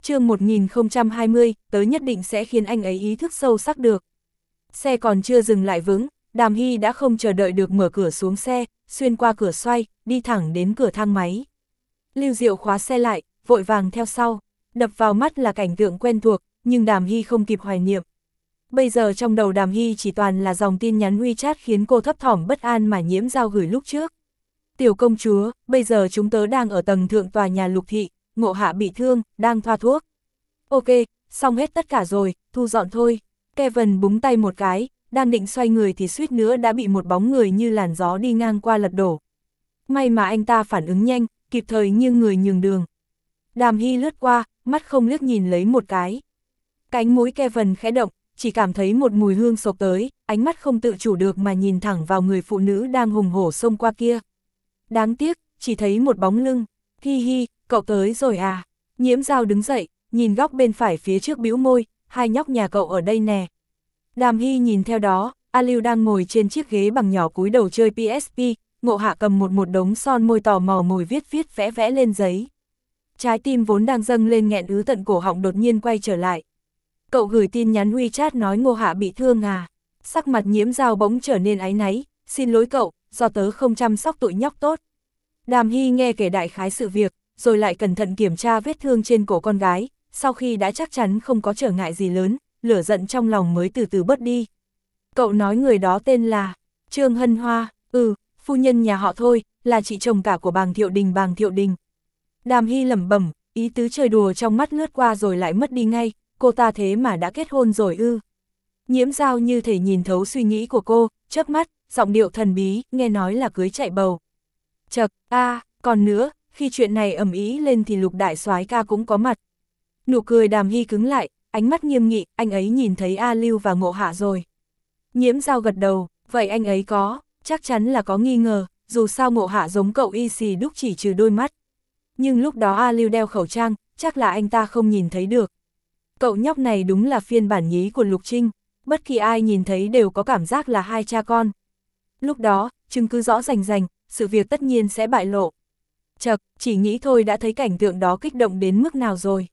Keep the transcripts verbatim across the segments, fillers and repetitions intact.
chương một nghìn không trăm hai mươi, tớ nhất định sẽ khiến anh ấy ý thức sâu sắc được. Xe còn chưa dừng lại vững, Đàm Hy đã không chờ đợi được mở cửa xuống xe, xuyên qua cửa xoay, đi thẳng đến cửa thang máy. Lưu Diệu khóa xe lại, vội vàng theo sau, đập vào mắt là cảnh tượng quen thuộc, nhưng Đàm Hy không kịp hoài niệm. Bây giờ trong đầu Đàm Hy chỉ toàn là dòng tin nhắn WeChat khiến cô thấp thỏm bất an mà Nhiễm Giao gửi lúc trước. Tiểu công chúa, bây giờ chúng tớ đang ở tầng thượng tòa nhà Lục Thị, Ngộ Hạ bị thương, đang thoa thuốc. Ok, xong hết tất cả rồi, thu dọn thôi. Kevin búng tay một cái, đang định xoay người thì suýt nữa đã bị một bóng người như làn gió đi ngang qua lật đổ. May mà anh ta phản ứng nhanh, kịp thời nghiêng người nhường đường. Đàm Hy lướt qua, mắt không liếc nhìn lấy một cái. Cánh mũi Kevin khẽ động, chỉ cảm thấy một mùi hương sộc tới, ánh mắt không tự chủ được mà nhìn thẳng vào người phụ nữ đang hùng hổ xông qua kia. Đáng tiếc, chỉ thấy một bóng lưng. Hi hi, cậu tới rồi à? Nhiễm Giao đứng dậy, nhìn góc bên phải phía trước bĩu môi, hai nhóc nhà cậu ở đây nè. Đàm Hy nhìn theo đó, A Lưu đang ngồi trên chiếc ghế bằng nhỏ cúi đầu chơi pê ét pê, Ngộ Hạ cầm một một đống son môi tò mò mồi viết viết vẽ vẽ lên giấy. Trái tim vốn đang dâng lên nghẹn ứ tận cổ họng đột nhiên quay trở lại. Cậu gửi tin nhắn WeChat nói Ngộ Hạ bị thương à? Sắc mặt Nhiễm Giao bỗng trở nên áy náy, xin lỗi cậu, do tớ không chăm sóc tụi nhóc tốt. Đàm Hy nghe kể đại khái sự việc, rồi lại cẩn thận kiểm tra vết thương trên cổ con gái, sau khi đã chắc chắn không có trở ngại gì lớn, lửa giận trong lòng mới từ từ bớt đi. Cậu nói người đó tên là Trương Hân Hoa, ừ, phu nhân nhà họ thôi, là chị chồng cả của Bàng Thiệu Đình Bàng Thiệu Đình. Đàm Hy lẩm bẩm, ý tứ chơi đùa trong mắt lướt qua rồi lại mất đi ngay, cô ta thế mà đã kết hôn rồi ư. Nhiễm Giao như thể nhìn thấu suy nghĩ của cô, chớp mắt, giọng điệu thần bí, nghe nói là cưới chạy bầu. Chật, a, à, còn nữa, khi chuyện này ầm ĩ lên thì Lục đại soái ca cũng có mặt. Nụ cười Đàm Hy cứng lại, ánh mắt nghiêm nghị, anh ấy nhìn thấy A Lưu và Ngộ Hạ rồi. Nhiễm Giao gật đầu, vậy anh ấy có, chắc chắn là có nghi ngờ, dù sao Ngộ Hạ giống cậu y xì đúc chỉ trừ đôi mắt. Nhưng lúc đó A Lưu đeo khẩu trang, chắc là anh ta không nhìn thấy được. Cậu nhóc này đúng là phiên bản nhí của Lục Trinh, bất kỳ ai nhìn thấy đều có cảm giác là hai cha con. Lúc đó, chứng cứ rõ rành rành, sự việc tất nhiên sẽ bại lộ. Chật, chỉ nghĩ thôi đã thấy cảnh tượng đó kích động đến mức nào rồi.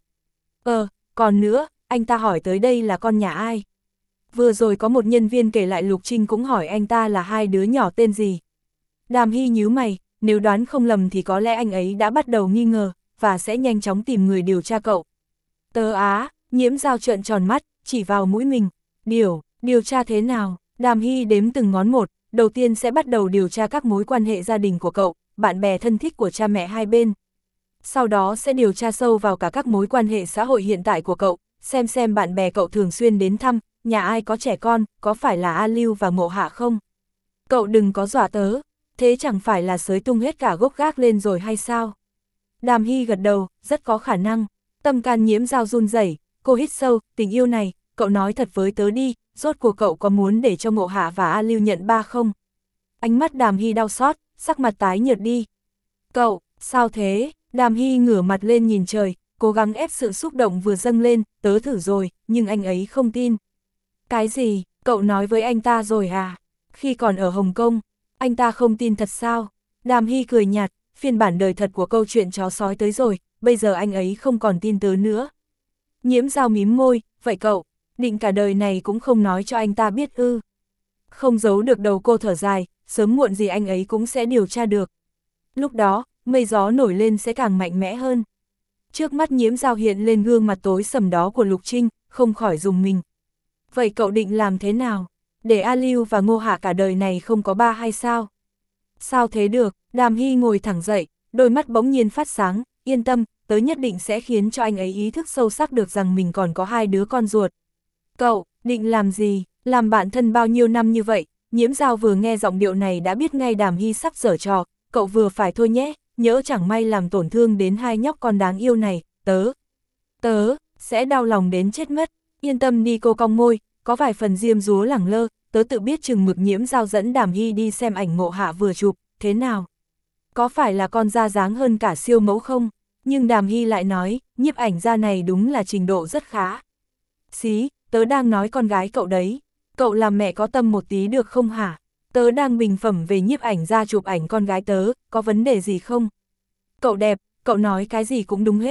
Ờ, còn nữa, anh ta hỏi tới đây là con nhà ai? Vừa rồi có một nhân viên kể lại Lục Trinh cũng hỏi anh ta là hai đứa nhỏ tên gì. Đàm Hy nhíu mày, nếu đoán không lầm thì có lẽ anh ấy đã bắt đầu nghi ngờ, và sẽ nhanh chóng tìm người điều tra cậu. Tớ á, Nhiễm Giao trợn tròn mắt, chỉ vào mũi mình. Điều, điều tra thế nào? Đàm Hy đếm từng ngón một, đầu tiên sẽ bắt đầu điều tra các mối quan hệ gia đình của cậu, bạn bè thân thích của cha mẹ hai bên. Sau đó sẽ điều tra sâu vào cả các mối quan hệ xã hội hiện tại của cậu, xem xem bạn bè cậu thường xuyên đến thăm, nhà ai có trẻ con, có phải là A Lưu và Ngộ Hạ không? Cậu đừng có dọa tớ, thế chẳng phải là xới tung hết cả gốc gác lên rồi hay sao? Đàm Hy gật đầu, rất có khả năng. Tâm can Nhiễm Giao run rẩy, cô hít sâu, tình yêu này, cậu nói thật với tớ đi, rốt cuộc cậu có muốn để cho Ngộ Hạ và A Lưu nhận ba không? Ánh mắt Đàm Hy đau xót, sắc mặt tái nhợt đi. Cậu, sao thế? Đàm Hy ngửa mặt lên nhìn trời, cố gắng ép sự xúc động vừa dâng lên, tớ thử rồi, nhưng anh ấy không tin. Cái gì, cậu nói với anh ta rồi à? Khi còn ở Hồng Kông, anh ta không tin thật sao? Đàm Hy cười nhạt, phiên bản đời thật của câu chuyện chó sói tới rồi, bây giờ anh ấy không còn tin tớ nữa. Nhiễm Giao mím môi, vậy cậu, định cả đời này cũng không nói cho anh ta biết ư? Không giấu được đầu cô thở dài, sớm muộn gì anh ấy cũng sẽ điều tra được. Lúc đó, mây gió nổi lên sẽ càng mạnh mẽ hơn. Trước mắt Nhiễm Giao hiện lên gương mặt tối sầm đó của Lục Trinh, không khỏi rùng mình. Vậy cậu định làm thế nào? Để A Lưu và Ngộ Hạ cả đời này không có ba hay sao? Sao thế được? Đàm Hy ngồi thẳng dậy, đôi mắt bỗng nhiên phát sáng, yên tâm, tớ nhất định sẽ khiến cho anh ấy ý thức sâu sắc được rằng mình còn có hai đứa con ruột. Cậu, định làm gì? Làm bạn thân bao nhiêu năm như vậy? Nhiễm Giao vừa nghe giọng điệu này đã biết ngay Đàm Hy sắp giở trò, cậu vừa phải thôi nhé, nhỡ chẳng may làm tổn thương đến hai nhóc con đáng yêu này, tớ, tớ, sẽ đau lòng đến chết mất, yên tâm đi cô cong môi, có vài phần diêm dúa lẳng lơ, tớ tự biết chừng mực. Nhiễm Giao dẫn Đàm Hy đi xem ảnh Ngộ Hạ vừa chụp, thế nào? Có phải là con ra dáng hơn cả siêu mẫu không? Nhưng Đàm Hy lại nói, nhiếp ảnh gia này đúng là trình độ rất khá. Xí, tớ đang nói con gái cậu đấy, cậu làm mẹ có tâm một tí được không hả? Tớ đang bình phẩm về nhiếp ảnh gia chụp ảnh con gái tớ, có vấn đề gì không? Cậu đẹp, cậu nói cái gì cũng đúng hết.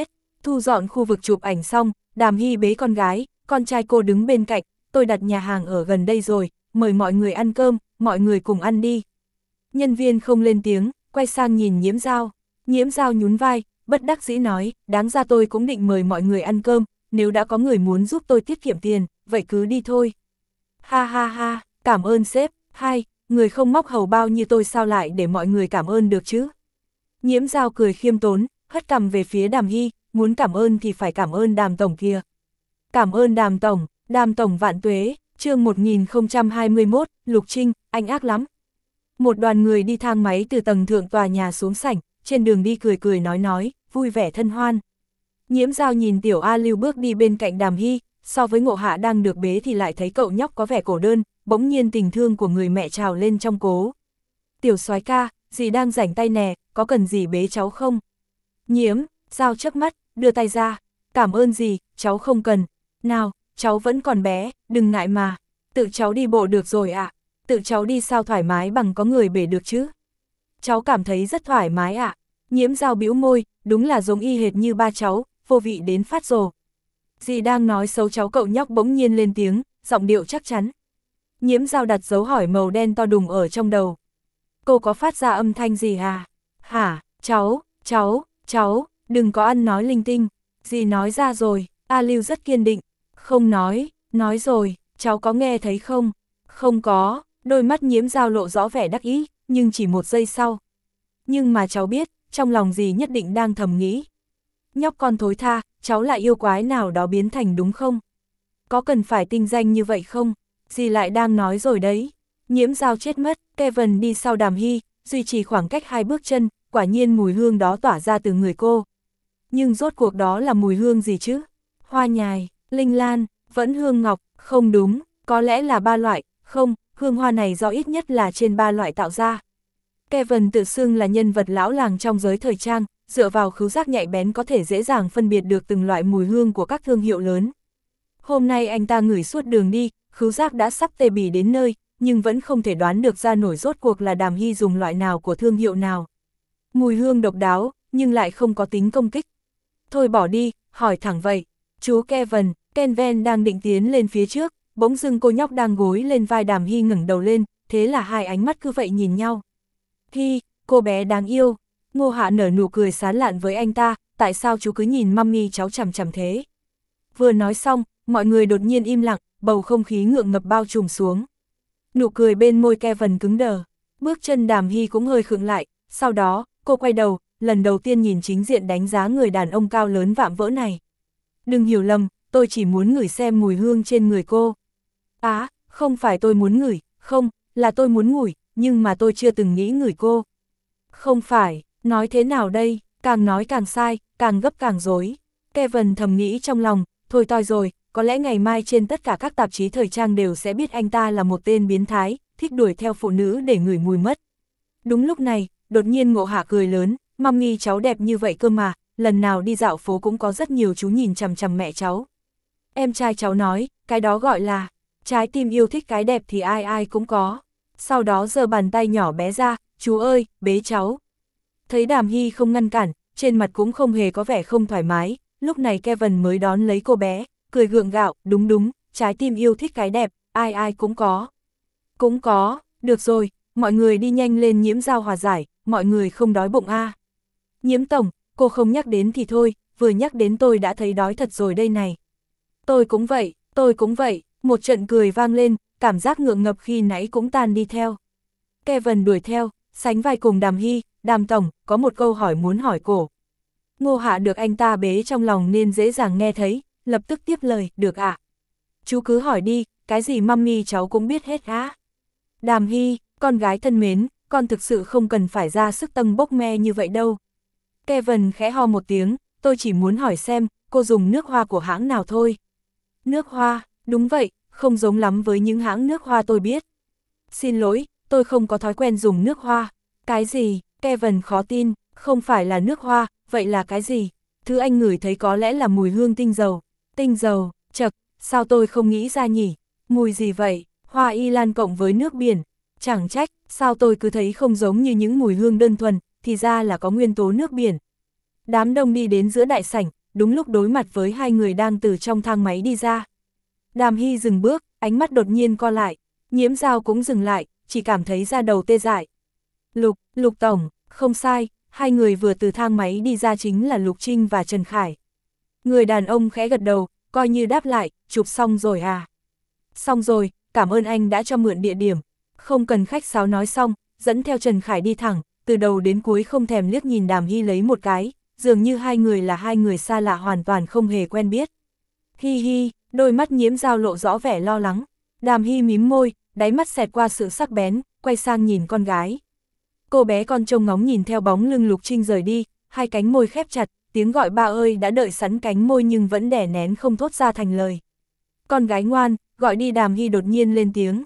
Thu dọn khu vực chụp ảnh xong, Đàm Hy bế con gái, con trai cô đứng bên cạnh, tôi đặt nhà hàng ở gần đây rồi, mời mọi người ăn cơm, mọi người cùng ăn đi. Nhân viên không lên tiếng, quay sang nhìn Nhiễm Dao. Nhiễm Dao nhún vai, bất đắc dĩ nói, đáng ra tôi cũng định mời mọi người ăn cơm, nếu đã có người muốn giúp tôi tiết kiệm tiền, vậy cứ đi thôi. Ha ha ha, cảm ơn sếp. Hai, người không móc hầu bao như tôi sao lại để mọi người cảm ơn được chứ? Nhiễm Dao cười khiêm tốn, hất cằm về phía Đàm Hy, muốn cảm ơn thì phải cảm ơn Đàm tổng kia. Cảm ơn Đàm tổng, Đàm tổng vạn tuế. Chương một nghìn không trăm hai mươi mốt, Lục Trinh, anh ác lắm. Một đoàn người đi thang máy từ tầng thượng tòa nhà xuống sảnh, trên đường đi cười cười nói nói, vui vẻ thân hoan. Nhiễm Dao nhìn tiểu A Lưu bước đi bên cạnh Đàm Hy, so với Ngộ Hạ đang được bế thì lại thấy cậu nhóc có vẻ cổ đơn, bỗng nhiên tình thương của người mẹ trào lên trong cố. Tiểu soái ca, dì đang rảnh tay nè, có cần dì bế cháu không? Nhiễm Dao chớp mắt, đưa tay ra, cảm ơn dì, cháu không cần. Nào, cháu vẫn còn bé, đừng ngại mà, tự cháu đi bộ được rồi ạ, à. Tự cháu đi sao thoải mái bằng có người bế được chứ? Cháu cảm thấy rất thoải mái ạ. À. Nhiễm Dao bĩu môi, đúng là giống y hệt như ba cháu, vô vị đến phát rồ. Dì đang nói xấu cháu, cậu nhóc bỗng nhiên lên tiếng, giọng điệu chắc chắn. Nhiễm Dao đặt dấu hỏi màu đen to đùng ở trong đầu. Cô có phát ra âm thanh gì à? Hả, cháu, cháu, cháu, đừng có ăn nói linh tinh. Dì nói ra rồi, A Lưu rất kiên định. Không nói, nói rồi, cháu có nghe thấy không? Không có, đôi mắt Nhiễm Dao lộ rõ vẻ đắc ý, nhưng chỉ một giây sau. Nhưng mà cháu biết, trong lòng dì nhất định đang thầm nghĩ. Nhóc con thối tha, cháu lại yêu quái nào đó biến thành đúng không? Có cần phải tinh danh như vậy không? Dì lại đang nói rồi đấy. Nhiễm Dao chết mất, Kevin đi sau Đàm Hy, duy trì khoảng cách hai bước chân, quả nhiên mùi hương đó tỏa ra từ người cô. Nhưng rốt cuộc đó là mùi hương gì chứ? Hoa nhài, linh lan, vẫn hương ngọc, không đúng, có lẽ là ba loại, không, hương hoa này do ít nhất là trên ba loại tạo ra. Kevin tự xưng là nhân vật lão làng trong giới thời trang, dựa vào khứu giác nhạy bén có thể dễ dàng phân biệt được từng loại mùi hương của các thương hiệu lớn. Hôm nay anh ta ngửi suốt đường đi, khứu giác đã sắp tê bì đến nơi, nhưng vẫn không thể đoán được ra nổi rốt cuộc là Đàm Hy dùng loại nào của thương hiệu nào. Mùi hương độc đáo, nhưng lại không có tính công kích. Thôi bỏ đi, hỏi thẳng vậy. Chú Kevin, Kenven đang định tiến lên phía trước, bỗng dưng cô nhóc đang gối lên vai Đàm Hy ngẩng đầu lên, thế là hai ánh mắt cứ vậy nhìn nhau. Hy, cô bé đáng yêu. Ngô Hạ nở nụ cười sán lạn với anh ta, tại sao chú cứ nhìn mummy cháu chằm chằm thế? Vừa nói xong, mọi người đột nhiên im lặng, bầu không khí ngượng ngập bao trùm xuống. Nụ cười bên môi Kevin cứng đờ, bước chân Đàm Hy cũng hơi khựng lại, sau đó, cô quay đầu, lần đầu tiên nhìn chính diện đánh giá người đàn ông cao lớn vạm vỡ này. Đừng hiểu lầm, tôi chỉ muốn ngửi xem mùi hương trên người cô. Á, à, không phải tôi muốn ngửi, không, là tôi muốn ngửi, nhưng mà tôi chưa từng nghĩ ngửi cô. Không phải, nói thế nào đây, càng nói càng sai, càng gấp càng rối. Kevin thầm nghĩ trong lòng, thôi toi rồi, có lẽ ngày mai trên tất cả các tạp chí thời trang đều sẽ biết anh ta là một tên biến thái, thích đuổi theo phụ nữ để ngửi mùi mất. Đúng lúc này, đột nhiên Ngộ Hạ cười lớn, mummy cháu đẹp như vậy cơ mà, lần nào đi dạo phố cũng có rất nhiều chú nhìn chằm chằm mẹ cháu. Em trai cháu nói, cái đó gọi là, trái tim yêu thích cái đẹp thì ai ai cũng có. Sau đó giơ bàn tay nhỏ bé ra, chú ơi, bế cháu. Thấy Đàm Hy không ngăn cản, trên mặt cũng không hề có vẻ không thoải mái, lúc này Kevin mới đón lấy cô bé, cười gượng gạo, đúng đúng, trái tim yêu thích cái đẹp, ai ai cũng có. Cũng có, được rồi, mọi người đi nhanh lên. Nhiễm Dao hòa giải, mọi người không đói bụng a. À. Nhiễm tổng, cô không nhắc đến thì thôi, vừa nhắc đến tôi đã thấy đói thật rồi đây này. Tôi cũng vậy, tôi cũng vậy, một trận cười vang lên, cảm giác ngượng ngập khi nãy cũng tan đi theo. Kevin đuổi theo, sánh vai cùng Đàm Hy, Đàm tổng, có một câu hỏi muốn hỏi cổ. Ngô Hạ được anh ta bế trong lòng nên dễ dàng nghe thấy, lập tức tiếp lời, được ạ. À? Chú cứ hỏi đi, cái gì mummy cháu cũng biết hết á. Đàm Hy, con gái thân mến, con thực sự không cần phải ra sức tâng bốc me như vậy đâu. Kevin khẽ ho một tiếng, tôi chỉ muốn hỏi xem, cô dùng nước hoa của hãng nào thôi. Nước hoa, đúng vậy, không giống lắm với những hãng nước hoa tôi biết. Xin lỗi, tôi không có thói quen dùng nước hoa. Cái gì? Kevin khó tin, không phải là nước hoa, vậy là cái gì? Thứ anh ngửi thấy có lẽ là mùi hương tinh dầu. Tinh dầu, chậc, sao tôi không nghĩ ra nhỉ? Mùi gì vậy? Hoa y lan cộng với nước biển. Chẳng trách, sao tôi cứ thấy không giống như những mùi hương đơn thuần, thì ra là có nguyên tố nước biển. Đám đông đi đến giữa đại sảnh, đúng lúc đối mặt với hai người đang từ trong thang máy đi ra. Đàm Hy dừng bước, ánh mắt đột nhiên co lại, Nhiễm Dao cũng dừng lại, chỉ cảm thấy da đầu tê dại. Lục, Lục Tổng, không sai, hai người vừa từ thang máy đi ra chính là Lục Trinh và Trần Khải. Người đàn ông khẽ gật đầu, coi như đáp lại, chụp xong rồi à? Xong rồi, cảm ơn anh đã cho mượn địa điểm. Không cần khách sáo nói xong, dẫn theo Trần Khải đi thẳng, từ đầu đến cuối không thèm liếc nhìn Đàm Hy lấy một cái, dường như hai người là hai người xa lạ hoàn toàn không hề quen biết. Hi hi, đôi mắt Nhiễm Dao lộ rõ vẻ lo lắng. Đàm Hy mím môi, đáy mắt xẹt qua sự sắc bén, quay sang nhìn con gái. Cô bé con trông ngóng nhìn theo bóng lưng Lục Trinh rời đi, hai cánh môi khép chặt, tiếng gọi ba ơi đã đợi sẵn cánh môi nhưng vẫn đè nén không thốt ra thành lời. Con gái ngoan, gọi đi. Đàm Hy đột nhiên lên tiếng.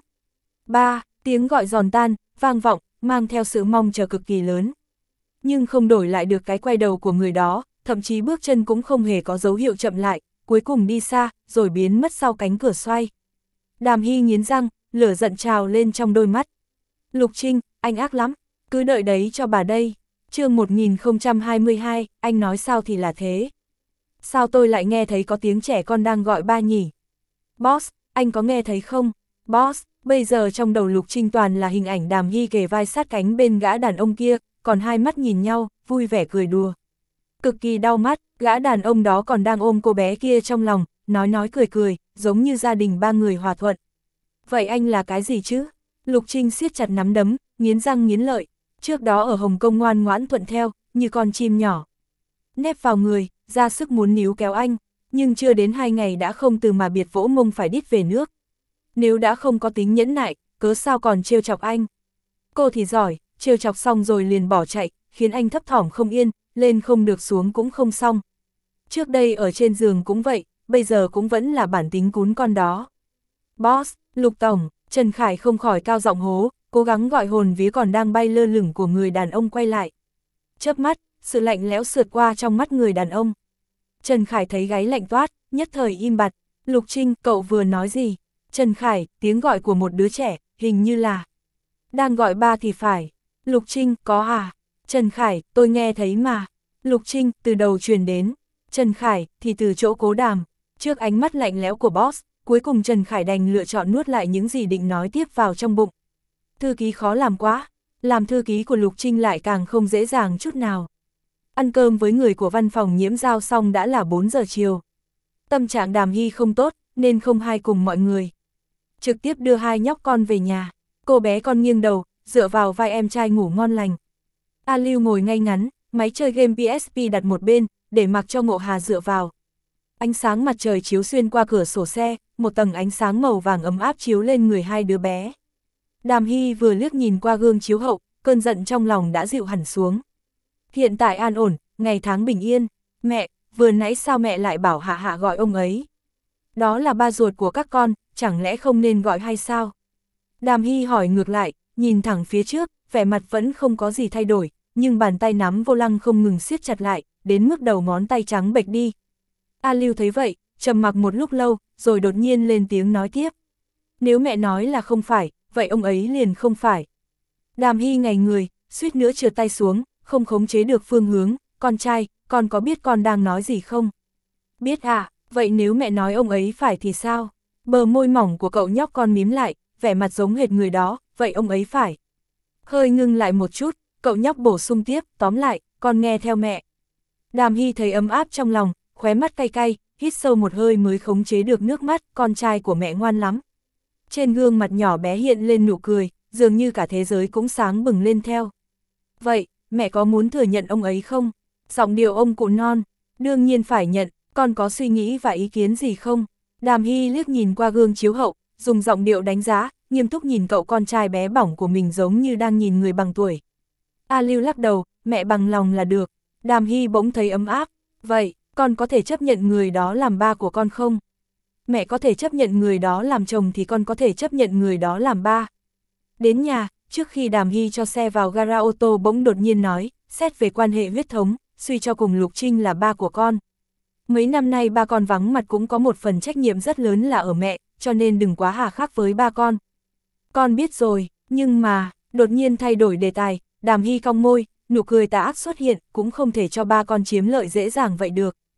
Ba, tiếng gọi giòn tan, vang vọng, mang theo sự mong chờ cực kỳ lớn. Nhưng không đổi lại được cái quay đầu của người đó, thậm chí bước chân cũng không hề có dấu hiệu chậm lại, cuối cùng đi xa, rồi biến mất sau cánh cửa xoay. Đàm Hy nghiến răng, lửa giận trào lên trong đôi mắt. Lục Trinh, anh ác lắm, cứ đợi đấy cho bà đây. Chương một nghìn không trăm hai mươi hai, anh nói sao thì là thế. Sao tôi lại nghe thấy có tiếng trẻ con đang gọi ba nhỉ? Boss, anh có nghe thấy không? Boss, bây giờ trong đầu Lục Trinh toàn là hình ảnh Đàm Hy kề vai sát cánh bên gã đàn ông kia, còn hai mắt nhìn nhau, vui vẻ cười đùa. Cực kỳ đau mắt, gã đàn ông đó còn đang ôm cô bé kia trong lòng, nói nói cười cười, giống như gia đình ba người hòa thuận. Vậy anh là cái gì chứ? Lục Trinh siết chặt nắm đấm, nghiến răng nghiến lợi. Trước đó ở Hồng Kông ngoan ngoãn thuận theo, như con chim nhỏ. Nép vào người, ra sức muốn níu kéo anh, nhưng chưa đến hai ngày đã không từ mà biệt vỗ mông phải đít về nước. Nếu đã không có tính nhẫn nại, cớ sao còn trêu chọc anh? Cô thì giỏi, trêu chọc xong rồi liền bỏ chạy, khiến anh thấp thỏm không yên, lên không được xuống cũng không xong. Trước đây ở trên giường cũng vậy, bây giờ cũng vẫn là bản tính cún con đó. Boss, Lục Tổng, Trần Khải không khỏi cao giọng hố, cố gắng gọi hồn vía còn đang bay lơ lửng của người đàn ông quay lại. Chớp mắt, sự lạnh lẽo sượt qua trong mắt người đàn ông. Trần Khải thấy gáy lạnh toát, nhất thời im bặt. Lục Trinh, cậu vừa nói gì? Trần Khải, tiếng gọi của một đứa trẻ, hình như là... Đang gọi ba thì phải. Lục Trinh, có à? Trần Khải, tôi nghe thấy mà. Lục Trinh, từ đầu truyền đến. Trần Khải, thì từ chỗ Cố Đàm. Trước ánh mắt lạnh lẽo của boss, cuối cùng Trần Khải đành lựa chọn nuốt lại những gì định nói tiếp vào trong bụng. Thư ký khó làm quá. Làm thư ký của Lục Trinh lại càng không dễ dàng chút nào. Ăn cơm với người của văn phòng Nhiễm Dao xong đã là bốn giờ chiều. Tâm trạng Đàm Hy không tốt, nên không hay cùng mọi người. Trực tiếp đưa hai nhóc con về nhà. Cô bé con nghiêng đầu, dựa vào vai em trai ngủ ngon lành. A Lưu ngồi ngay ngắn, máy chơi game pê ét pê đặt một bên, để mặc cho Ngộ Hà dựa vào. Ánh sáng mặt trời chiếu xuyên qua cửa sổ xe, một tầng ánh sáng màu vàng ấm áp chiếu lên người hai đứa bé. Đàm Hy vừa liếc nhìn qua gương chiếu hậu, cơn giận trong lòng đã dịu hẳn xuống. Hiện tại an ổn, ngày tháng bình yên. Mẹ, vừa nãy sao mẹ lại bảo Hạ Hạ gọi ông ấy? Đó là ba ruột của các con, chẳng lẽ không nên gọi hay sao? Đàm Hy hỏi ngược lại, nhìn thẳng phía trước, vẻ mặt vẫn không có gì thay đổi, nhưng bàn tay nắm vô lăng không ngừng siết chặt lại, đến mức đầu ngón tay trắng bệch đi. A Lưu thấy vậy, trầm mặc một lúc lâu, rồi đột nhiên lên tiếng nói tiếp. Nếu mẹ nói là không phải, vậy ông ấy liền không phải. Đàm Hy ngây người, suýt nữa trượt tay xuống, không khống chế được phương hướng. Con trai, con có biết con đang nói gì không? Biết à, vậy nếu mẹ nói ông ấy phải thì sao? Bờ môi mỏng của cậu nhóc con mím lại, vẻ mặt giống hệt người đó, vậy ông ấy phải. Hơi ngưng lại một chút, cậu nhóc bổ sung tiếp, tóm lại, con nghe theo mẹ. Đàm Hy thấy ấm áp trong lòng, khóe mắt cay cay, hít sâu một hơi mới khống chế được nước mắt, con trai của mẹ ngoan lắm. Trên gương mặt nhỏ bé hiện lên nụ cười, dường như cả thế giới cũng sáng bừng lên theo. Vậy, mẹ có muốn thừa nhận ông ấy không? Giọng điệu ông cụ non, đương nhiên phải nhận, con có suy nghĩ và ý kiến gì không? Đàm Hy liếc nhìn qua gương chiếu hậu, dùng giọng điệu đánh giá, nghiêm túc nhìn cậu con trai bé bỏng của mình giống như đang nhìn người bằng tuổi. A Lưu lắc đầu, mẹ bằng lòng là được. Đàm Hy bỗng thấy ấm áp, vậy, con có thể chấp nhận người đó làm ba của con không? Mẹ có thể chấp nhận người đó làm chồng thì con có thể chấp nhận người đó làm ba. Đến nhà, trước khi Đàm Hy cho xe vào gara ô tô bỗng đột nhiên nói, xét về quan hệ huyết thống, suy cho cùng Lục Trinh là ba của con. Mấy năm nay ba con vắng mặt cũng có một phần trách nhiệm rất lớn là ở mẹ, cho nên đừng quá hà khắc với ba con. Con biết rồi, nhưng mà, đột nhiên thay đổi đề tài, Đàm Hy cong môi, nụ cười tà ác xuất hiện, cũng không thể cho ba con chiếm lợi dễ dàng vậy được.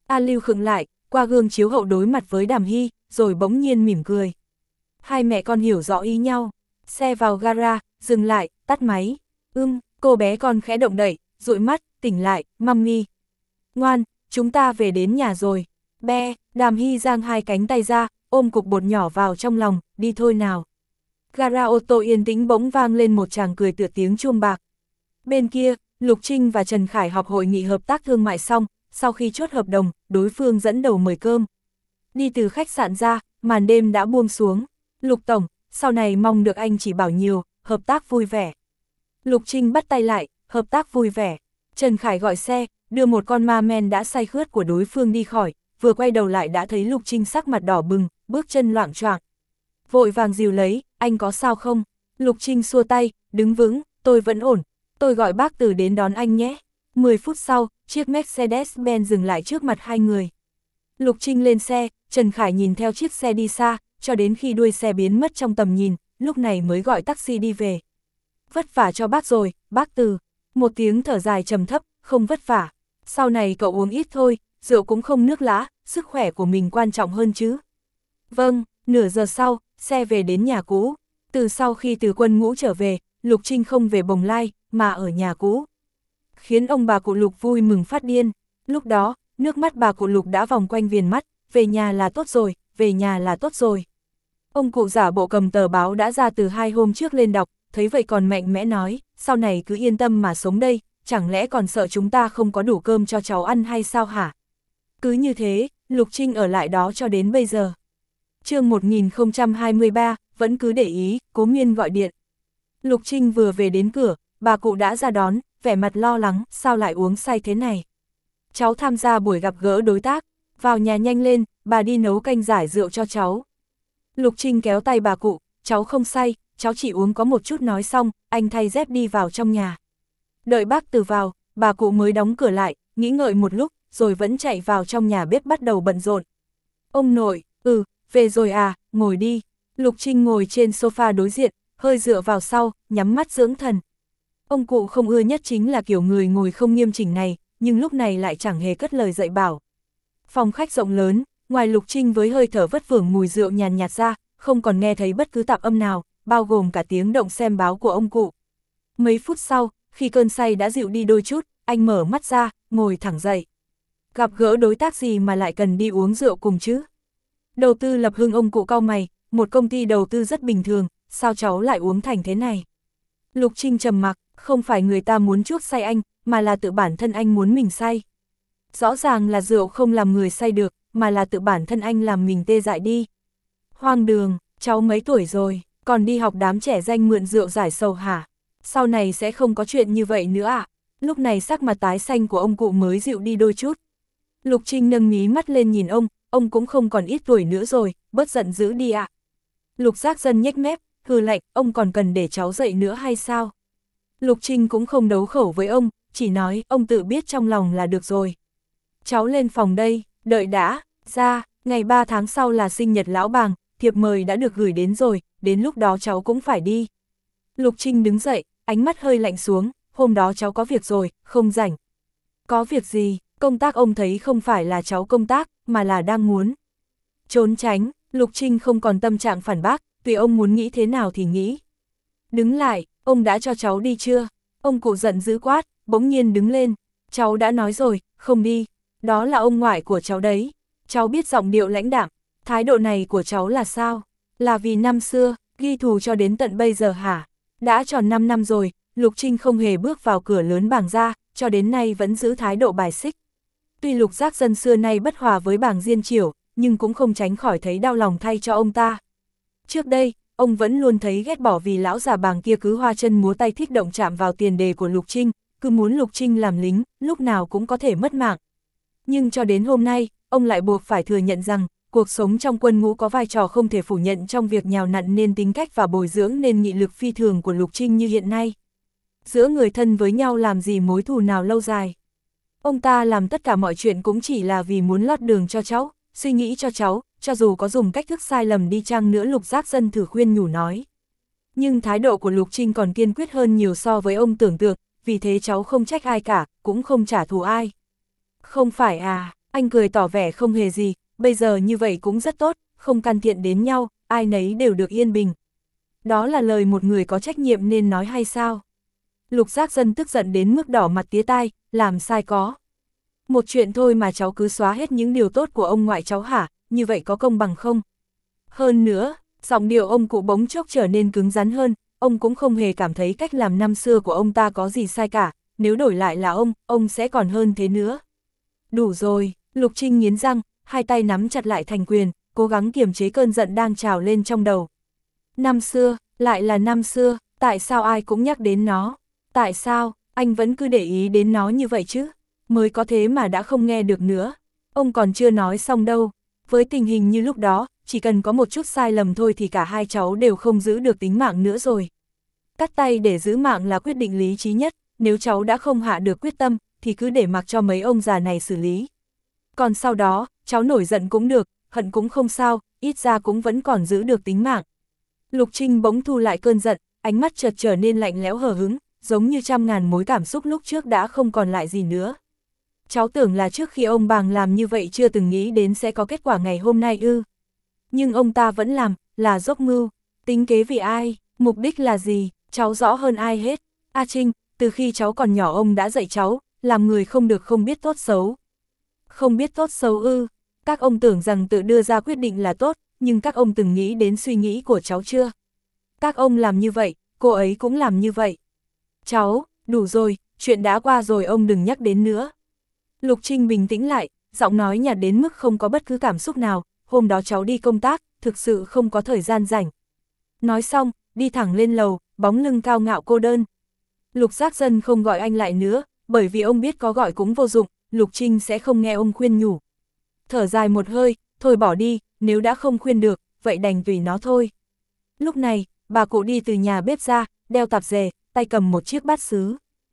A Lưu khựng lại, qua gương chiếu hậu đối mặt với Đàm Hy, rồi bỗng nhiên mỉm cười. Hai mẹ con hiểu rõ ý nhau, xe vào gara, dừng lại, tắt máy. Ưm, cô bé con khẽ động đậy, dụi mắt, tỉnh lại, mummy. Ngoan, chúng ta về đến nhà rồi. Be, Đàm Hy giang hai cánh tay ra, ôm cục bột nhỏ vào trong lòng, đi thôi nào. Gara ô tô yên tĩnh bỗng vang lên một tràng cười tựa tiếng chuông bạc. Bên kia, Lục Trinh và Trần Khải họp hội nghị hợp tác thương mại xong, sau khi chốt hợp đồng, đối phương dẫn đầu mời cơm. Đi từ khách sạn ra, màn đêm đã buông xuống. Lục Tổng, sau này mong được anh chỉ bảo nhiều, hợp tác vui vẻ. Lục Trinh bắt tay lại, hợp tác vui vẻ. Trần Khải gọi xe, đưa một con ma men đã say khướt của đối phương đi khỏi, vừa quay đầu lại đã thấy Lục Trinh sắc mặt đỏ bừng, bước chân loạng choạng. Vội vàng dìu lấy, anh có sao không? Lục Trinh xua tay, đứng vững, tôi vẫn ổn, tôi gọi bác Từ đến đón anh nhé. mười phút sau, chiếc Mercedes-Benz dừng lại trước mặt hai người. Lục Trinh lên xe, Trần Khải nhìn theo chiếc xe đi xa, cho đến khi đuôi xe biến mất trong tầm nhìn, lúc này mới gọi taxi đi về. Vất vả cho bác rồi, bác Từ. Một tiếng thở dài trầm thấp, không vất vả. Sau này cậu uống ít thôi, rượu cũng không nước lã, sức khỏe của mình quan trọng hơn chứ. Vâng, nửa giờ sau, xe về đến nhà cũ. Từ sau khi từ quân ngũ trở về, Lục Trinh không về Bồng Lai, mà ở nhà cũ. Khiến ông bà cụ Lục vui mừng phát điên. Lúc đó, nước mắt bà cụ Lục đã vòng quanh viền mắt, về nhà là tốt rồi, về nhà là tốt rồi. Ông cụ giả bộ cầm tờ báo đã ra từ hai hôm trước lên đọc, thấy vậy còn mạnh mẽ nói, sau này cứ yên tâm mà sống đây, chẳng lẽ còn sợ chúng ta không có đủ cơm cho cháu ăn hay sao hả? Cứ như thế, Lục Trinh ở lại đó cho đến bây giờ. Chương một nghìn không trăm hai mươi ba, vẫn cứ để ý, Cố Miên gọi điện. Lục Trinh vừa về đến cửa, bà cụ đã ra đón, vẻ mặt lo lắng, sao lại uống say thế này? Cháu tham gia buổi gặp gỡ đối tác, vào nhà nhanh lên, bà đi nấu canh giải rượu cho cháu. Lục Trinh kéo tay bà cụ, cháu không say, cháu chỉ uống có một chút. Nói xong, anh thay dép đi vào trong nhà. Đợi bác Từ vào, bà cụ mới đóng cửa lại, nghĩ ngợi một lúc, rồi vẫn chạy vào trong nhà bếp bắt đầu bận rộn. Ông nội, ừ, về rồi à, ngồi đi. Lục Trinh ngồi trên sofa đối diện, hơi dựa vào sau, nhắm mắt dưỡng thần. Ông cụ không ưa nhất chính là kiểu người ngồi không nghiêm chỉnh này, nhưng lúc này lại chẳng hề cất lời dạy bảo. Phòng khách rộng lớn, ngoài Lục Trinh với hơi thở vất vưởng mùi rượu nhàn nhạt ra, không còn nghe thấy bất cứ tạp âm nào, bao gồm cả tiếng động xem báo của ông cụ. Mấy phút sau, khi cơn say đã dịu đi đôi chút, anh mở mắt ra, ngồi thẳng dậy. Gặp gỡ đối tác gì mà lại cần đi uống rượu cùng chứ? Đầu tư lập hưng. Ông cụ cau mày, một công ty đầu tư rất bình thường, sao cháu lại uống thành thế này? Lục Trinh trầm mặc, không phải người ta muốn chuốc say anh, mà là tự bản thân anh muốn mình say. Rõ ràng là rượu không làm người say được, mà là tự bản thân anh làm mình tê dại đi. Hoang đường, cháu mấy tuổi rồi, còn đi học đám trẻ danh mượn rượu giải sầu hả? Sau này sẽ không có chuyện như vậy nữa à? Lúc này sắc mặt tái xanh của ông cụ mới dịu đi đôi chút. Lục Trinh nâng mí mắt lên nhìn ông, ông cũng không còn ít tuổi nữa rồi, bớt giận dữ đi ạ. À. Lục Giác Dân nhếch mép, hừ lạnh, ông còn cần để cháu dậy nữa hay sao? Lục Trinh cũng không đấu khẩu với ông, chỉ nói, ông tự biết trong lòng là được rồi. Cháu lên phòng đây, đợi đã, ra, ngày ba tháng sau là sinh nhật lão Bàng, thiệp mời đã được gửi đến rồi, đến lúc đó cháu cũng phải đi. Lục Trinh đứng dậy, ánh mắt hơi lạnh xuống, hôm đó cháu có việc rồi, không rảnh. Có việc gì, công tác ông thấy không phải là cháu công tác, mà là đang muốn trốn tránh. Lục Trinh không còn tâm trạng phản bác, tùy ông muốn nghĩ thế nào thì nghĩ. Đứng lại, ông đã cho cháu đi chưa? Ông cụ giận dữ quát, bỗng nhiên đứng lên. Cháu đã nói rồi, không đi. Đó là ông ngoại của cháu đấy. Cháu biết giọng điệu lãnh đạm. Thái độ này của cháu là sao? Là vì năm xưa, ghi thù cho đến tận bây giờ hả? Đã tròn năm năm rồi, Lục Trinh không hề bước vào cửa lớn Bàng gia, cho đến nay vẫn giữ thái độ bài xích. Tuy Lục Giác Dân xưa nay bất hòa với Bàng Diên Chiểu, nhưng cũng không tránh khỏi thấy đau lòng thay cho ông ta. Trước đây, ông vẫn luôn thấy ghét bỏ vì lão già Bàng kia cứ hoa chân múa tay thích động chạm vào tiền đề của Lục Trinh, cứ muốn Lục Trinh làm lính, lúc nào cũng có thể mất mạng. Nhưng cho đến hôm nay, ông lại buộc phải thừa nhận rằng, cuộc sống trong quân ngũ có vai trò không thể phủ nhận trong việc nhào nặn nên tính cách và bồi dưỡng nên nghị lực phi thường của Lục Trinh như hiện nay. Giữa người thân với nhau làm gì mối thù nào lâu dài. Ông ta làm tất cả mọi chuyện cũng chỉ là vì muốn lót đường cho cháu, suy nghĩ cho cháu, cho dù có dùng cách thức sai lầm đi chăng nữa. Lục Giác Dân thử khuyên nhủ nói. Nhưng thái độ của Lục Trinh còn kiên quyết hơn nhiều so với ông tưởng tượng, vì thế cháu không trách ai cả, cũng không trả thù ai. Không phải à, Anh cười tỏ vẻ không hề gì, bây giờ như vậy cũng rất tốt, không can thiện đến nhau, ai nấy đều được yên bình. Đó là lời một người có trách nhiệm nên nói hay sao? Lục Giác Dân tức giận đến mức đỏ mặt tía tai, làm sai có. Một chuyện thôi mà cháu cứ xóa hết những điều tốt của ông ngoại cháu hả, như vậy có công bằng không? Hơn nữa, giọng điệu ông cụ bỗng chốc trở nên cứng rắn hơn, ông cũng không hề cảm thấy cách làm năm xưa của ông ta có gì sai cả, nếu đổi lại là ông, ông sẽ còn hơn thế nữa. Đủ rồi, Lục Trinh nghiến răng, hai tay nắm chặt lại thành quyền, cố gắng kiềm chế cơn giận đang trào lên trong đầu. Năm xưa, lại là năm xưa, tại sao ai cũng nhắc đến nó? Tại sao, anh vẫn cứ để ý đến nó như vậy chứ? Mới có thế mà đã không nghe được nữa. Ông còn chưa nói xong đâu. Với tình hình như lúc đó, chỉ cần có một chút sai lầm thôi thì cả hai cháu đều không giữ được tính mạng nữa rồi. Cắt tay để giữ mạng là quyết định lý trí nhất, nếu cháu đã không hạ được quyết tâm, thì cứ để mặc cho mấy ông già này xử lý. Còn sau đó, cháu nổi giận cũng được, hận cũng không sao, ít ra cũng vẫn còn giữ được tính mạng. Lục Trinh bỗng thu lại cơn giận, ánh mắt chợt trở nên lạnh lẽo hờ hững, giống như trăm ngàn mối cảm xúc lúc trước đã không còn lại gì nữa. Cháu tưởng là trước khi ông Bàng làm như vậy chưa từng nghĩ đến sẽ có kết quả ngày hôm nay ư. Nhưng ông ta vẫn làm, là dốc mưu, tính kế vì ai, mục đích là gì, cháu rõ hơn ai hết. A Trinh, từ khi cháu còn nhỏ ông đã dạy cháu, làm người không được không biết tốt xấu. Không biết tốt xấu ư, các ông tưởng rằng tự đưa ra quyết định là tốt, nhưng các ông từng nghĩ đến suy nghĩ của cháu chưa? Các ông làm như vậy, cô ấy cũng làm như vậy. Cháu, đủ rồi, chuyện đã qua rồi ông đừng nhắc đến nữa. Lục Trinh bình tĩnh lại, giọng nói nhạt đến mức không có bất cứ cảm xúc nào, hôm đó cháu đi công tác, thực sự không có thời gian rảnh. Nói xong, đi thẳng lên lầu, bóng lưng cao ngạo cô đơn. Lục Giác Dân không gọi anh lại nữa, bởi vì ông biết có gọi cũng vô dụng, Lục Trinh sẽ không nghe ông khuyên nhủ. Thở dài một hơi, thôi bỏ đi, nếu đã không khuyên được, vậy đành tùy nó thôi. Lúc này, bà cụ đi từ nhà bếp ra, đeo tạp dề, tay cầm một chiếc bát sứ.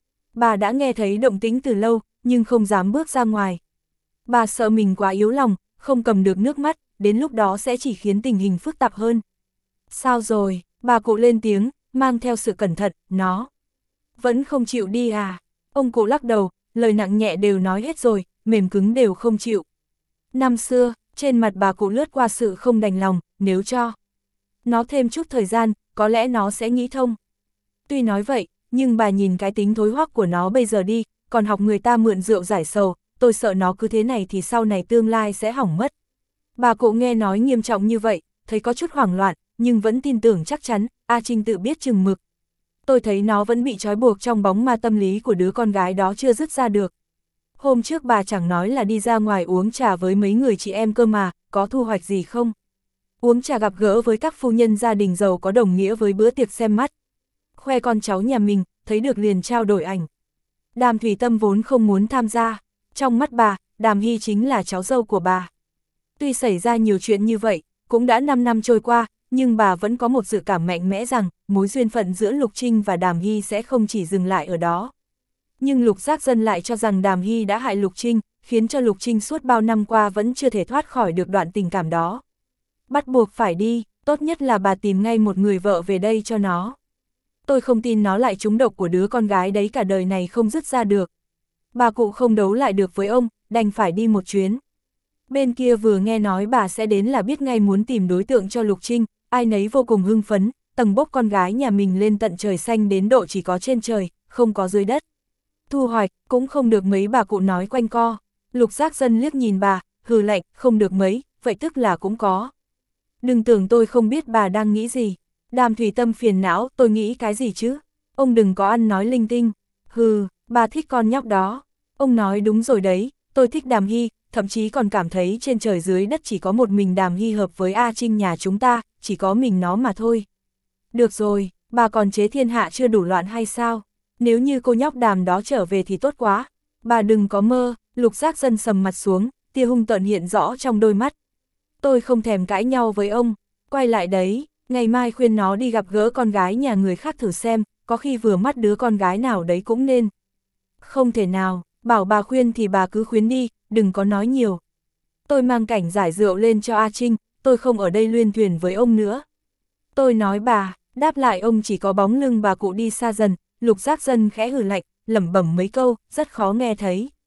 Bà đã nghe thấy động tĩnh từ lâu, nhưng không dám bước ra ngoài. Bà sợ mình quá yếu lòng, không cầm được nước mắt, đến lúc đó sẽ chỉ khiến tình hình phức tạp hơn. Sao rồi, bà cụ lên tiếng, mang theo sự cẩn thận, nó vẫn không chịu đi à? Ông cụ lắc đầu, lời nặng nhẹ đều nói hết rồi, mềm cứng đều không chịu. Năm xưa, trên mặt bà cụ lướt qua sự không đành lòng, nếu cho nó thêm chút thời gian, có lẽ nó sẽ nghĩ thông. Tuy nói vậy, nhưng bà nhìn cái tính thối hoắc của nó bây giờ đi, còn học người ta mượn rượu giải sầu, tôi sợ nó cứ thế này thì sau này tương lai sẽ hỏng mất. Bà cụ nghe nói nghiêm trọng như vậy, thấy có chút hoảng loạn, nhưng vẫn tin tưởng chắc chắn, A Trinh tự biết chừng mực. Tôi thấy nó vẫn bị trói buộc trong bóng ma tâm lý của đứa con gái đó chưa dứt ra được. Hôm trước bà chẳng nói là đi ra ngoài uống trà với mấy người chị em cơ mà, có thu hoạch gì không? Uống trà gặp gỡ với các phu nhân gia đình giàu có đồng nghĩa với bữa tiệc xem mắt. Khoe con cháu nhà mình, thấy được liền trao đổi ảnh. Đàm Thủy Tâm vốn không muốn tham gia, trong mắt bà, Đàm Hy chính là cháu dâu của bà. Tuy xảy ra nhiều chuyện như vậy, cũng đã năm năm trôi qua, nhưng bà vẫn có một dự cảm mạnh mẽ rằng, mối duyên phận giữa Lục Trinh và Đàm Hy sẽ không chỉ dừng lại ở đó. Nhưng Lục Giác Dân lại cho rằng Đàm Hy đã hại Lục Trinh, khiến cho Lục Trinh suốt bao năm qua vẫn chưa thể thoát khỏi được đoạn tình cảm đó. Bắt buộc phải đi, tốt nhất là bà tìm ngay một người vợ về đây cho nó. Tôi không tin nó lại trúng độc của đứa con gái đấy cả đời này không dứt ra được. Bà cụ không đấu lại được với ông, đành phải đi một chuyến. Bên kia vừa nghe nói bà sẽ đến là biết ngay muốn tìm đối tượng cho Lục Trinh, ai nấy vô cùng hưng phấn, tầng bốc con gái nhà mình lên tận trời xanh đến độ chỉ có trên trời, không có dưới đất. Thu hoạch, cũng không được mấy bà cụ nói quanh co. Lục Giác Dân liếc nhìn bà, hừ lạnh, không được mấy, vậy tức là cũng có. Đừng tưởng tôi không biết bà đang nghĩ gì. Đàm Thủy Tâm phiền não, tôi nghĩ cái gì chứ? Ông đừng có ăn nói linh tinh. Hừ, bà thích con nhóc đó. Ông nói đúng rồi đấy, tôi thích Đàm Hy, thậm chí còn cảm thấy trên trời dưới đất chỉ có một mình Đàm Hy hợp với A Trinh nhà chúng ta, chỉ có mình nó mà thôi. Được rồi, bà còn chế thiên hạ chưa đủ loạn hay sao? Nếu như cô nhóc Đàm đó trở về thì tốt quá. Bà đừng có mơ. Lục Giác Dân sầm mặt xuống, tia hung tợn hiện rõ trong đôi mắt. Tôi không thèm cãi nhau với ông, quay lại đấy, ngày mai khuyên nó đi gặp gỡ con gái nhà người khác thử xem, có khi vừa mắt đứa con gái nào đấy cũng nên. Không thể nào, bảo bà khuyên thì bà cứ khuyên đi, đừng có nói nhiều. Tôi mang cảnh giải rượu lên cho A Trinh, tôi không ở đây luyên thuyền với ông nữa. Tôi nói bà, đáp lại ông chỉ có bóng lưng bà cụ đi xa dần. Lục Giác Dân khẽ hừ lạnh, lẩm bẩm mấy câu, rất khó nghe thấy.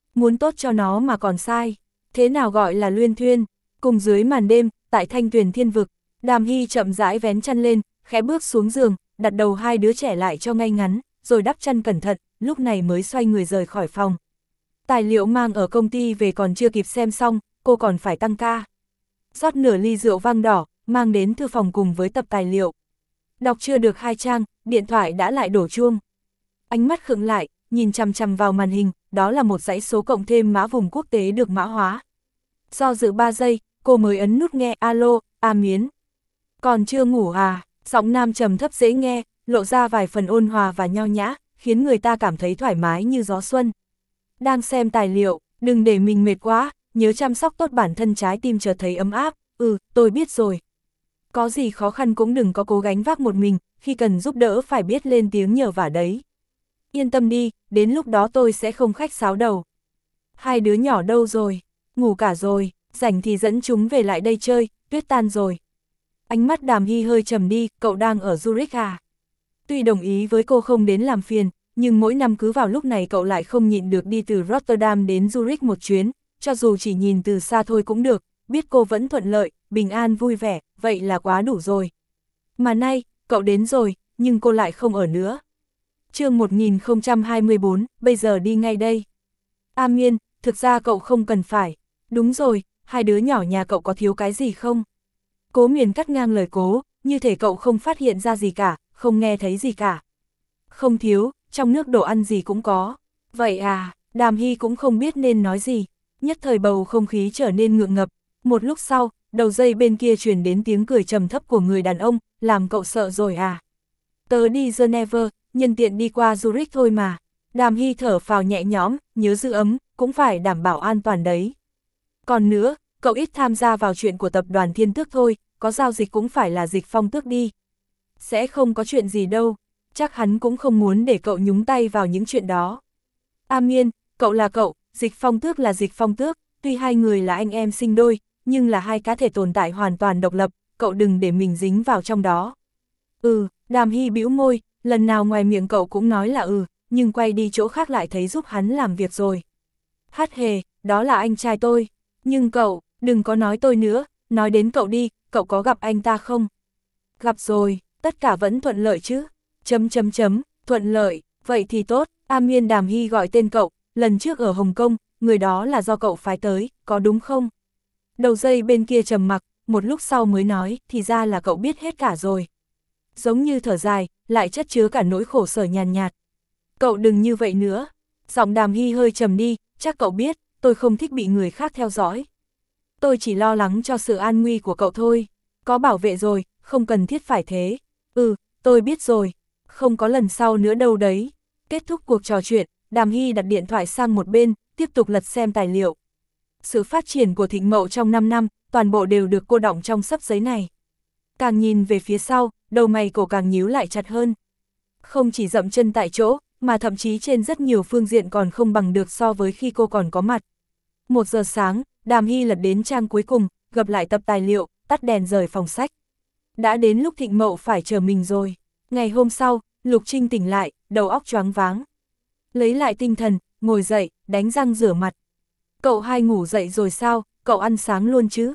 Muốn tốt cho nó mà còn sai. Thế nào gọi là luyên thuyên? Cùng dưới màn đêm, tại Thanh Tuyền Thiên Vực, Đàm Hy chậm rãi vén chăn lên, khẽ bước xuống giường, đặt đầu hai đứa trẻ lại cho ngay ngắn, rồi đắp chăn cẩn thận, lúc này mới xoay người rời khỏi phòng. Tài liệu mang ở công ty về còn chưa kịp xem xong, cô còn phải tăng ca. Rót nửa ly rượu vang đỏ, mang đến thư phòng cùng với tập tài liệu. Đọc chưa được hai trang, điện thoại đã lại đổ chuông. Ánh mắt khựng lại, nhìn chằm chằm vào màn hình, đó là một dãy số cộng thêm mã vùng quốc tế được mã hóa. Do dự ba giây, cô mới ấn nút nghe. Alo, A Miến. Còn chưa ngủ à? Giọng nam trầm thấp dễ nghe, lộ ra vài phần ôn hòa và nho nhã, khiến người ta cảm thấy thoải mái như gió xuân. Đang xem tài liệu, đừng để mình mệt quá, nhớ chăm sóc tốt bản thân, trái tim chợt thấy ấm áp. Ừ, tôi biết rồi. Có gì khó khăn cũng đừng có cố gắng vác một mình, khi cần giúp đỡ phải biết lên tiếng nhờ vả đấy. Yên tâm đi, đến lúc đó tôi sẽ không khách sáo đầu. Hai đứa nhỏ đâu rồi? Ngủ cả rồi, rảnh thì dẫn chúng về lại đây chơi, tuyết tan rồi. Ánh mắt Đàm Hy hơi trầm đi, cậu đang ở Zurich à? Tuy đồng ý với cô không đến làm phiền, nhưng mỗi năm cứ vào lúc này cậu lại không nhịn được đi từ Rotterdam đến Zurich một chuyến, cho dù chỉ nhìn từ xa thôi cũng được, biết cô vẫn thuận lợi, bình an vui vẻ, vậy là quá đủ rồi. Mà nay, cậu đến rồi, nhưng cô lại không ở nữa. Chương một nghìn không trăm hai mươi tư, bây giờ đi ngay đây. A Miên, thực ra cậu không cần phải. Đúng rồi, hai đứa nhỏ nhà cậu có thiếu cái gì không? Cố Miền cắt ngang lời Cố, như thể cậu không phát hiện ra gì cả, không nghe thấy gì cả. Không thiếu, trong nước đồ ăn gì cũng có. Vậy à, Đàm Hy cũng không biết nên nói gì. Nhất thời bầu không khí trở nên ngượng ngập. Một lúc sau, đầu dây bên kia truyền đến tiếng cười trầm thấp của người đàn ông, làm cậu sợ rồi à? Tớ đi Geneva, nhân tiện đi qua Zurich thôi mà. Đàm Hy thở phào nhẹ nhõm, nhớ giữ ấm, cũng phải đảm bảo an toàn đấy. Còn nữa, cậu ít tham gia vào chuyện của tập đoàn Thiên Tước thôi, có giao dịch cũng phải là Dịch Phong Tước đi. Sẽ không có chuyện gì đâu, chắc hắn cũng không muốn để cậu nhúng tay vào những chuyện đó. A Miên, cậu là cậu, Dịch Phong Tước là Dịch Phong Tước, tuy hai người là anh em sinh đôi, nhưng là hai cá thể tồn tại hoàn toàn độc lập, cậu đừng để mình dính vào trong đó. Ừ, Đàm Hy bĩu môi, lần nào ngoài miệng cậu cũng nói là ừ, nhưng quay đi chỗ khác lại thấy giúp hắn làm việc rồi. Hát hề, đó là anh trai tôi, nhưng cậu, đừng có nói tôi nữa, nói đến cậu đi, cậu có gặp anh ta không? Gặp rồi, tất cả vẫn thuận lợi chứ? Chấm chấm chấm, thuận lợi, vậy thì tốt. A Miên, Đàm Hy gọi tên cậu, lần trước ở Hồng Kông, người đó là do cậu phái tới, có đúng không? Đầu dây bên kia trầm mặc, một lúc sau mới nói, thì ra là cậu biết hết cả rồi. Giống như thở dài, lại chất chứa cả nỗi khổ sở nhàn nhạt. Cậu đừng như vậy nữa. Giọng Đàm Hy hơi trầm đi, chắc cậu biết, tôi không thích bị người khác theo dõi. Tôi chỉ lo lắng cho sự an nguy của cậu thôi. Có bảo vệ rồi, không cần thiết phải thế. Ừ, tôi biết rồi. Không có lần sau nữa đâu đấy. Kết thúc cuộc trò chuyện, Đàm Hy đặt điện thoại sang một bên, tiếp tục lật xem tài liệu. Sự phát triển của Thịnh Mậu trong năm năm, toàn bộ đều được cô đọng trong xấp giấy này. Càng nhìn về phía sau, đầu mày cổ càng nhíu lại chặt hơn. Không chỉ dậm chân tại chỗ, mà thậm chí trên rất nhiều phương diện còn không bằng được so với khi cô còn có mặt. Một giờ sáng, Đàm Hy lật đến trang cuối cùng, gập lại tập tài liệu, tắt đèn rời phòng sách. Đã đến lúc Thịnh Mậu phải chờ mình rồi. Ngày hôm sau, Lục Trinh tỉnh lại, đầu óc choáng váng. Lấy lại tinh thần, ngồi dậy, đánh răng rửa mặt. Cậu hai ngủ dậy rồi sao, cậu ăn sáng luôn chứ?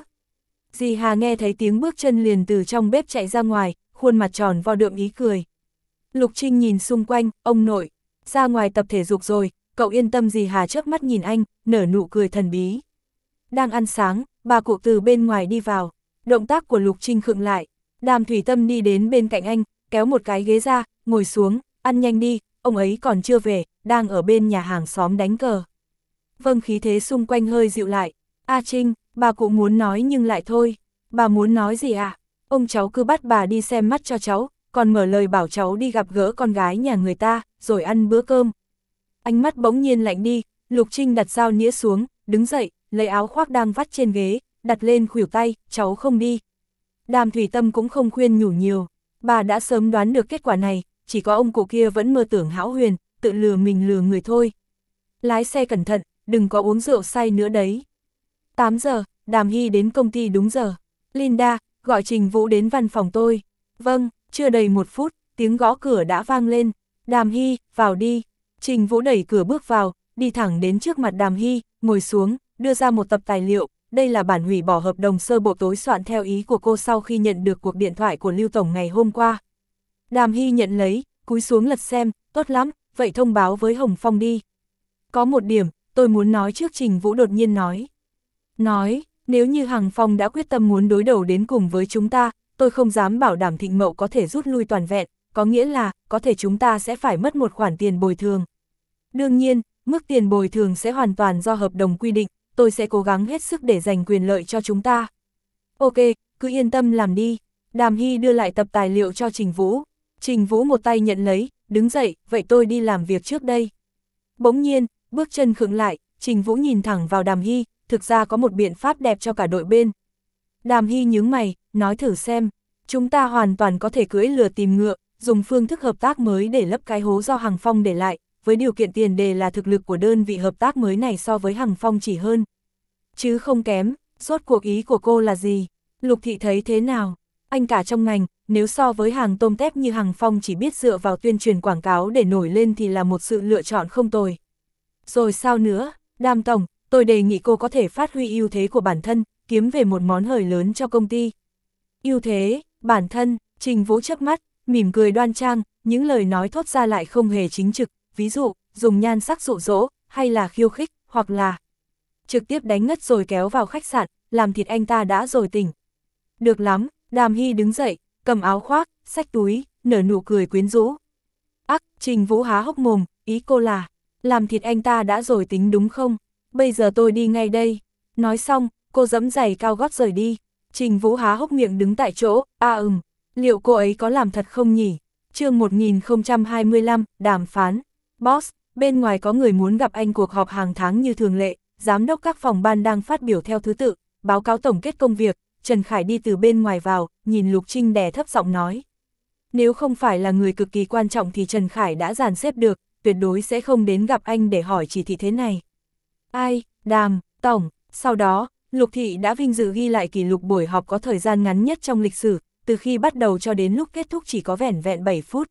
Dì Hà nghe thấy tiếng bước chân liền từ trong bếp chạy ra ngoài, khuôn mặt tròn vo đượm ý cười. Lục Trinh nhìn xung quanh, ông nội, ra ngoài tập thể dục rồi, cậu yên tâm. Dì Hà chớp mắt nhìn anh, nở nụ cười thần bí. Đang ăn sáng, bà cụ từ bên ngoài đi vào, động tác của Lục Trinh khựng lại. Đàm Thủy Tâm đi đến bên cạnh anh, kéo một cái ghế ra, ngồi xuống, ăn nhanh đi, ông ấy còn chưa về, đang ở bên nhà hàng xóm đánh cờ. Vâng, khí thế xung quanh hơi dịu lại. A Trinh, bà cụ muốn nói nhưng lại thôi. Bà muốn nói gì à? Ông cháu cứ bắt bà đi xem mắt cho cháu, còn mở lời bảo cháu đi gặp gỡ con gái nhà người ta, rồi ăn bữa cơm. Ánh mắt bỗng nhiên lạnh đi, Lục Trinh đặt dao nĩa xuống, đứng dậy, lấy áo khoác đang vắt trên ghế, đặt lên khuỷu tay, cháu không đi. Đàm Thủy Tâm cũng không khuyên nhủ nhiều, bà đã sớm đoán được kết quả này, chỉ có ông cụ kia vẫn mơ tưởng hão huyền, tự lừa mình lừa người thôi. Lái xe cẩn thận, đừng có uống rượu say nữa đấy. tám giờ, Đàm Hy đến công ty đúng giờ. Linda, gọi Trình Vũ đến văn phòng tôi. Vâng, chưa đầy một phút, tiếng gõ cửa đã vang lên. Đàm Hy, vào đi. Trình Vũ đẩy cửa bước vào, đi thẳng đến trước mặt Đàm Hy, ngồi xuống, đưa ra một tập tài liệu, đây là bản hủy bỏ hợp đồng sơ bộ tối soạn theo ý của cô sau khi nhận được cuộc điện thoại của Lưu Tổng ngày hôm qua. Đàm Hy nhận lấy, cúi xuống lật xem, tốt lắm, vậy thông báo với Hồng Phong đi. Có một điểm, tôi muốn nói trước. Trình Vũ đột nhiên nói. Nói, nếu như Hằng Phong đã quyết tâm muốn đối đầu đến cùng với chúng ta, tôi không dám bảo đảm Thịnh Mậu có thể rút lui toàn vẹn, có nghĩa là, có thể chúng ta sẽ phải mất một khoản tiền bồi thường. Đương nhiên, mức tiền bồi thường sẽ hoàn toàn do hợp đồng quy định, tôi sẽ cố gắng hết sức để giành quyền lợi cho chúng ta. Ok, cứ yên tâm làm đi. Đàm Hy đưa lại tập tài liệu cho Trình Vũ. Trình Vũ một tay nhận lấy, đứng dậy, vậy tôi đi làm việc trước đây. Bỗng nhiên, bước chân khựng lại, Trình Vũ nhìn thẳng vào Đàm Hy, thực ra có một biện pháp đẹp cho cả đội bên. Đàm Hy nhướng mày, nói thử xem, chúng ta hoàn toàn có thể cưỡi lừa tìm ngựa, dùng phương thức hợp tác mới để lấp cái hố do Hằng Phong để lại, với điều kiện tiền đề là thực lực của đơn vị hợp tác mới này so với Hằng Phong chỉ hơn. Chứ không kém, rốt cuộc ý của cô là gì? Lục Thị thấy thế nào? Anh cả trong ngành, nếu so với hàng tôm tép như Hằng Phong chỉ biết dựa vào tuyên truyền quảng cáo để nổi lên thì là một sự lựa chọn không tồi. Rồi sao nữa? Đàm Tổng, tôi đề nghị cô có thể phát huy ưu thế của bản thân, kiếm về một món hời lớn cho công ty. Ưu thế, bản thân, Trình Vũ chớp mắt, mỉm cười đoan trang, những lời nói thốt ra lại không hề chính trực, ví dụ, dùng nhan sắc dụ dỗ, hay là khiêu khích, hoặc là trực tiếp đánh ngất rồi kéo vào khách sạn, làm thịt anh ta đã rồi tỉnh. Được lắm, Đàm Hy đứng dậy, cầm áo khoác, xách túi, nở nụ cười quyến rũ. Ác, Trình Vũ há hốc mồm, ý cô là, làm thịt anh ta đã rồi tính đúng không? Bây giờ tôi đi ngay đây. Nói xong, cô giẫm giày cao gót rời đi. Trình Vũ há hốc miệng đứng tại chỗ, a à, ừm, liệu cô ấy có làm thật không nhỉ? Chương một nghìn không trăm hai mươi lăm, đàm phán. Boss, bên ngoài có người muốn gặp anh. Cuộc họp hàng tháng như thường lệ, giám đốc các phòng ban đang phát biểu theo thứ tự, báo cáo tổng kết công việc. Trần Khải đi từ bên ngoài vào, nhìn Lục Trinh đè thấp giọng nói. Nếu không phải là người cực kỳ quan trọng thì Trần Khải đã dàn xếp được, tuyệt đối sẽ không đến gặp anh để hỏi chỉ thị thế này. Ai, Đàm, Tổng. Sau đó, Lục Thị đã vinh dự ghi lại kỷ lục buổi họp có thời gian ngắn nhất trong lịch sử, từ khi bắt đầu cho đến lúc kết thúc chỉ có vẻn vẹn bảy phút.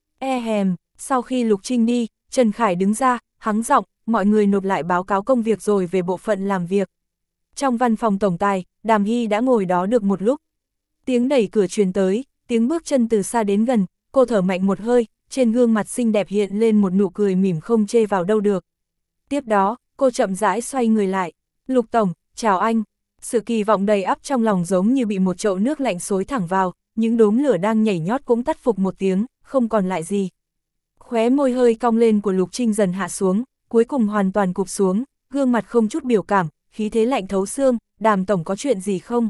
E hèm, sau khi Lục Trinh đi, Trần Khải đứng ra, hắng giọng, mọi người nộp lại báo cáo công việc rồi về bộ phận làm việc. Trong văn phòng tổng tài, Đàm Hy đã ngồi đó được một lúc. Tiếng đẩy cửa truyền tới, tiếng bước chân từ xa đến gần, cô thở mạnh một hơi, trên gương mặt xinh đẹp hiện lên một nụ cười mỉm không chê vào đâu được. Tiếp đó, cô chậm rãi xoay người lại. Lục Tổng, chào anh. Sự kỳ vọng đầy ắp trong lòng giống như bị một chậu nước lạnh xối thẳng vào, những đốm lửa đang nhảy nhót cũng tắt phục một tiếng, không còn lại gì. Khóe môi hơi cong lên của Lục Trinh dần hạ xuống, cuối cùng hoàn toàn cụp xuống, gương mặt không chút biểu cảm, khí thế lạnh thấu xương. Đàm Tổng có chuyện gì không?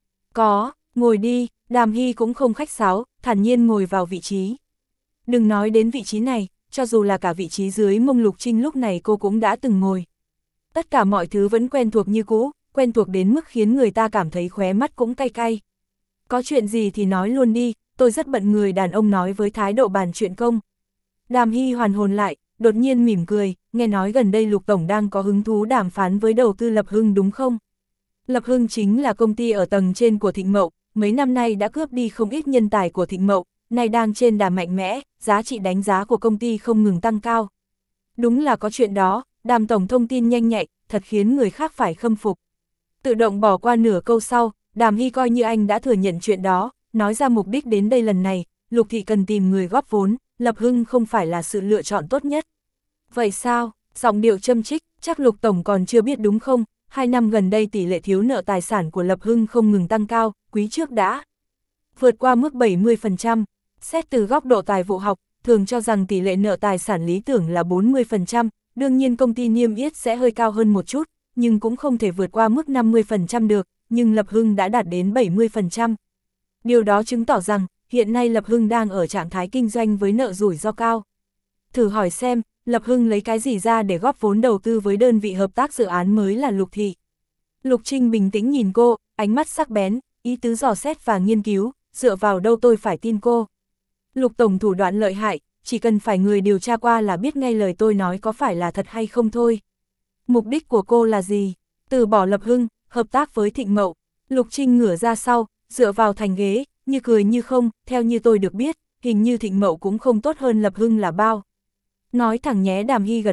Có, ngồi đi. Đàm Hy cũng không khách sáo, thản nhiên ngồi vào vị trí. Đừng nói đến vị trí này, cho dù là cả vị trí dưới mông Lục Trinh lúc này cô cũng đã từng ngồi. Tất cả mọi thứ vẫn quen thuộc như cũ, quen thuộc đến mức khiến người ta cảm thấy khóe mắt cũng cay cay. Có chuyện gì thì nói luôn đi, tôi rất bận. Người đàn ông nói với thái độ bàn chuyện công. Đàm Hy hoàn hồn lại, đột nhiên mỉm cười, nghe nói gần đây Lục Tổng đang có hứng thú đàm phán với đầu tư Lập Hưng đúng không? Lập Hưng chính là công ty ở tầng trên của Thịnh Mậu, mấy năm nay đã cướp đi không ít nhân tài của Thịnh Mậu, nay đang trên đà mạnh mẽ, giá trị đánh giá của công ty không ngừng tăng cao. Đúng là có chuyện đó, Đàm Tổng thông tin nhanh nhạy, thật khiến người khác phải khâm phục. Tự động bỏ qua nửa câu sau, Đàm Hy coi như anh đã thừa nhận chuyện đó, nói ra mục đích đến đây lần này, Lục Thị cần tìm người góp vốn, Lập Hưng không phải là sự lựa chọn tốt nhất. Vậy sao? Giọng điệu châm chích, chắc Lục Tổng còn chưa biết đúng không? Hai năm gần đây tỷ lệ thiếu nợ tài sản của Lập Hưng không ngừng tăng cao, quý trước đã vượt qua mức bảy mươi phần trăm. Xét từ góc độ tài vụ học, thường cho rằng tỷ lệ nợ tài sản lý tưởng là bốn mươi phần trăm, đương nhiên công ty niêm yết sẽ hơi cao hơn một chút, nhưng cũng không thể vượt qua mức năm mươi phần trăm được, nhưng Lập Hưng đã đạt đến bảy mươi phần trăm. Điều đó chứng tỏ rằng, hiện nay Lập Hưng đang ở trạng thái kinh doanh với nợ rủi ro cao. Thử hỏi xem, Lập Hưng lấy cái gì ra để góp vốn đầu tư với đơn vị hợp tác dự án mới là Lục Thị. Lục Trinh bình tĩnh nhìn cô, ánh mắt sắc bén, ý tứ dò xét và nghiên cứu, dựa vào đâu tôi phải tin cô. Lục Tổng thủ đoạn lợi hại, chỉ cần phải người điều tra qua là biết ngay lời tôi nói có phải là thật hay không thôi. Mục đích của cô là gì? Từ bỏ Lập Hưng, hợp tác với Thịnh Mậu. Lục Trinh ngửa ra sau, dựa vào thành ghế, như cười như không, theo như tôi được biết, hình như Thịnh Mậu cũng không tốt hơn Lập Hưng là bao. Nói thẳng nhé. Đàm Hy gật đầu,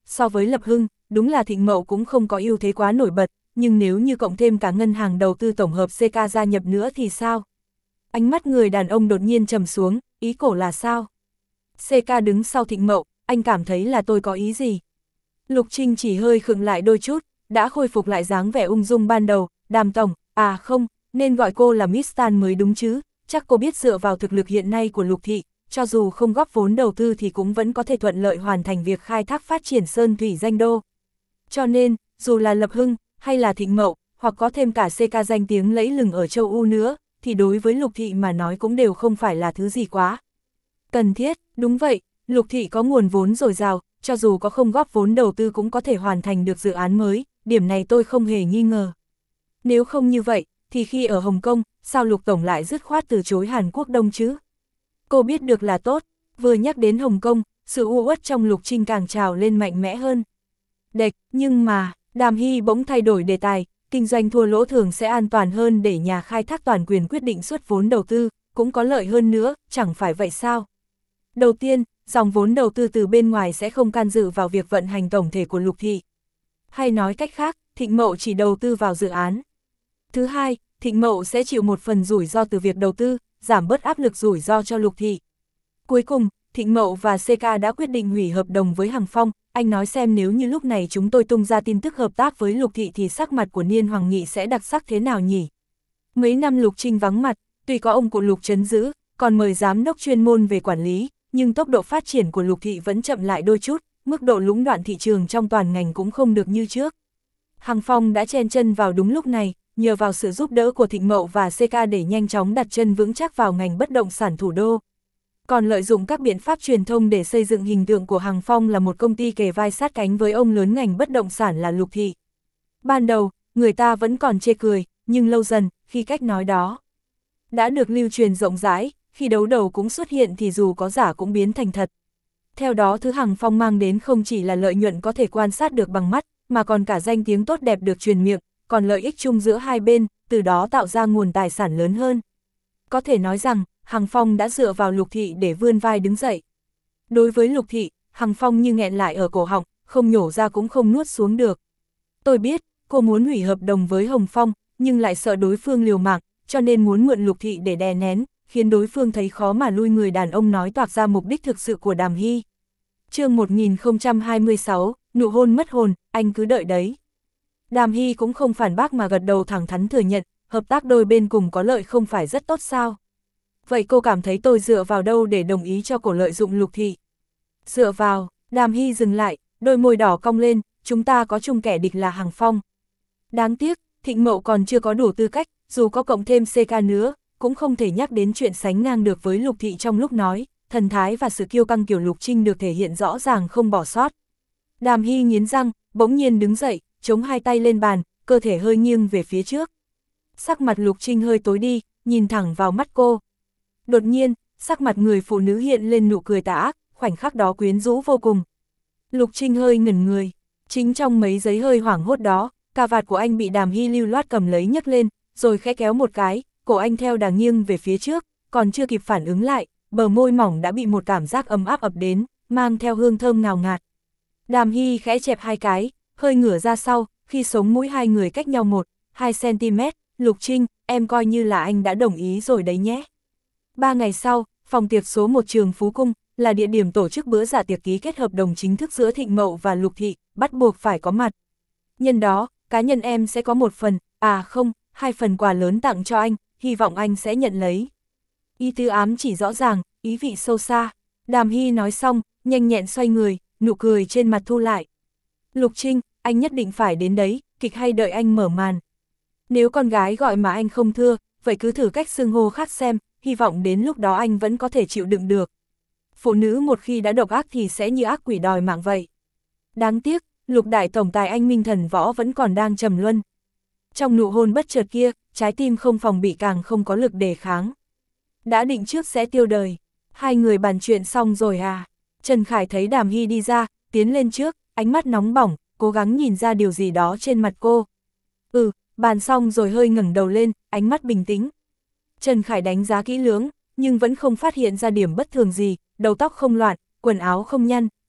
so với Lập Hưng, đúng là Thịnh Mậu cũng không có ưu thế quá nổi bật, nhưng nếu như cộng thêm cả ngân hàng đầu tư tổng hợp xê ca gia nhập nữa thì sao? Ánh mắt người đàn ông đột nhiên trầm xuống, ý cổ là sao? xê ca đứng sau Thịnh Mậu, anh cảm thấy là tôi có ý gì? Lục Trinh chỉ hơi khựng lại đôi chút, đã khôi phục lại dáng vẻ ung dung ban đầu, Đàm tổng, à không, nên gọi cô là Miss Tan mới đúng chứ, chắc cô biết dựa vào thực lực hiện nay của Lục Thị, cho dù không góp vốn đầu tư thì cũng vẫn có thể thuận lợi hoàn thành việc khai thác phát triển sơn thủy danh đô. Cho nên, dù là Lập Hưng, hay là Thịnh Mậu, hoặc có thêm cả xê ca danh tiếng lẫy lừng ở châu U nữa, thì đối với Lục Thị mà nói cũng đều không phải là thứ gì quá cần thiết. Đúng vậy, Lục Thị có nguồn vốn dồi dào, cho dù có không góp vốn đầu tư cũng có thể hoàn thành được dự án mới, điểm này tôi không hề nghi ngờ. Nếu không như vậy, thì khi ở Hồng Kông, sao Lục Tổng lại dứt khoát từ chối Hàn Quốc Đông chứ? Cô biết được là tốt, vừa nhắc đến Hồng Kông, sự u uất trong Lục Trinh càng trào lên mạnh mẽ hơn. Đệch, nhưng mà, Đàm Hy bỗng thay đổi đề tài, kinh doanh thua lỗ thường sẽ an toàn hơn để nhà khai thác toàn quyền quyết định xuất vốn đầu tư, cũng có lợi hơn nữa, chẳng phải vậy sao? Đầu tiên, dòng vốn đầu tư từ bên ngoài sẽ không can dự vào việc vận hành tổng thể của Lục Thị. Hay nói cách khác, Thịnh Mậu chỉ đầu tư vào dự án. Thứ hai, Thịnh Mậu sẽ chịu một phần rủi ro từ việc đầu tư, giảm bớt áp lực rủi ro cho Lục Thị. Cuối cùng, Thịnh Mậu và xê ca đã quyết định hủy hợp đồng với Hằng Phong. Anh nói xem nếu như lúc này chúng tôi tung ra tin tức hợp tác với Lục Thị thì sắc mặt của Niên Hoàng Nghị sẽ đặc sắc thế nào nhỉ? Mấy năm Lục Trinh vắng mặt, tuy có ông cụ Lục trấn giữ, còn mời giám đốc chuyên môn về quản lý, nhưng tốc độ phát triển của Lục Thị vẫn chậm lại đôi chút, mức độ lũng đoạn thị trường trong toàn ngành cũng không được như trước. Hằng Phong đã chen chân vào đúng lúc này, nhờ vào sự giúp đỡ của Thịnh Mậu và xê ca để nhanh chóng đặt chân vững chắc vào ngành bất động sản thủ đô. Còn lợi dụng các biện pháp truyền thông để xây dựng hình tượng của Hằng Phong là một công ty kề vai sát cánh với ông lớn ngành bất động sản là Lục Thị. Ban đầu, người ta vẫn còn chê cười, nhưng lâu dần, khi cách nói đó đã được lưu truyền rộng rãi, khi đấu đầu cũng xuất hiện thì dù có giả cũng biến thành thật. Theo đó thứ Hằng Phong mang đến không chỉ là lợi nhuận có thể quan sát được bằng mắt, mà còn cả danh tiếng tốt đẹp được truyền miệng, còn lợi ích chung giữa hai bên, từ đó tạo ra nguồn tài sản lớn hơn. Có thể nói rằng, Hằng Phong đã dựa vào Lục Thị để vươn vai đứng dậy. Đối với Lục Thị, Hằng Phong như nghẹn lại ở cổ họng, không nhổ ra cũng không nuốt xuống được. Tôi biết, cô muốn hủy hợp đồng với Hồng Phong, nhưng lại sợ đối phương liều mạng, cho nên muốn mượn Lục Thị để đè nén, khiến đối phương thấy khó mà lui. Người đàn ông nói toạc ra mục đích thực sự của Đàm Hy. Chương một nghìn không trăm hai mươi sáu, nụ hôn mất hồn, anh cứ đợi đấy. Đàm Hy cũng không phản bác mà gật đầu thẳng thắn thừa nhận, hợp tác đôi bên cùng có lợi không phải rất tốt sao? Vậy cô cảm thấy tôi dựa vào đâu để đồng ý cho cổ lợi dụng Lục Thị? Dựa vào, Đàm Hy dừng lại, đôi môi đỏ cong lên, chúng ta có chung kẻ địch là Hằng Phong. Đáng tiếc, Thịnh Mậu còn chưa có đủ tư cách, dù có cộng thêm xê ca nữa, cũng không thể nhắc đến chuyện sánh ngang được với Lục Thị trong lúc nói, thần thái và sự kiêu căng kiểu Lục Trinh được thể hiện rõ ràng không bỏ sót. Đàm Hy nghiến răng, bỗng nhiên đứng dậy, chống hai tay lên bàn, cơ thể hơi nghiêng về phía trước. Sắc mặt Lục Trinh hơi tối đi, nhìn thẳng vào mắt cô. Đột nhiên, sắc mặt người phụ nữ hiện lên nụ cười tà ác, khoảnh khắc đó quyến rũ vô cùng. Lục Trinh hơi ngẩn người, chính trong mấy giây hơi hoảng hốt đó, cà vạt của anh bị Đàm Hy lưu loát cầm lấy nhấc lên, rồi khẽ kéo một cái, cổ anh theo đà nghiêng về phía trước, còn chưa kịp phản ứng lại, bờ môi mỏng đã bị một cảm giác ấm áp ập đến, mang theo hương thơm ngào ngạt. Đàm Hy khẽ chẹp hai cái, hơi ngửa ra sau, khi sống mũi hai người cách nhau một, hai xăng-ti-mét, Lục Trinh, em coi như là anh đã đồng ý rồi đấy nhé. Ba ngày sau, phòng tiệc số một Trường Phú Cung, là địa điểm tổ chức bữa dạ tiệc ký kết hợp đồng chính thức giữa Thịnh Mậu và Lục Thị, bắt buộc phải có mặt. Nhân đó, cá nhân em sẽ có một phần, à không, hai phần quà lớn tặng cho anh, hy vọng anh sẽ nhận lấy. Ý tứ ám chỉ rõ ràng, ý vị sâu xa. Đàm Hy nói xong, nhanh nhẹn xoay người, nụ cười trên mặt thu lại. Lục Trinh, anh nhất định phải đến đấy, kịch hay đợi anh mở màn. Nếu con gái gọi mà anh không thưa, vậy cứ thử cách xưng hô khác xem, hy vọng đến lúc đó anh vẫn có thể chịu đựng được. Phụ nữ một khi đã độc ác thì sẽ như ác quỷ đòi mạng vậy. Đáng tiếc, Lục đại tổng tài anh minh thần võ vẫn còn đang trầm luân. Trong nụ hôn bất chợt kia, trái tim không phòng bị càng không có lực đề kháng. Đã định trước sẽ tiêu đời. Hai người bàn chuyện xong rồi à? Trần Khải thấy Đàm Hy đi ra, tiến lên trước, ánh mắt nóng bỏng, cố gắng nhìn ra điều gì đó trên mặt cô. Ừ, bàn xong rồi hơi ngẩng đầu lên, ánh mắt bình tĩnh. Trần Khải đánh giá kỹ lưỡng, nhưng vẫn không phát hiện ra điểm bất thường gì, đầu tóc không loạn, quần áo không nhăn,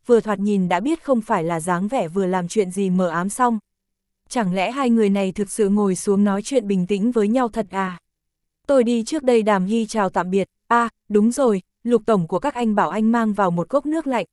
vừa thoạt nhìn đã biết không phải là dáng vẻ vừa làm chuyện gì mờ ám xong. Chẳng lẽ hai người này thực sự ngồi xuống nói chuyện bình tĩnh với nhau thật à? Tôi đi trước đây. Đàm Hy chào tạm biệt. À, đúng rồi, Lục tổng của các anh bảo anh mang vào một cốc nước lạnh.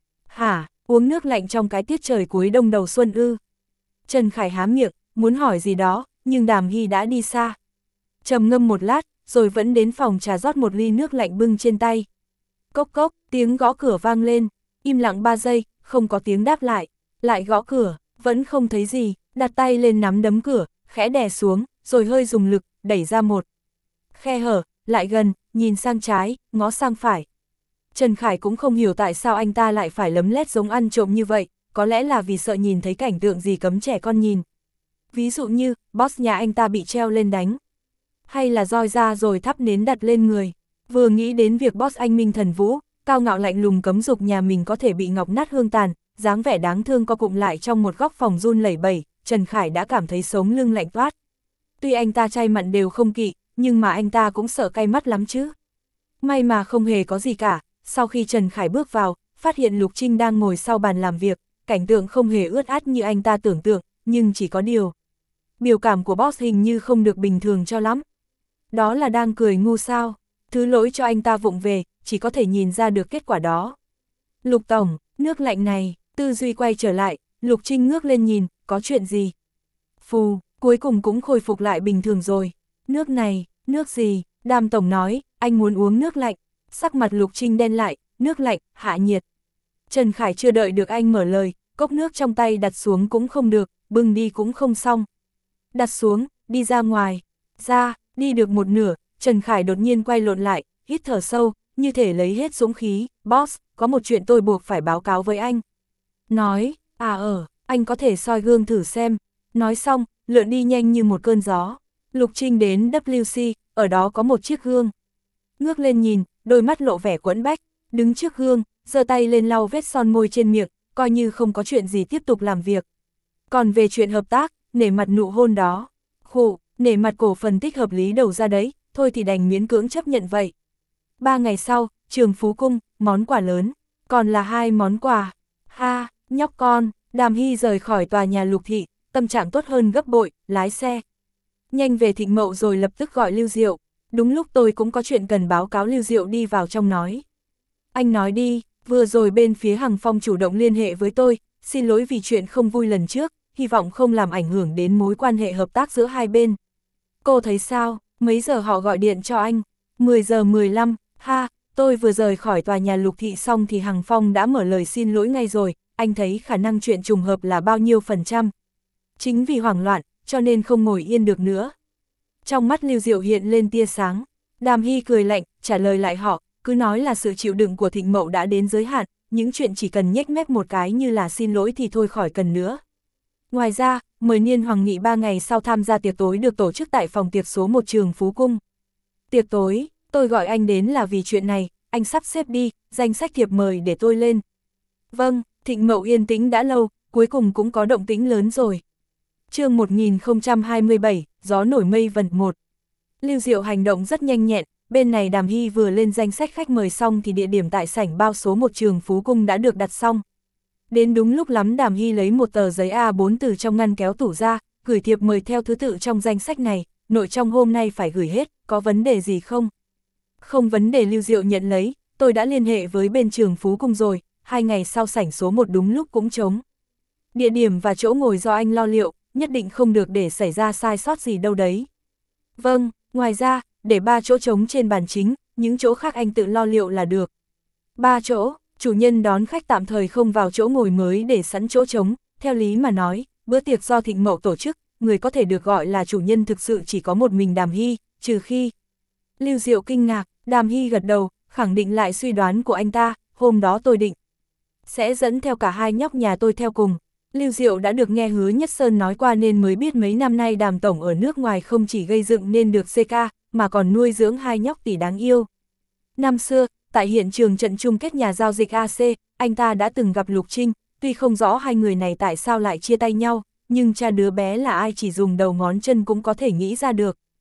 Hả, uống nước lạnh trong cái tiết trời cuối đông đầu xuân ư? Trần Khải há miệng, muốn hỏi gì đó, nhưng Đàm Hy đã đi xa. Trầm ngâm một lát, rồi vẫn đến phòng trà rót một ly nước lạnh bưng trên tay. Cốc cốc, tiếng gõ cửa vang lên, im lặng ba giây, không có tiếng đáp lại. Lại gõ cửa, vẫn không thấy gì, đặt tay lên nắm đấm cửa, khẽ đè xuống, rồi hơi dùng lực, đẩy ra một khe hở, lại gần, nhìn sang trái, ngó sang phải. Trần Khải cũng không hiểu tại sao anh ta lại phải lấm lét giống ăn trộm như vậy, có lẽ là vì sợ nhìn thấy cảnh tượng gì cấm trẻ con nhìn. Ví dụ như, boss nhà anh ta bị treo lên đánh. Hay là roi ra rồi thắp nến đặt lên người. Vừa nghĩ đến việc boss anh Minh Thần Vũ, cao ngạo lạnh lùng cấm dục nhà mình có thể bị ngọc nát hương tàn, dáng vẻ đáng thương co cụm lại trong một góc phòng run lẩy bẩy, Trần Khải đã cảm thấy sống lưng lạnh toát. Tuy anh ta chay mặn đều không kỵ, nhưng mà anh ta cũng sợ cay mắt lắm chứ. May mà không hề có gì cả, sau khi Trần Khải bước vào, phát hiện Lục Trinh đang ngồi sau bàn làm việc, cảnh tượng không hề ướt át như anh ta tưởng tượng, nhưng chỉ có điều. Biểu cảm của boss hình như không được bình thường cho lắm. Đó là đang cười ngu sao, thứ lỗi cho anh ta vụng về, chỉ có thể nhìn ra được kết quả đó. Lục tổng, nước lạnh này, tư duy quay trở lại, Lục Trinh ngước lên nhìn, có chuyện gì? Phù, cuối cùng cũng khôi phục lại bình thường rồi. Nước này, nước gì? Đàm tổng nói, anh muốn uống nước lạnh. Sắc mặt Lục Trinh đen lại, nước lạnh, hạ nhiệt. Trần Khải chưa đợi được anh mở lời, cốc nước trong tay đặt xuống cũng không được, bưng đi cũng không xong. Đặt xuống, đi ra ngoài. Ra, đi được một nửa, Trần Khải đột nhiên quay lộn lại, hít thở sâu, như thể lấy hết dũng khí. Boss, có một chuyện tôi buộc phải báo cáo với anh. Nói, à ở, anh có thể soi gương thử xem. Nói xong, lượn đi nhanh như một cơn gió. Lục Trinh đến W C, ở đó có một chiếc gương. Ngước lên nhìn, đôi mắt lộ vẻ quẫn bách, đứng trước gương, giơ tay lên lau vết son môi trên miệng, coi như không có chuyện gì tiếp tục làm việc. Còn về chuyện hợp tác, nể mặt nụ hôn đó, khụ, nể mặt cổ phần tích hợp lý đầu ra đấy, thôi thì đành miễn cưỡng chấp nhận vậy. Ba ngày sau, Trường Phú Cung, món quà lớn, còn là hai món quà. Ha, nhóc con, Đàm Hy rời khỏi tòa nhà Lục thị, tâm trạng tốt hơn gấp bội, lái xe. Nhanh về Thịnh Mậu rồi lập tức gọi Lưu Diệu. Đúng lúc tôi cũng có chuyện cần báo cáo. Lưu Diệu đi vào trong nói. Anh nói đi, vừa rồi bên phía Hằng Phong chủ động liên hệ với tôi, xin lỗi vì chuyện không vui lần trước, hy vọng không làm ảnh hưởng đến mối quan hệ hợp tác giữa hai bên. Cô thấy sao, mấy giờ họ gọi điện cho anh? mười giờ mười lăm, ha, tôi vừa rời khỏi tòa nhà Lục thị xong thì Hằng Phong đã mở lời xin lỗi ngay rồi, anh thấy khả năng chuyện trùng hợp là bao nhiêu phần trăm? Chính vì hoảng loạn, cho nên không ngồi yên được nữa. Trong mắt Lưu Diệu hiện lên tia sáng, Đàm Hy cười lạnh, trả lời lại họ, cứ nói là sự chịu đựng của Thịnh Mậu đã đến giới hạn, những chuyện chỉ cần nhếch mép một cái như là xin lỗi thì thôi khỏi cần nữa. Ngoài ra, mời Niên Hoàng Nghị ba ngày sau tham gia tiệc tối được tổ chức tại phòng tiệc số một Trường Phú Cung. Tiệc tối, tôi gọi anh đến là vì chuyện này, anh sắp xếp đi, danh sách thiệp mời để tôi lên. Vâng, Thịnh Mậu yên tĩnh đã lâu, cuối cùng cũng có động tĩnh lớn rồi. Chương một nghìn không trăm hai mươi bảy, gió nổi mây vần một. Lưu Diệu hành động rất nhanh nhẹn, bên này Đàm Hy vừa lên danh sách khách mời xong thì địa điểm tại sảnh bao số một Trường Phú Cung đã được đặt xong. Đến đúng lúc lắm Đàm Hy lấy một tờ giấy A bốn từ trong ngăn kéo tủ ra, gửi thiệp mời theo thứ tự trong danh sách này, nội trong hôm nay phải gửi hết, có vấn đề gì không? Không vấn đề. Lưu Diệu nhận lấy, tôi đã liên hệ với bên Trường Phú Cung rồi, hai ngày sau sảnh số một đúng lúc cũng trống. Địa điểm và chỗ ngồi do anh lo liệu, nhất định không được để xảy ra sai sót gì đâu đấy. Vâng, ngoài ra, để ba chỗ trống trên bàn chính, những chỗ khác anh tự lo liệu là được. Ba chỗ, chủ nhân đón khách tạm thời không vào chỗ ngồi mới để sẵn chỗ trống, theo lý mà nói, bữa tiệc do Thịnh Mậu tổ chức, người có thể được gọi là chủ nhân thực sự chỉ có một mình Đàm Hy, trừ khi. Lưu Diệu kinh ngạc, Đàm Hy gật đầu, khẳng định lại suy đoán của anh ta, hôm đó tôi định sẽ dẫn theo cả hai nhóc nhà tôi theo cùng. Lưu Diệu đã được nghe Hứa Nhất Sơn nói qua nên mới biết mấy năm nay Đàm tổng ở nước ngoài không chỉ gây dựng nên được xê ca, mà còn nuôi dưỡng hai nhóc tỷ đáng yêu. Năm xưa, tại hiện trường trận chung kết nhà giao dịch a xê, anh ta đã từng gặp Lục Trinh, tuy không rõ hai người này tại sao lại chia tay nhau, nhưng cha đứa bé là ai chỉ dùng đầu ngón chân cũng có thể nghĩ ra được.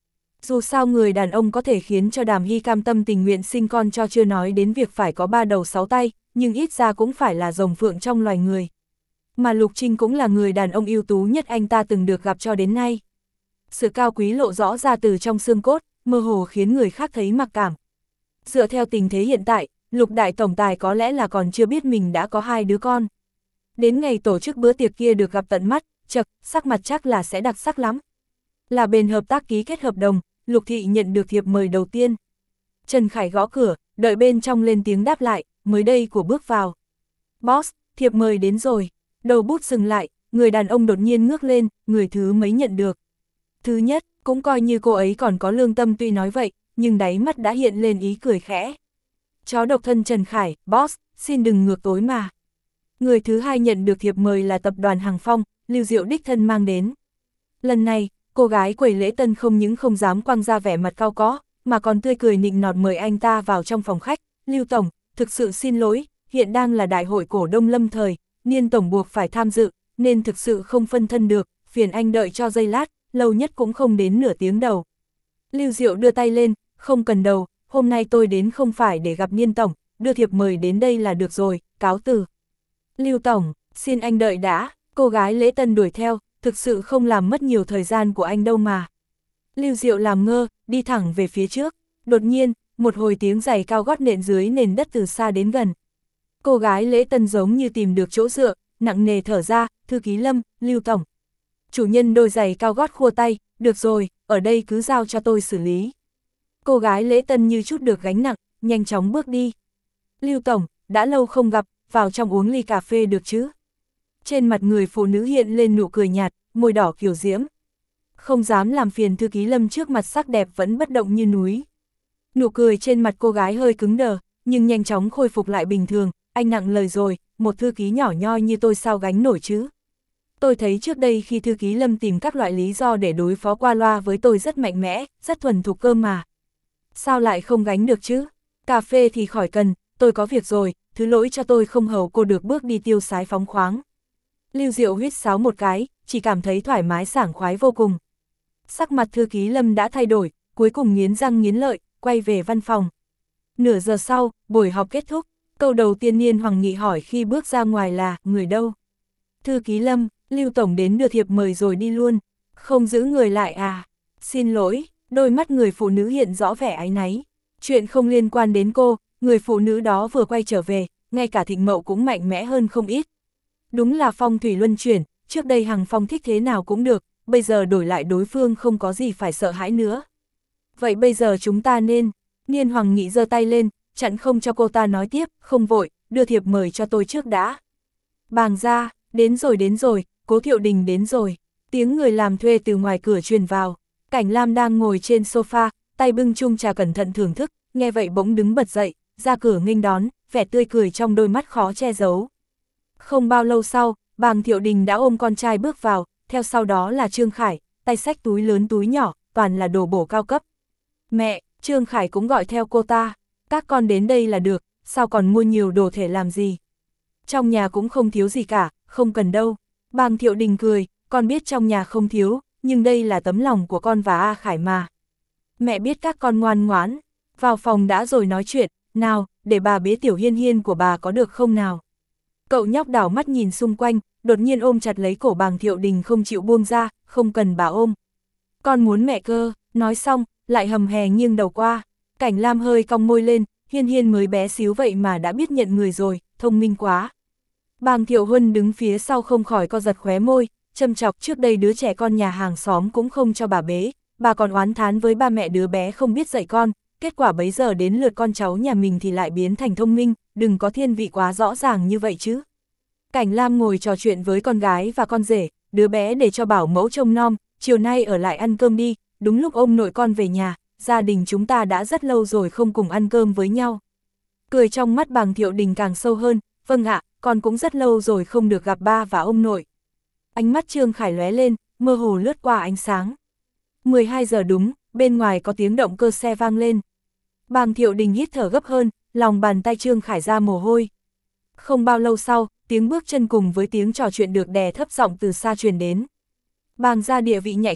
Dù sao người đàn ông có thể khiến cho Đàm Hy cam tâm tình nguyện sinh con cho chưa nói đến việc phải có ba đầu sáu tay, nhưng ít ra cũng phải là rồng phượng trong loài người. Mà Lục Trinh cũng là người đàn ông ưu tú nhất anh ta từng được gặp cho đến nay. Sự cao quý lộ rõ ra từ trong xương cốt, mơ hồ khiến người khác thấy mặc cảm. Dựa theo tình thế hiện tại, Lục đại tổng tài có lẽ là còn chưa biết mình đã có hai đứa con. Đến ngày tổ chức bữa tiệc kia được gặp tận mắt, chậc, sắc mặt chắc là sẽ đặc sắc lắm. Là bên hợp tác ký kết hợp đồng, Lục Thị nhận được thiệp mời đầu tiên. Trần Khải gõ cửa, đợi bên trong lên tiếng đáp lại, mới đây của bước vào. Boss, thiệp mời đến rồi. Đầu bút dừng lại, người đàn ông đột nhiên ngước lên, người thứ mấy nhận được. Thứ nhất, cũng coi như cô ấy còn có lương tâm tuy nói vậy, nhưng đáy mắt đã hiện lên ý cười khẽ. Chó độc thân Trần Khải, boss, xin đừng ngược tối mà. Người thứ hai nhận được thiệp mời là tập đoàn Hằng Phong, Lưu Diệu đích thân mang đến. Lần này, cô gái quầy lễ tân không những không dám quăng ra vẻ mặt cao có, mà còn tươi cười nịnh nọt mời anh ta vào trong phòng khách. Lưu Tổng, thực sự xin lỗi, hiện đang là đại hội cổ đông lâm thời, Niên Tổng buộc phải tham dự, nên thực sự không phân thân được, phiền anh đợi cho giây lát, lâu nhất cũng không đến nửa tiếng đầu. Lưu Diệu đưa tay lên, không cần đầu, hôm nay tôi đến không phải để gặp Niên Tổng, đưa thiệp mời đến đây là được rồi, cáo từ. Lưu Tổng, xin anh đợi đã, cô gái lễ tân đuổi theo, thực sự không làm mất nhiều thời gian của anh đâu mà. Lưu Diệu làm ngơ, đi thẳng về phía trước, đột nhiên, một hồi tiếng giày cao gót nện dưới nền đất từ xa đến gần. Cô gái lễ tân giống như tìm được chỗ dựa, nặng nề thở ra, thư ký Lâm, Lưu Tổng. Chủ nhân đôi giày cao gót khua tay, được rồi, ở đây cứ giao cho tôi xử lý. Cô gái lễ tân như chút được gánh nặng, nhanh chóng bước đi. Lưu Tổng, đã lâu không gặp, vào trong uống ly cà phê được chứ? Trên mặt người phụ nữ hiện lên nụ cười nhạt, môi đỏ kiều diễm. Không dám làm phiền thư ký Lâm trước mặt sắc đẹp vẫn bất động như núi. Nụ cười trên mặt cô gái hơi cứng đờ, nhưng nhanh chóng khôi phục lại bình thường. Anh nặng lời rồi, một thư ký nhỏ nhoi như tôi sao gánh nổi chứ? Tôi thấy trước đây khi thư ký Lâm tìm các loại lý do để đối phó qua loa với tôi rất mạnh mẽ, rất thuần thục cơ mà. Sao lại không gánh được chứ? Cà phê thì khỏi cần, tôi có việc rồi, thứ lỗi cho tôi không hầu cô được bước đi tiêu sái phóng khoáng. Lưu Diệu huýt sáo một cái, chỉ cảm thấy thoải mái sảng khoái vô cùng. Sắc mặt thư ký Lâm đã thay đổi, cuối cùng nghiến răng nghiến lợi, quay về văn phòng. Nửa giờ sau, buổi họp kết thúc, câu đầu tiên Niên Hoàng Nghị hỏi khi bước ra ngoài là, người đâu? Thư ký Lâm, Lưu Tổng đến đưa thiệp mời rồi đi luôn, không giữ người lại à? Xin lỗi, đôi mắt người phụ nữ hiện rõ vẻ áy náy. Chuyện không liên quan đến cô, người phụ nữ đó vừa quay trở về, ngay cả Thịnh Mậu cũng mạnh mẽ hơn không ít. Đúng là phong thủy luân chuyển, trước đây Hằng Phong thích thế nào cũng được, bây giờ đổi lại đối phương không có gì phải sợ hãi nữa. Vậy bây giờ chúng ta nên, Niên Hoàng Nghị giơ tay lên, chặn không cho cô ta nói tiếp, không vội, đưa thiệp mời cho tôi trước đã. Bàng ra, đến rồi đến rồi, Cố Thiệu Đình đến rồi, tiếng người làm thuê từ ngoài cửa truyền vào. Cảnh Lam đang ngồi trên sofa, tay bưng chung trà cẩn thận thưởng thức, nghe vậy bỗng đứng bật dậy, ra cửa nghênh đón, vẻ tươi cười trong đôi mắt khó che giấu. Không bao lâu sau, Bàng Thiệu Đình đã ôm con trai bước vào, theo sau đó là Trương Khải, tay xách túi lớn túi nhỏ, toàn là đồ bổ cao cấp. Mẹ, Trương Khải cũng gọi theo cô ta, các con đến đây là được, sao còn mua nhiều đồ thể làm gì? Trong nhà cũng không thiếu gì cả, không cần đâu. Bàng Thiệu Đình cười, con biết trong nhà không thiếu, nhưng đây là tấm lòng của con và A Khải mà. Mẹ biết các con ngoan ngoãn, vào phòng đã rồi nói chuyện, nào, để bà bế Tiểu Hiên Hiên của bà có được không nào? Cậu nhóc đảo mắt nhìn xung quanh, đột nhiên ôm chặt lấy cổ Bàng Thiệu Đình không chịu buông ra, không cần bà ôm. Con muốn mẹ cơ, nói xong, lại hầm hè nghiêng đầu qua. Cảnh Lam hơi cong môi lên, Hiên Hiên mới bé xíu vậy mà đã biết nhận người rồi, thông minh quá. Bàng Thiệu Huân đứng phía sau không khỏi co giật khóe môi, châm chọc trước đây đứa trẻ con nhà hàng xóm cũng không cho bà bế, bà còn oán thán với ba mẹ đứa bé không biết dạy con, kết quả bấy giờ đến lượt con cháu nhà mình thì lại biến thành thông minh, đừng có thiên vị quá rõ ràng như vậy chứ. Cảnh Lam ngồi trò chuyện với con gái và con rể, đứa bé để cho bảo mẫu trông nom, chiều nay ở lại ăn cơm đi, đúng lúc ông nội con về nhà, gia đình chúng ta đã rất lâu rồi không cùng ăn cơm với nhau. Cười trong mắt Bàng Thiệu Đình càng sâu hơn, vâng ạ, con cũng rất lâu rồi không được gặp ba và ông nội. Ánh mắt Trương Khải lóe lên, mơ hồ lướt qua ánh sáng. mười hai giờ đúng, bên ngoài có tiếng động cơ xe vang lên. Bàng Thiệu Đình hít thở gấp hơn, lòng bàn tay Trương Khải ra mồ hôi. Không bao lâu sau, tiếng bước chân cùng với tiếng trò chuyện được đè thấp giọng từ xa truyền đến. Bàng gia địa vị nhạy cảm,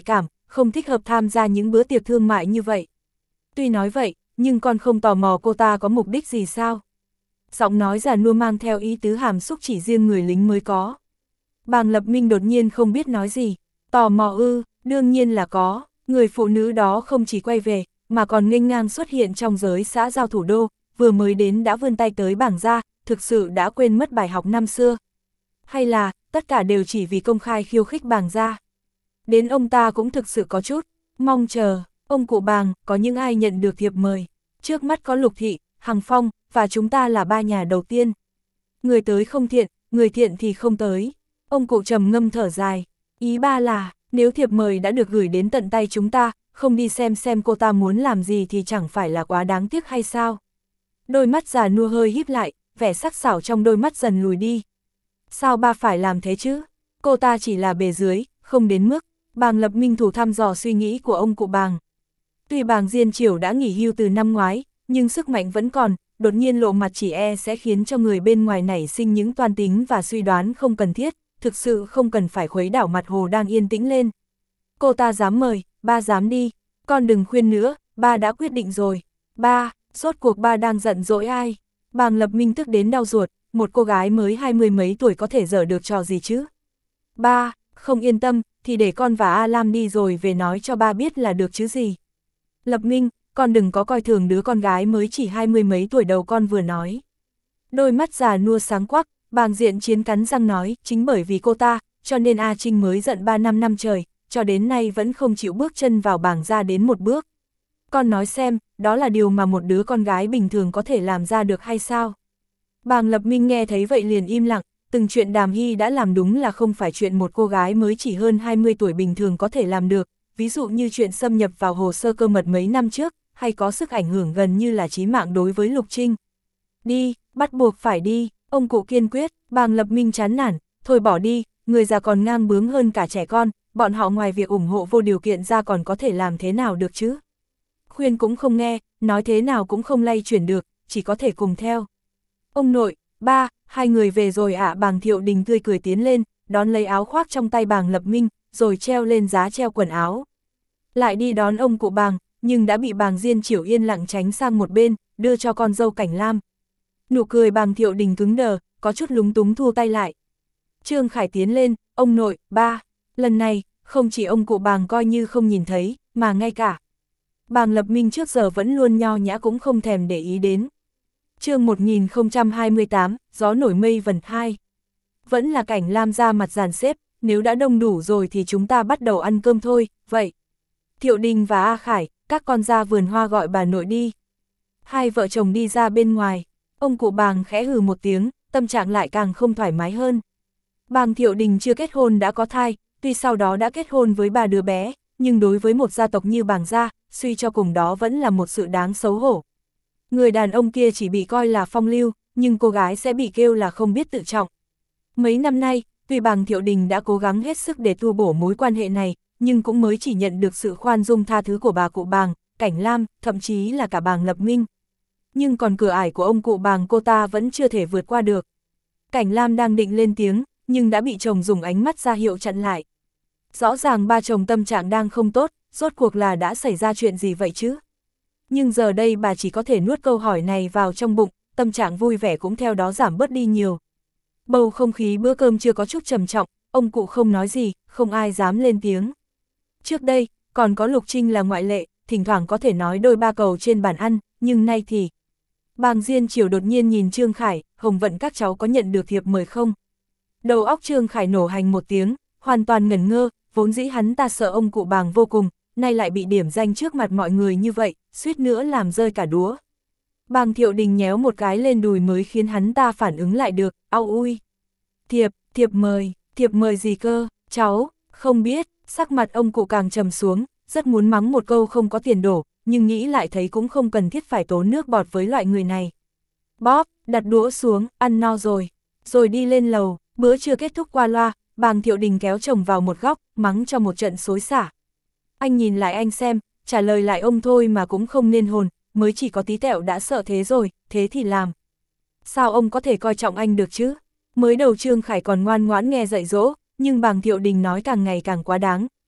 không thích hợp tham gia những bữa tiệc thương mại như vậy. Tuy nói vậy, nhưng con không tò mò cô ta có mục đích gì sao? Giọng nói già nua mang theo ý tứ hàm xúc chỉ riêng người lính mới có. Bàng Lập Minh đột nhiên không biết nói gì. Tò mò ư, đương nhiên là có. Người phụ nữ đó không chỉ quay về, mà còn nghênh ngang xuất hiện trong giới xã giao thủ đô, vừa mới đến đã vươn tay tới Bàng gia, thực sự đã quên mất bài học năm xưa. Hay là, tất cả đều chỉ vì công khai khiêu khích Bàng gia. Đến ông ta cũng thực sự có chút mong chờ. Ông cụ Bàng, có những ai nhận được thiệp mời? Trước mắt có Lục Thị, Hằng Phong, và chúng ta là ba nhà đầu tiên. Người tới không thiện, người thiện thì không tới. Ông cụ trầm ngâm thở dài. Ý ba là, nếu thiệp mời đã được gửi đến tận tay chúng ta, không đi xem xem cô ta muốn làm gì thì chẳng phải là quá đáng tiếc hay sao? Đôi mắt già nua hơi híp lại, vẻ sắc sảo trong đôi mắt dần lùi đi. Sao ba phải làm thế chứ? Cô ta chỉ là bề dưới, không đến mức. Bàng Lập Minh thủ thăm dò suy nghĩ của ông cụ Bàng. Tuy Bàng Diên Chiểu đã nghỉ hưu từ năm ngoái, nhưng sức mạnh vẫn còn, đột nhiên lộ mặt chỉ e sẽ khiến cho người bên ngoài nảy sinh những toan tính và suy đoán không cần thiết, thực sự không cần phải khuấy đảo mặt hồ đang yên tĩnh lên. Cô ta dám mời, ba dám đi, con đừng khuyên nữa, ba đã quyết định rồi. Ba, rốt cuộc ba đang giận dỗi ai? Bàng Lập Minh tức đến đau ruột, một cô gái mới hai mươi mấy tuổi có thể dở được trò gì chứ? Ba, không yên tâm, thì để con và A Lam đi rồi về nói cho ba biết là được chứ gì. Lập Minh, con đừng có coi thường đứa con gái mới chỉ hai mươi mấy tuổi đầu con vừa nói. Đôi mắt già nua sáng quắc, Bàng Diện Chiến cắn răng nói, chính bởi vì cô ta, cho nên A Trinh mới giận ba năm năm trời, cho đến nay vẫn không chịu bước chân vào Bàng gia đến một bước. Con nói xem, đó là điều mà một đứa con gái bình thường có thể làm ra được hay sao? Bàng Lập Minh nghe thấy vậy liền im lặng, từng chuyện Đàm Hy đã làm đúng là không phải chuyện một cô gái mới chỉ hơn hai mươi tuổi bình thường có thể làm được, ví dụ như chuyện xâm nhập vào hồ sơ cơ mật mấy năm trước, hay có sức ảnh hưởng gần như là chí mạng đối với Lục Trinh. Đi, bắt buộc phải đi, ông cụ kiên quyết. Bàng Lập Minh chán nản, thôi bỏ đi, người già còn ngang bướng hơn cả trẻ con, bọn họ ngoài việc ủng hộ vô điều kiện ra còn có thể làm thế nào được chứ? Khuyên cũng không nghe, nói thế nào cũng không lay chuyển được, chỉ có thể cùng theo. Ông nội, ba, hai người về rồi ạ. Bàng Thiệu Đình tươi cười tiến lên, đón lấy áo khoác trong tay Bàng Lập Minh, rồi treo lên giá treo quần áo. Lại đi đón ông cụ Bàng, nhưng đã bị Bàng Diên Chiểu yên lặng tránh sang một bên, đưa cho con dâu Cảnh Lam. Nụ cười Bàng Thiệu Đình cứng đờ, có chút lúng túng thu tay lại. Trương Khải tiến lên, ông nội, ba, lần này, không chỉ ông cụ Bàng coi như không nhìn thấy, mà ngay cả Bàng Lập Minh trước giờ vẫn luôn nho nhã cũng không thèm để ý đến. Chương một nghìn không trăm hai mươi tám, gió nổi mây vần hai. Vẫn là Cảnh Lam ra mặt dàn xếp, nếu đã đông đủ rồi thì chúng ta bắt đầu ăn cơm thôi, vậy. Thiệu Đình và A Khải, các con ra vườn hoa gọi bà nội đi. Hai vợ chồng đi ra bên ngoài, ông cụ Bàng khẽ hừ một tiếng, tâm trạng lại càng không thoải mái hơn. Bàng Thiệu Đình chưa kết hôn đã có thai, tuy sau đó đã kết hôn với ba đứa bé, nhưng đối với một gia tộc như Bàng gia, suy cho cùng đó vẫn là một sự đáng xấu hổ. Người đàn ông kia chỉ bị coi là phong lưu, nhưng cô gái sẽ bị kêu là không biết tự trọng. Mấy năm nay, tuy Bàng Thiệu Đình đã cố gắng hết sức để tu bổ mối quan hệ này, nhưng cũng mới chỉ nhận được sự khoan dung tha thứ của bà cụ Bàng, Cảnh Lam, thậm chí là cả Bàng Lập Minh. Nhưng còn cửa ải của ông cụ Bàng cô ta vẫn chưa thể vượt qua được. Cảnh Lam đang định lên tiếng, nhưng đã bị chồng dùng ánh mắt ra hiệu chặn lại. Rõ ràng ba chồng tâm trạng đang không tốt, rốt cuộc là đã xảy ra chuyện gì vậy chứ? Nhưng giờ đây bà chỉ có thể nuốt câu hỏi này vào trong bụng, tâm trạng vui vẻ cũng theo đó giảm bớt đi nhiều. Bầu không khí bữa cơm chưa có chút trầm trọng, ông cụ không nói gì, không ai dám lên tiếng. Trước đây, còn có Lục Trinh là ngoại lệ, thỉnh thoảng có thể nói đôi ba câu trên bàn ăn, nhưng nay thì... Bàng Diên Chiểu đột nhiên nhìn Trương Khải, Hồng Vận các cháu có nhận được thiệp mời không? Đầu óc Trương Khải nổ hành một tiếng, hoàn toàn ngẩn ngơ, vốn dĩ hắn ta sợ ông cụ Bàng vô cùng, nay lại bị điểm danh trước mặt mọi người như vậy, suýt nữa làm rơi cả đũa. Bàng Thiệu Đình nhéo một cái lên đùi mới khiến hắn ta phản ứng lại được, au ui. Thiệp, thiệp mời, thiệp mời gì cơ, cháu, không biết, sắc mặt ông cụ càng trầm xuống, rất muốn mắng một câu không có tiền đổ, nhưng nghĩ lại thấy cũng không cần thiết phải tốn nước bọt với loại người này. Bóp, đặt đũa xuống, ăn no rồi, rồi đi lên lầu, bữa trưa kết thúc qua loa, Bàng Thiệu Đình kéo chồng vào một góc, mắng cho một trận xối xả. Anh nhìn lại anh xem, trả lời lại ông thôi mà cũng không nên hồn, mới chỉ có tí tẹo đã sợ thế rồi, thế thì làm. Sao ông có thể coi trọng anh được chứ? Mới đầu Trương Khải còn ngoan ngoãn nghe dạy dỗ, nhưng Bàng Thiệu Đình nói càng ngày càng quá đáng,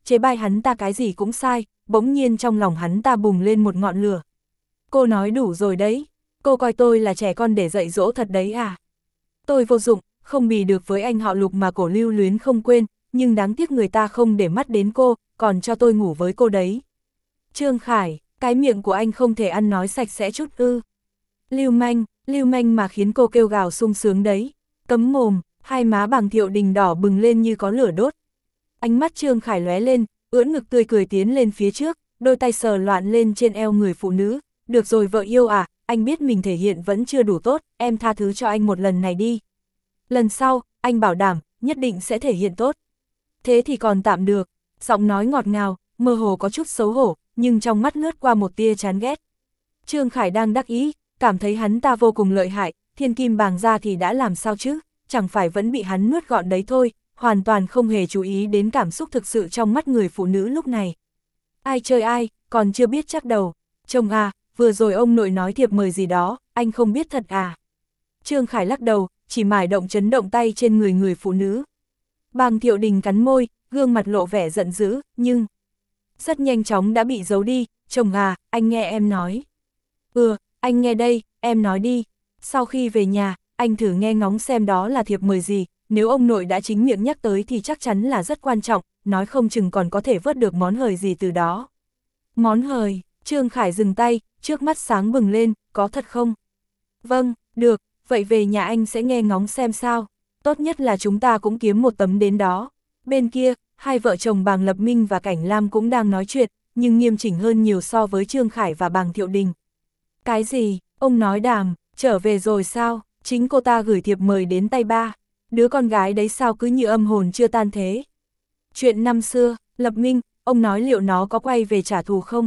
chế bai hắn ta cái gì cũng sai, bỗng nhiên trong lòng hắn ta bùng lên một ngọn lửa. Cô nói đủ rồi đấy, cô coi tôi là trẻ con để dạy dỗ thật đấy à? Tôi vô dụng, không bì được với anh họ Lục mà cổ lưu luyến không quên, nhưng đáng tiếc người ta không để mắt đến cô, còn cho tôi ngủ với cô đấy. Trương Khải, cái miệng của anh không thể ăn nói sạch sẽ chút ư. Lưu manh, lưu manh mà khiến cô kêu gào sung sướng đấy. Cấm mồm, hai má Bàng Thiệu Đình đỏ bừng lên như có lửa đốt. Ánh mắt Trương Khải lóe lên, ưỡn ngực tươi cười tiến lên phía trước, đôi tay sờ loạn lên trên eo người phụ nữ. Được rồi vợ yêu à, anh biết mình thể hiện vẫn chưa đủ tốt, em tha thứ cho anh một lần này đi. Lần sau, anh bảo đảm, nhất định sẽ thể hiện tốt. Thế thì còn tạm được, giọng nói ngọt ngào, mơ hồ có chút xấu hổ, nhưng trong mắt lướt qua một tia chán ghét. Trương Khải đang đắc ý, cảm thấy hắn ta vô cùng lợi hại, thiên kim bàng ra thì đã làm sao chứ, chẳng phải vẫn bị hắn nuốt gọn đấy thôi, hoàn toàn không hề chú ý đến cảm xúc thực sự trong mắt người phụ nữ lúc này. Ai chơi ai, còn chưa biết chắc đầu. Chồng à, vừa rồi ông nội nói thiệp mời gì đó, anh không biết thật à? Trương Khải lắc đầu, chỉ mải động chấn động tay trên người người phụ nữ. Bàng Thiệu Đình cắn môi, gương mặt lộ vẻ giận dữ, nhưng rất nhanh chóng đã bị giấu đi. Chồng à, anh nghe em nói. Ừ, anh nghe đây, em nói đi. Sau khi về nhà, anh thử nghe ngóng xem đó là thiệp mời gì, nếu ông nội đã chính miệng nhắc tới thì chắc chắn là rất quan trọng, nói không chừng còn có thể vớt được món hời gì từ đó. Món hời, Trương Khải dừng tay, trước mắt sáng bừng lên, có thật không? Vâng, được, vậy về nhà anh sẽ nghe ngóng xem sao, tốt nhất là chúng ta cũng kiếm một tấm đến đó. Bên kia, hai vợ chồng Bàng Lập Minh và Cảnh Lam cũng đang nói chuyện, nhưng nghiêm chỉnh hơn nhiều so với Trương Khải và Bàng Thiệu Đình. Cái gì, ông nói Đàm, trở về rồi sao, chính cô ta gửi thiệp mời đến tay ba, đứa con gái đấy sao cứ như âm hồn chưa tan thế. Chuyện năm xưa, Lập Minh, ông nói liệu nó có quay về trả thù không?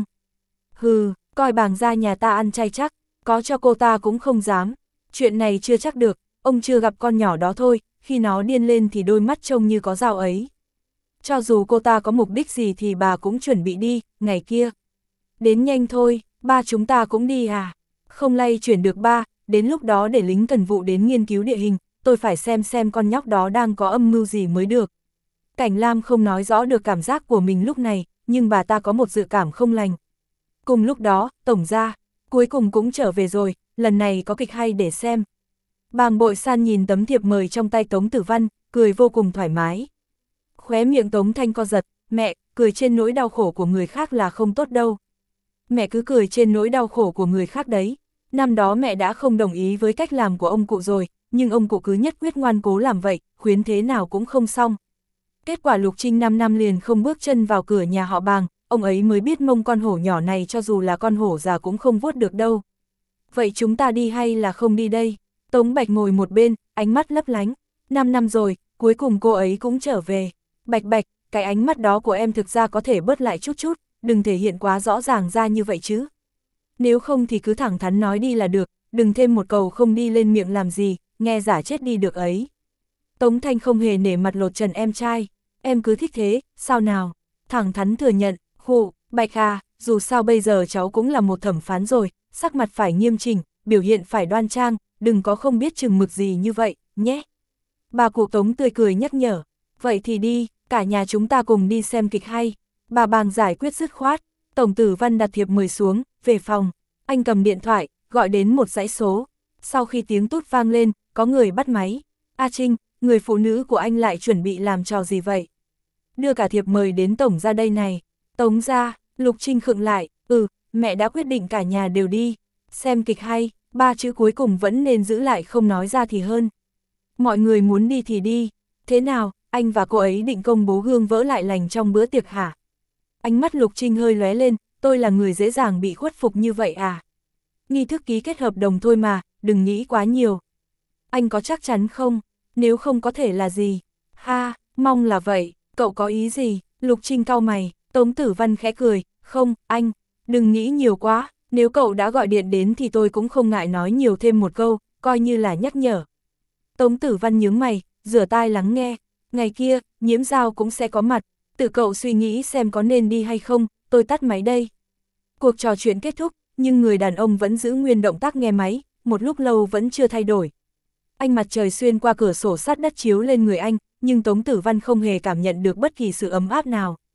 Hừ, coi Bàng gia nhà ta ăn chay chắc, có cho cô ta cũng không dám, chuyện này chưa chắc được, ông chưa gặp con nhỏ đó thôi, khi nó điên lên thì đôi mắt trông như có dao ấy. Cho dù cô ta có mục đích gì thì bà cũng chuẩn bị đi, ngày kia. Đến nhanh thôi, ba chúng ta cũng đi à? Không lay chuyển được ba, đến lúc đó để lính cần vụ đến nghiên cứu địa hình, tôi phải xem xem con nhóc đó đang có âm mưu gì mới được. Cảnh Lam không nói rõ được cảm giác của mình lúc này, nhưng bà ta có một dự cảm không lành. Cùng lúc đó, tổng gia, cuối cùng cũng trở về rồi, lần này có kịch hay để xem. Bàng Bội San nhìn tấm thiệp mời trong tay Tống Tử Văn, cười vô cùng thoải mái. Khóe miệng Tống Thanh co giật, mẹ, cười trên nỗi đau khổ của người khác là không tốt đâu. Mẹ cứ cười trên nỗi đau khổ của người khác đấy. Năm đó mẹ đã không đồng ý với cách làm của ông cụ rồi, nhưng ông cụ cứ nhất quyết ngoan cố làm vậy, khuyến thế nào cũng không xong. Kết quả Lục Trinh năm năm liền không bước chân vào cửa nhà họ Bàng, ông ấy mới biết mông con hổ nhỏ này cho dù là con hổ già cũng không vuốt được đâu. Vậy chúng ta đi hay là không đi đây? Tống Bạch ngồi một bên, ánh mắt lấp lánh. Năm năm rồi, cuối cùng cô ấy cũng trở về. Bạch Bạch, cái ánh mắt đó của em thực ra có thể bớt lại chút chút, đừng thể hiện quá rõ ràng ra như vậy chứ. Nếu không thì cứ thẳng thắn nói đi là được, đừng thêm một câu không đi lên miệng làm gì, nghe giả chết đi được ấy. Tống Thanh không hề nể mặt lột trần em trai, em cứ thích thế, sao nào? Thẳng thắn thừa nhận, khụ, Bạch à, dù sao bây giờ cháu cũng là một thẩm phán rồi, sắc mặt phải nghiêm chỉnh, biểu hiện phải đoan trang, đừng có không biết chừng mực gì như vậy, nhé. Bà cụ Tống tươi cười nhắc nhở, vậy thì đi, cả nhà chúng ta cùng đi xem kịch hay. Bà Bàng giải quyết dứt khoát, Tổng Tử Văn đặt thiệp mời xuống, về phòng, anh cầm điện thoại, gọi đến một dãy số. Sau khi tiếng tút vang lên, có người bắt máy. A Trinh, người phụ nữ của anh lại chuẩn bị làm trò gì vậy? Đưa cả thiệp mời đến Tổng gia đây này. Tống gia, Lục Trinh khựng lại, ừ, mẹ đã quyết định cả nhà đều đi. Xem kịch hay, ba chữ cuối cùng vẫn nên giữ lại không nói ra thì hơn. Mọi người muốn đi thì đi. Thế nào, anh và cô ấy định công bố gương vỡ lại lành trong bữa tiệc hả? Ánh mắt Lục Trinh hơi lóe lên, tôi là người dễ dàng bị khuất phục như vậy à? Nghi thức ký kết hợp đồng thôi mà, đừng nghĩ quá nhiều. Anh có chắc chắn không? Nếu không có thể là gì? Ha, mong là vậy, cậu có ý gì? Lục Trinh cau mày, Tống Tử Văn khẽ cười, không, anh, đừng nghĩ nhiều quá, nếu cậu đã gọi điện đến thì tôi cũng không ngại nói nhiều thêm một câu, coi như là nhắc nhở. Tống Tử Văn nhướng mày, rửa tai lắng nghe, ngày kia, Nhiễm Giao cũng sẽ có mặt, tự cậu suy nghĩ xem có nên đi hay không, tôi tắt máy đây. Cuộc trò chuyện kết thúc, nhưng người đàn ông vẫn giữ nguyên động tác nghe máy, một lúc lâu vẫn chưa thay đổi. Ánh mặt trời xuyên qua cửa sổ sắt đất chiếu lên người anh, nhưng Tống Tử Văn không hề cảm nhận được bất kỳ sự ấm áp nào.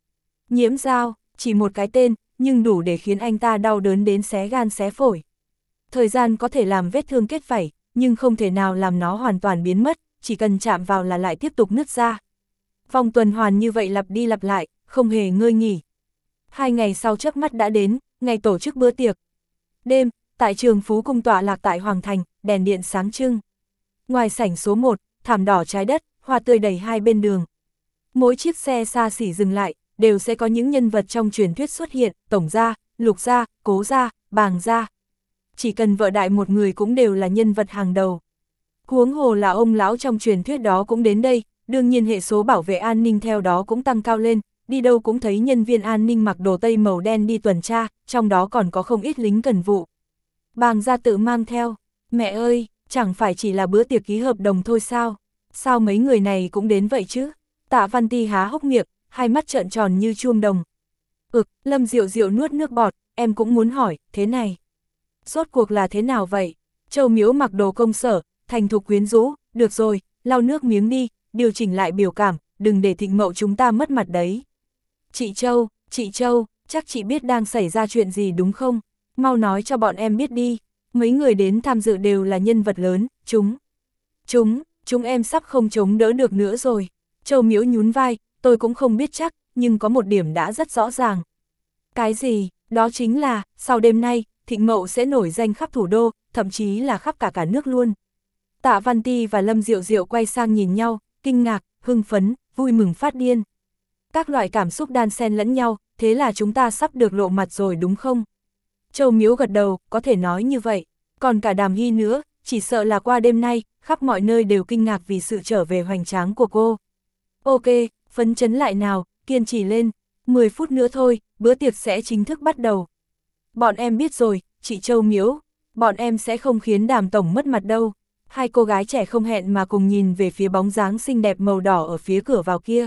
Nhiễm Giao, chỉ một cái tên, nhưng đủ để khiến anh ta đau đớn đến xé gan xé phổi. Thời gian có thể làm vết thương kết vảy, nhưng không thể nào làm nó hoàn toàn biến mất, chỉ cần chạm vào là lại tiếp tục nứt ra. Vòng tuần hoàn như vậy lặp đi lặp lại, không hề ngơi nghỉ. Hai ngày sau chớp mắt đã đến, ngày tổ chức bữa tiệc. Đêm, tại trường Phú Cung tọa lạc tại Hoàng Thành, đèn điện sáng trưng. Ngoài sảnh số một, thảm đỏ trái đất, hoa tươi đầy hai bên đường. Mỗi chiếc xe xa xỉ dừng lại, đều sẽ có những nhân vật trong truyền thuyết xuất hiện, Tổng gia, Lục gia, Cố gia, Bàng gia. Chỉ cần vợ đại một người cũng đều là nhân vật hàng đầu. Huống hồ là ông lão trong truyền thuyết đó cũng đến đây, đương nhiên hệ số bảo vệ an ninh theo đó cũng tăng cao lên, đi đâu cũng thấy nhân viên an ninh mặc đồ tây màu đen đi tuần tra, trong đó còn có không ít lính cần vụ. Bàng gia tự mang theo, mẹ ơi, chẳng phải chỉ là bữa tiệc ký hợp đồng thôi sao? Sao mấy người này cũng đến vậy chứ? Tạ Văn Ti há hốc miệng, hai mắt trợn tròn như chuông đồng. Ực, Lâm Diệu Diệu nuốt nước bọt, em cũng muốn hỏi, thế này. Rốt cuộc là thế nào vậy? Châu Miễu mặc đồ công sở, thành thục quyến rũ, được rồi, lau nước miếng đi, điều chỉnh lại biểu cảm, đừng để Thịnh Mậu chúng ta mất mặt đấy. Chị Châu, chị Châu, chắc chị biết đang xảy ra chuyện gì đúng không? Mau nói cho bọn em biết đi. Mấy người đến tham dự đều là nhân vật lớn, chúng. Chúng, chúng em sắp không chống đỡ được nữa rồi. Châu Miễu nhún vai, tôi cũng không biết chắc, nhưng có một điểm đã rất rõ ràng. Cái gì? Đó chính là, sau đêm nay, Thịnh Mậu sẽ nổi danh khắp thủ đô, thậm chí là khắp cả cả nước luôn. Tạ Văn Ti và Lâm Diệu Diệu quay sang nhìn nhau, kinh ngạc, hưng phấn, vui mừng phát điên. Các loại cảm xúc đan xen lẫn nhau, thế là chúng ta sắp được lộ mặt rồi đúng không? Châu Miễu gật đầu, có thể nói như vậy. Còn cả Đàm Hy nữa, chỉ sợ là qua đêm nay, khắp mọi nơi đều kinh ngạc vì sự trở về hoành tráng của cô. Ok, phấn chấn lại nào, kiên trì lên, mười phút nữa thôi, bữa tiệc sẽ chính thức bắt đầu. Bọn em biết rồi, chị Châu Miễu, bọn em sẽ không khiến Đàm tổng mất mặt đâu. Hai cô gái trẻ không hẹn mà cùng nhìn về phía bóng dáng xinh đẹp màu đỏ ở phía cửa vào kia.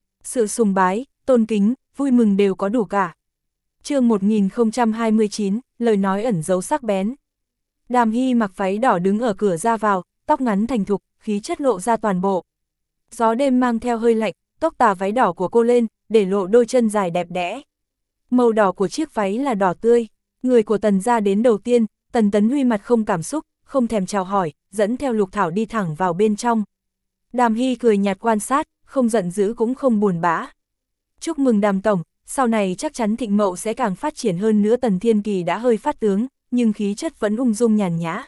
Sự sùng bái, tôn kính, vui mừng đều có đủ cả. Chương một nghìn không trăm hai mươi chín, lời nói ẩn dấu sắc bén. Đàm Hy mặc váy đỏ đứng ở cửa ra vào, tóc ngắn thành thục, khí chất lộ ra toàn bộ. Gió đêm mang theo hơi lạnh, tóc tà váy đỏ của cô lên, để lộ đôi chân dài đẹp đẽ. Màu đỏ của chiếc váy là đỏ tươi. Người của Tần gia đến đầu tiên, Tần Tấn Huy mặt không cảm xúc, không thèm chào hỏi, dẫn theo Lục Thảo đi thẳng vào bên trong. Đàm Hy cười nhạt quan sát, không giận dữ cũng không buồn bã. Chúc mừng Đàm tổng, sau này chắc chắn Thịnh Mậu sẽ càng phát triển hơn nữa. Tần Thiên Kỳ đã hơi phát tướng, nhưng khí chất vẫn ung dung nhàn nhã.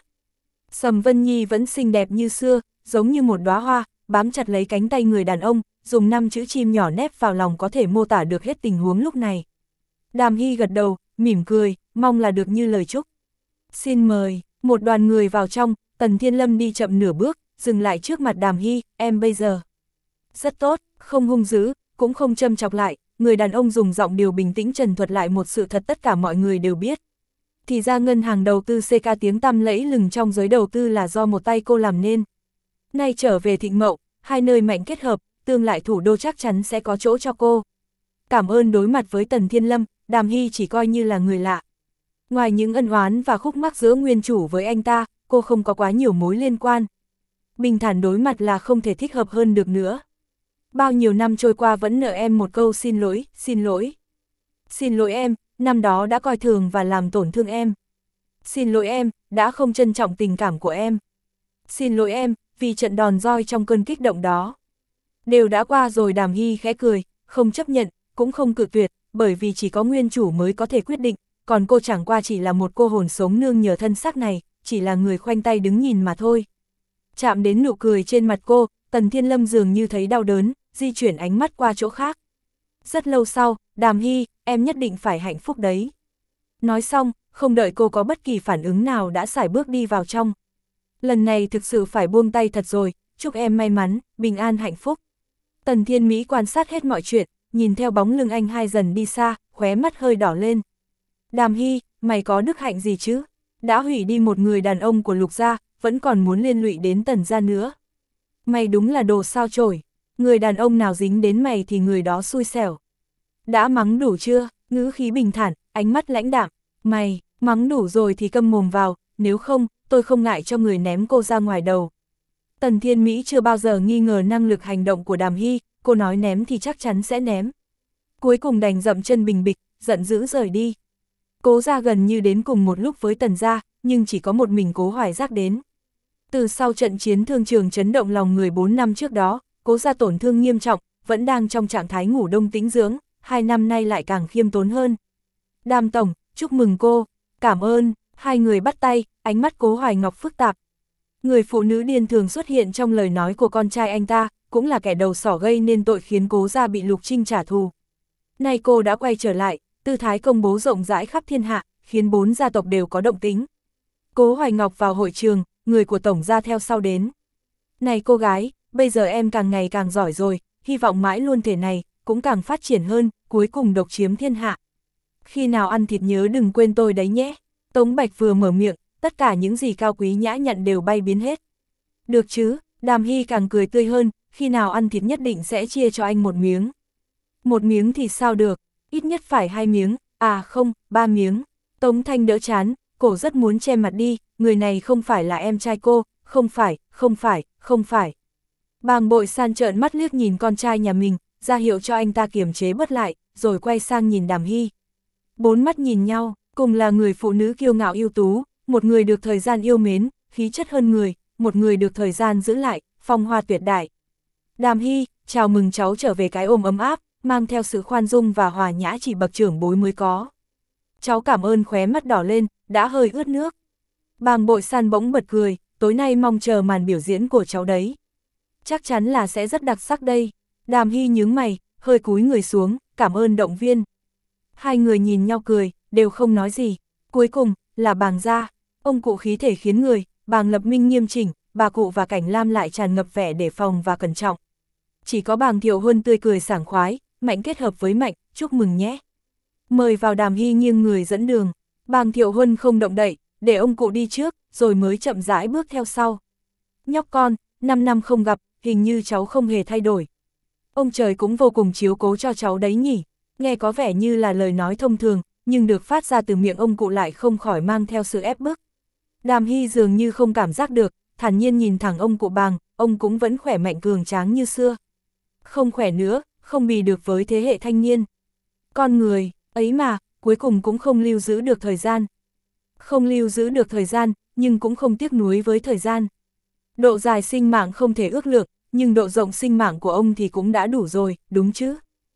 Sầm Vân Nhi vẫn xinh đẹp như xưa, giống như một đóa hoa, bám chặt lấy cánh tay người đàn ông, dùng năm chữ chim nhỏ nép vào lòng có thể mô tả được hết tình huống lúc này. Đàm Hy gật đầu, mỉm cười, mong là được như lời chúc. Xin mời, một đoàn người vào trong, Tần Thiên Lâm đi chậm nửa bước, dừng lại trước mặt Đàm Hy, em bây giờ. Rất tốt, không hung dữ, cũng không châm chọc lại, người đàn ông dùng giọng điệu bình tĩnh trần thuật lại một sự thật tất cả mọi người đều biết. Thì ra ngân hàng đầu tư xê ca tiếng tăm lẫy lừng trong giới đầu tư là do một tay cô làm nên. Nay trở về Thịnh Mậu, hai nơi mạnh kết hợp, tương lai thủ đô chắc chắn sẽ có chỗ cho cô. Cảm ơn. Đối mặt với Tần Thiên Lâm, Đàm Hy chỉ coi như là người lạ. Ngoài những ân oán và khúc mắc giữa nguyên chủ với anh ta, cô không có quá nhiều mối liên quan. Bình thản đối mặt là không thể thích hợp hơn được nữa. Bao nhiêu năm trôi qua vẫn nợ em một câu xin lỗi, xin lỗi. Xin lỗi em, năm đó đã coi thường và làm tổn thương em. Xin lỗi em, đã không trân trọng tình cảm của em. Xin lỗi em, vì trận đòn roi trong cơn kích động đó. Đều đã qua rồi. Đàm Hy khẽ cười, không chấp nhận, cũng không cự tuyệt, bởi vì chỉ có nguyên chủ mới có thể quyết định, còn cô chẳng qua chỉ là một cô hồn sống nương nhờ thân xác này, chỉ là người khoanh tay đứng nhìn mà thôi. Chạm đến nụ cười trên mặt cô, Tần Thiên Lâm dường như thấy đau đớn, di chuyển ánh mắt qua chỗ khác. Rất lâu sau, Đàm Hy, em nhất định phải hạnh phúc đấy. Nói xong, không đợi cô có bất kỳ phản ứng nào đã sải bước đi vào trong. Lần này thực sự phải buông tay thật rồi, chúc em may mắn, bình an hạnh phúc. Tần Thiên Mỹ quan sát hết mọi chuyện, nhìn theo bóng lưng anh hai dần đi xa, khóe mắt hơi đỏ lên. Đàm Hy, mày có đức hạnh gì chứ? Đã hủy đi một người đàn ông của Lục gia, vẫn còn muốn liên lụy đến Tần gia nữa. Mày đúng là đồ sao chổi, người đàn ông nào dính đến mày thì người đó xui xẻo. Đã mắng đủ chưa? Ngữ khí bình thản, ánh mắt lãnh đạm. Mày, mắng đủ rồi thì câm mồm vào, nếu không, tôi không ngại cho người ném cô ra ngoài đầu. Tần Thiên Mỹ chưa bao giờ nghi ngờ năng lực hành động của Đàm Hy, cô nói ném thì chắc chắn sẽ ném. cuối cùng đành dậm chân bình bịch, giận dữ rời đi. Cố gia gần như đến cùng một lúc với Tần gia, nhưng chỉ có một mình Cố Hoài Giác đến. Từ sau trận chiến thương trường chấn động lòng người bốn năm trước đó, Cố gia tổn thương nghiêm trọng, vẫn đang trong trạng thái ngủ đông tĩnh dưỡng, hai năm nay lại càng khiêm tốn hơn. Đàm tổng, chúc mừng cô, cảm ơn, hai người bắt tay, ánh mắt Cố Hoài Ngọc phức tạp. Người phụ nữ điên thường xuất hiện trong lời nói của con trai anh ta, cũng là kẻ đầu sỏ gây nên tội khiến Cố gia bị Lục Trinh trả thù. Nay cô đã quay trở lại, tư thái công bố rộng rãi khắp thiên hạ, khiến bốn gia tộc đều có động tính. Cố Hoài Ngọc vào hội trường, người của tổng gia theo sau đến. Này cô gái, bây giờ em càng ngày càng giỏi rồi, hy vọng mãi luôn thể này, cũng càng phát triển hơn, cuối cùng độc chiếm thiên hạ. Khi nào ăn thịt nhớ đừng quên tôi đấy nhé. Tống Bạch vừa mở miệng, tất cả những gì cao quý nhã nhặn đều bay biến hết. Được chứ, Đàm Hy càng cười tươi hơn, khi nào ăn thịt nhất định sẽ chia cho anh một miếng. Một miếng thì sao được, ít nhất phải hai miếng, à không, ba miếng. Tống Thanh đỡ chán, cổ rất muốn che mặt đi, người này không phải là em trai cô, không phải, không phải, không phải. Bàng Bội San trợn mắt liếc nhìn con trai nhà mình, ra hiệu cho anh ta kiềm chế bớt lại, rồi quay sang nhìn Đàm Hy. Bốn mắt nhìn nhau, cùng là người phụ nữ kiêu ngạo ưu tú, một người được thời gian yêu mến, khí chất hơn người, một người được thời gian giữ lại, phong hoa tuyệt đại. Đàm Hy, chào mừng cháu trở về cái ôm ấm áp, mang theo sự khoan dung và hòa nhã chỉ bậc trưởng bối mới có. Cháu cảm ơn, khóe mắt đỏ lên, đã hơi ướt nước. Bàng Bội San bỗng bật cười, tối nay mong chờ màn biểu diễn của cháu đấy. Chắc chắn là sẽ rất đặc sắc đây. Đàm Hy nhướng mày, hơi cúi người xuống, cảm ơn động viên. Hai người nhìn nhau cười, đều không nói gì. Cuối cùng, là Bàng gia. Ông cụ khí thể khiến người, Bàng Lập Minh nghiêm chỉnh, bà cụ và Cảnh Lam lại tràn ngập vẻ đề phòng và cẩn trọng. Chỉ có Bàng Thiệu Huân tươi cười sảng khoái, Mạnh kết hợp với Mạnh, chúc mừng nhé. Mời vào. Đàm Hy nghiêng người dẫn đường. Bàng Thiệu Huân không động đậy, để ông cụ đi trước, rồi mới chậm rãi bước theo sau. Nhóc con, năm năm không gặp, hình như cháu không hề thay đổi. Ông trời cũng vô cùng chiếu cố cho cháu đấy nhỉ. Nghe có vẻ như là lời nói thông thường, nhưng được phát ra từ miệng ông cụ lại không khỏi mang theo sự ép bức. Đàm Hy dường như không cảm giác được, thản nhiên nhìn thẳng ông cụ Bàng, ông cũng vẫn khỏe mạnh cường tráng như xưa. Không khỏe nữa, không bì được với thế hệ thanh niên. Con người, ấy mà, cuối cùng cũng không lưu giữ được thời gian. Không lưu giữ được thời gian, nhưng cũng không tiếc nuối với thời gian. Độ dài sinh mạng không thể ước lượng, nhưng độ rộng sinh mạng của ông thì cũng đã đủ rồi, đúng chứ?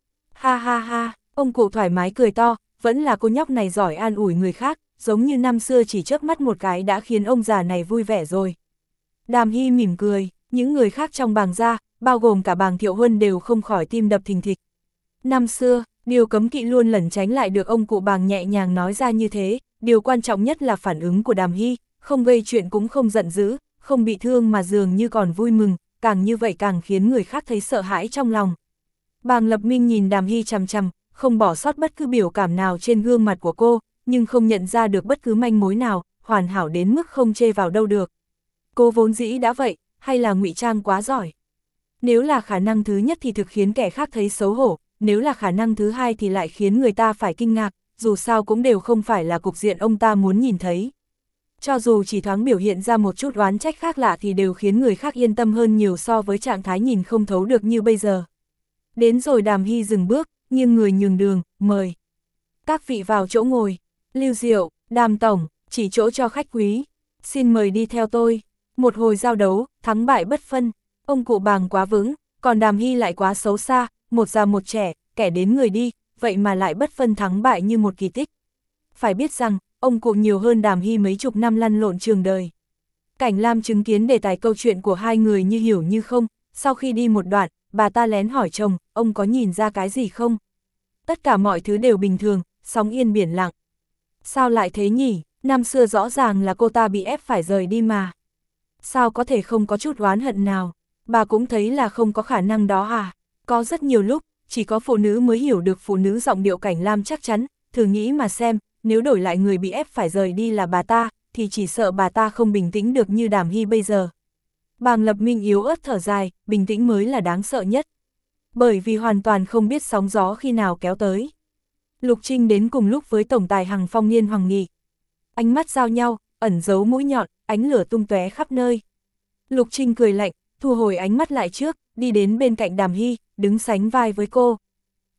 Ha ha ha, ông cụ thoải mái cười to, vẫn là cô nhóc này giỏi an ủi người khác, giống như năm xưa chỉ chớp mắt một cái đã khiến ông già này vui vẻ rồi. Đàm Hy mỉm cười, những người khác trong Bàng gia, bao gồm cả Bàng Thiệu Huân đều không khỏi tim đập thình thịch. Năm xưa, điều cấm kỵ luôn lẩn tránh lại được ông cụ Bàng nhẹ nhàng nói ra như thế, điều quan trọng nhất là phản ứng của Đàm Hy, không gây chuyện cũng không giận dữ, không bị thương mà dường như còn vui mừng, càng như vậy càng khiến người khác thấy sợ hãi trong lòng. Bàng Lập Minh nhìn Đàm Hy chằm chằm, không bỏ sót bất cứ biểu cảm nào trên gương mặt của cô, nhưng không nhận ra được bất cứ manh mối nào, hoàn hảo đến mức không chê vào đâu được. Cô vốn dĩ đã vậy, hay là ngụy trang quá giỏi? Nếu là khả năng thứ nhất thì thực khiến kẻ khác thấy xấu hổ, nếu là khả năng thứ hai thì lại khiến người ta phải kinh ngạc, dù sao cũng đều không phải là cục diện ông ta muốn nhìn thấy. Cho dù chỉ thoáng biểu hiện ra một chút oán trách khác lạ thì đều khiến người khác yên tâm hơn nhiều so với trạng thái nhìn không thấu được như bây giờ. Đến rồi. Đàm Hy dừng bước, nghiêng người nhường đường, mời. Các vị vào chỗ ngồi. Lưu Diệu, Đàm tổng, chỉ chỗ cho khách quý. Xin mời đi theo tôi. Một hồi giao đấu, thắng bại bất phân. Ông cụ Bàng quá vững, còn Đàm Hy lại quá xấu xa, một già một trẻ, kẻ đến người đi, vậy mà lại bất phân thắng bại như một kỳ tích. Phải biết rằng, ông cụ nhiều hơn Đàm Hy mấy chục năm lăn lộn trường đời. Cảnh Lam chứng kiến đề tài câu chuyện của hai người như hiểu như không, sau khi đi một đoạn, bà ta lén hỏi chồng, ông có nhìn ra cái gì không? Tất cả mọi thứ đều bình thường, sóng yên biển lặng. Sao lại thế nhỉ? Năm xưa rõ ràng là cô ta bị ép phải rời đi mà. Sao có thể không có chút oán hận nào? Bà cũng thấy là không có khả năng đó à? Có rất nhiều lúc, chỉ có phụ nữ mới hiểu được phụ nữ. Giọng điệu Cảnh Lam chắc chắn, thử nghĩ mà xem, nếu đổi lại người bị ép phải rời đi là bà ta, thì chỉ sợ bà ta không bình tĩnh được như Đàm Hy bây giờ. Bàng Lập Minh yếu ớt thở dài, bình tĩnh mới là đáng sợ nhất. Bởi vì hoàn toàn không biết sóng gió khi nào kéo tới. Lục Trinh đến cùng lúc với tổng tài Hằng Phong Niên Hoàng Nghị. Ánh mắt giao nhau, ẩn giấu mũi nhọn, ánh lửa tung tóe khắp nơi. Lục Trinh cười lạnh, thu hồi ánh mắt lại trước, đi đến bên cạnh Đàm Hy, đứng sánh vai với cô.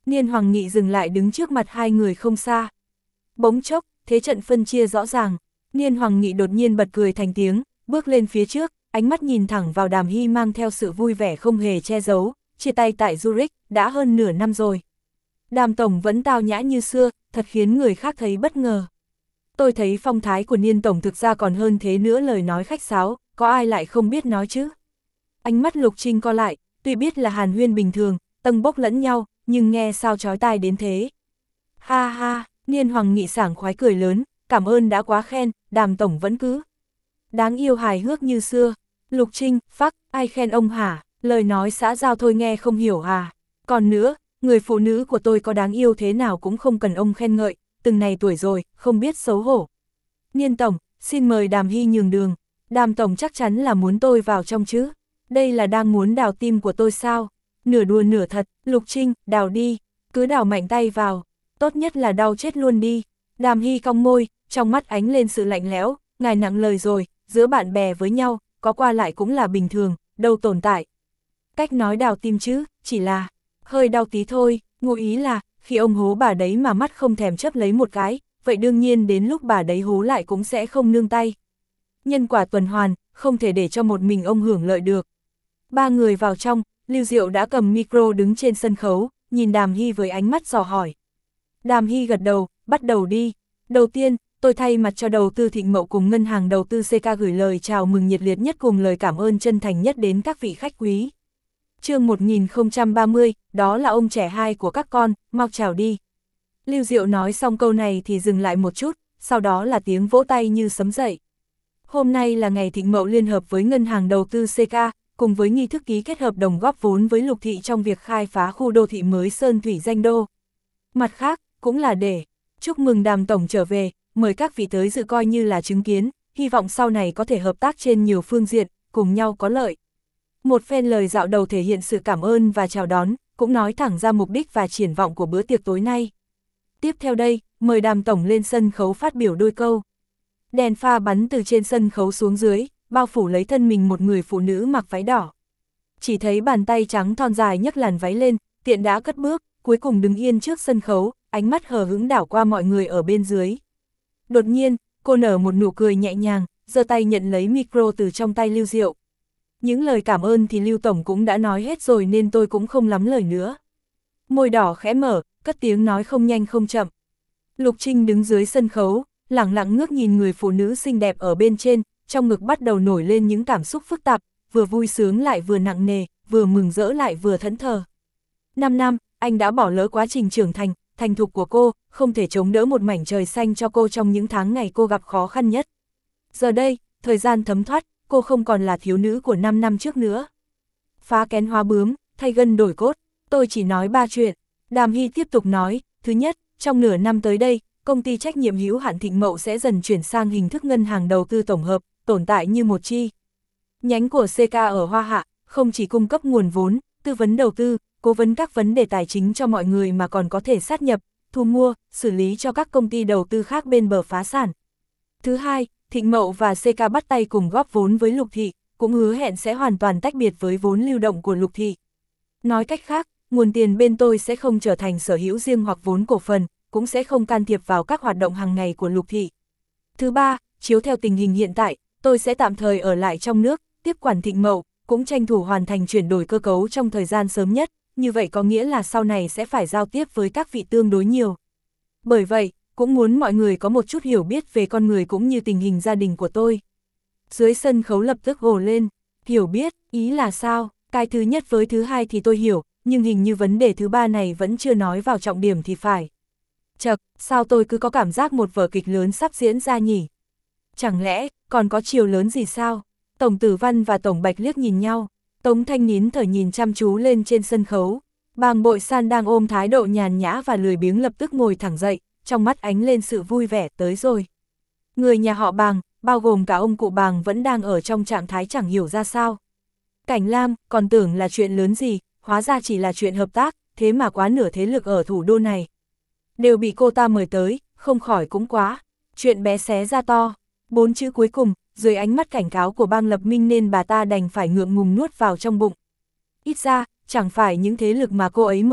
Niên Hoàng Nghị dừng lại đứng trước mặt hai người không xa. Bỗng chốc, thế trận phân chia rõ ràng. Niên Hoàng Nghị đột nhiên bật cười thành tiếng, bước lên phía trước, ánh mắt nhìn thẳng vào Đàm Hy mang theo sự vui vẻ không hề che giấu, chia tay tại Zurich, đã hơn nửa năm rồi. Đàm Tổng vẫn tao nhã như xưa, thật khiến người khác thấy bất ngờ. Tôi thấy phong thái của Niên Tổng thực ra còn hơn thế nữa, lời nói khách sáo, có ai lại không biết nói chứ. Ánh mắt Lục Trinh co lại, tuy biết là hàn huyên bình thường, tâng bốc lẫn nhau, nhưng nghe sao chói tai đến thế. Ha ha, Niên Hoàng Nghị sảng khoái cười lớn, cảm ơn đã quá khen, Đàm Tổng vẫn cứ đáng yêu hài hước như xưa. Lục Trinh, phắc, ai khen ông hả, lời nói xã giao thôi nghe không hiểu à. Còn nữa, người phụ nữ của tôi có đáng yêu thế nào cũng không cần ông khen ngợi, từng này tuổi rồi, không biết xấu hổ. Niên Tổng, xin mời Đàm Hy nhường đường. Đàm Tổng chắc chắn là muốn tôi vào trong chứ. Đây là đang muốn đào tim của tôi sao? Nửa đùa nửa thật, Lục Trinh, đào đi, cứ đào mạnh tay vào, tốt nhất là đau chết luôn đi. Đàm Hy cong môi, trong mắt ánh lên sự lạnh lẽo, ngài nặng lời rồi, giữa bạn bè với nhau, có qua lại cũng là bình thường, đâu tồn tại. Cách nói đào tim chứ, chỉ là hơi đau tí thôi, ngụ ý là, khi ông hố bà đấy mà mắt không thèm chấp lấy một cái, vậy đương nhiên đến lúc bà đấy hố lại cũng sẽ không nương tay. Nhân quả tuần hoàn, không thể để cho một mình ông hưởng lợi được. Ba người vào trong, Lưu Diệu đã cầm micro đứng trên sân khấu, nhìn Đàm Hy với ánh mắt dò hỏi. Đàm Hy gật đầu, bắt đầu đi. Đầu tiên, tôi thay mặt cho đầu tư Thịnh Mậu cùng ngân hàng đầu tư xê ca gửi lời chào mừng nhiệt liệt nhất cùng lời cảm ơn chân thành nhất đến các vị khách quý. Chương một nghìn không trăm ba mươi, đó là ông trẻ hai của các con, mau chào đi. Lưu Diệu nói xong câu này thì dừng lại một chút, sau đó là tiếng vỗ tay như sấm dậy. Hôm nay là ngày Thịnh Mậu liên hợp với ngân hàng đầu tư xê ca, cùng với nghi thức ký kết hợp đồng góp vốn với Lục Thị trong việc khai phá khu đô thị mới Sơn Thủy Danh Đô. Mặt khác, cũng là để chúc mừng Đàm Tổng trở về, mời các vị tới dự coi như là chứng kiến, hy vọng sau này có thể hợp tác trên nhiều phương diện, cùng nhau có lợi. Một phen lời dạo đầu thể hiện sự cảm ơn và chào đón, cũng nói thẳng ra mục đích và triển vọng của bữa tiệc tối nay. Tiếp theo đây, mời Đàm Tổng lên sân khấu phát biểu đôi câu. Đèn pha bắn từ trên sân khấu xuống dưới, bao phủ lấy thân mình một người phụ nữ mặc váy đỏ. Chỉ thấy bàn tay trắng thon dài nhấc làn váy lên, tiện đã cất bước, cuối cùng đứng yên trước sân khấu, ánh mắt hờ hững đảo qua mọi người ở bên dưới. Đột nhiên, cô nở một nụ cười nhẹ nhàng, giơ tay nhận lấy micro từ trong tay Lưu Diệu. Những lời cảm ơn thì Lưu Tổng cũng đã nói hết rồi nên tôi cũng không lắm lời nữa. Môi đỏ khẽ mở, cất tiếng nói không nhanh không chậm. Lục Trinh đứng dưới sân khấu, lẳng lặng ngước nhìn người phụ nữ xinh đẹp ở bên trên, trong ngực bắt đầu nổi lên những cảm xúc phức tạp, vừa vui sướng lại vừa nặng nề, vừa mừng rỡ lại vừa thẫn thờ. Năm năm, anh đã bỏ lỡ quá trình trưởng thành, thành thục của cô, không thể chống đỡ một mảnh trời xanh cho cô trong những tháng ngày cô gặp khó khăn nhất. Giờ đây, thời gian thấm thoát, cô không còn là thiếu nữ của năm năm trước nữa. Phá kén hóa bướm, thay gân đổi cốt, tôi chỉ nói ba chuyện. Đàm Hy tiếp tục nói, thứ nhất, trong nửa năm tới đây, công ty trách nhiệm hữu hạn Thịnh Mậu sẽ dần chuyển sang hình thức ngân hàng đầu tư tổng hợp, tồn tại như một chi nhánh của xê ca ở Hoa Hạ, không chỉ cung cấp nguồn vốn, tư vấn đầu tư, cố vấn các vấn đề tài chính cho mọi người mà còn có thể sát nhập, thu mua, xử lý cho các công ty đầu tư khác bên bờ phá sản. Thứ hai, Thịnh Mậu và xê ca bắt tay cùng góp vốn với Lục Thị, cũng hứa hẹn sẽ hoàn toàn tách biệt với vốn lưu động của Lục Thị. Nói cách khác, nguồn tiền bên tôi sẽ không trở thành sở hữu riêng hoặc vốn cổ phần, cũng sẽ không can thiệp vào các hoạt động hàng ngày của Lục Thị. Thứ ba, chiếu theo tình hình hiện tại, tôi sẽ tạm thời ở lại trong nước, tiếp quản Thịnh Mậu, cũng tranh thủ hoàn thành chuyển đổi cơ cấu trong thời gian sớm nhất, như vậy có nghĩa là sau này sẽ phải giao tiếp với các vị tương đối nhiều. Bởi vậy, cũng muốn mọi người có một chút hiểu biết về con người cũng như tình hình gia đình của tôi. Dưới sân khấu lập tức ồ lên, hiểu biết, ý là sao, cái thứ nhất với thứ hai thì tôi hiểu, nhưng hình như vấn đề thứ ba này vẫn chưa nói vào trọng điểm thì phải. Chậc, sao tôi cứ có cảm giác một vở kịch lớn sắp diễn ra nhỉ? Chẳng lẽ, còn có chiều lớn gì sao? Tổng Tử Văn và Tổng Bạch liếc nhìn nhau, Tống Thanh nín thở nhìn chăm chú lên trên sân khấu. Bàng Bội San đang ôm thái độ nhàn nhã và lười biếng lập tức ngồi thẳng dậy, trong mắt ánh lên sự vui vẻ, tới rồi. Người nhà họ Bàng, bao gồm cả ông cụ Bàng vẫn đang ở trong trạng thái chẳng hiểu ra sao. Cảnh Lam, còn tưởng là chuyện lớn gì, hóa ra chỉ là chuyện hợp tác, thế mà quá nửa thế lực ở thủ đô này đều bị cô ta mời tới, không khỏi cũng quá. Chuyện bé xé ra to. Bốn chữ cuối cùng, dưới ánh mắt cảnh cáo của Bang Lập Minh nên bà ta đành phải ngượng ngùng nuốt vào trong bụng. Ít ra, chẳng phải những thế lực mà cô ấy mời,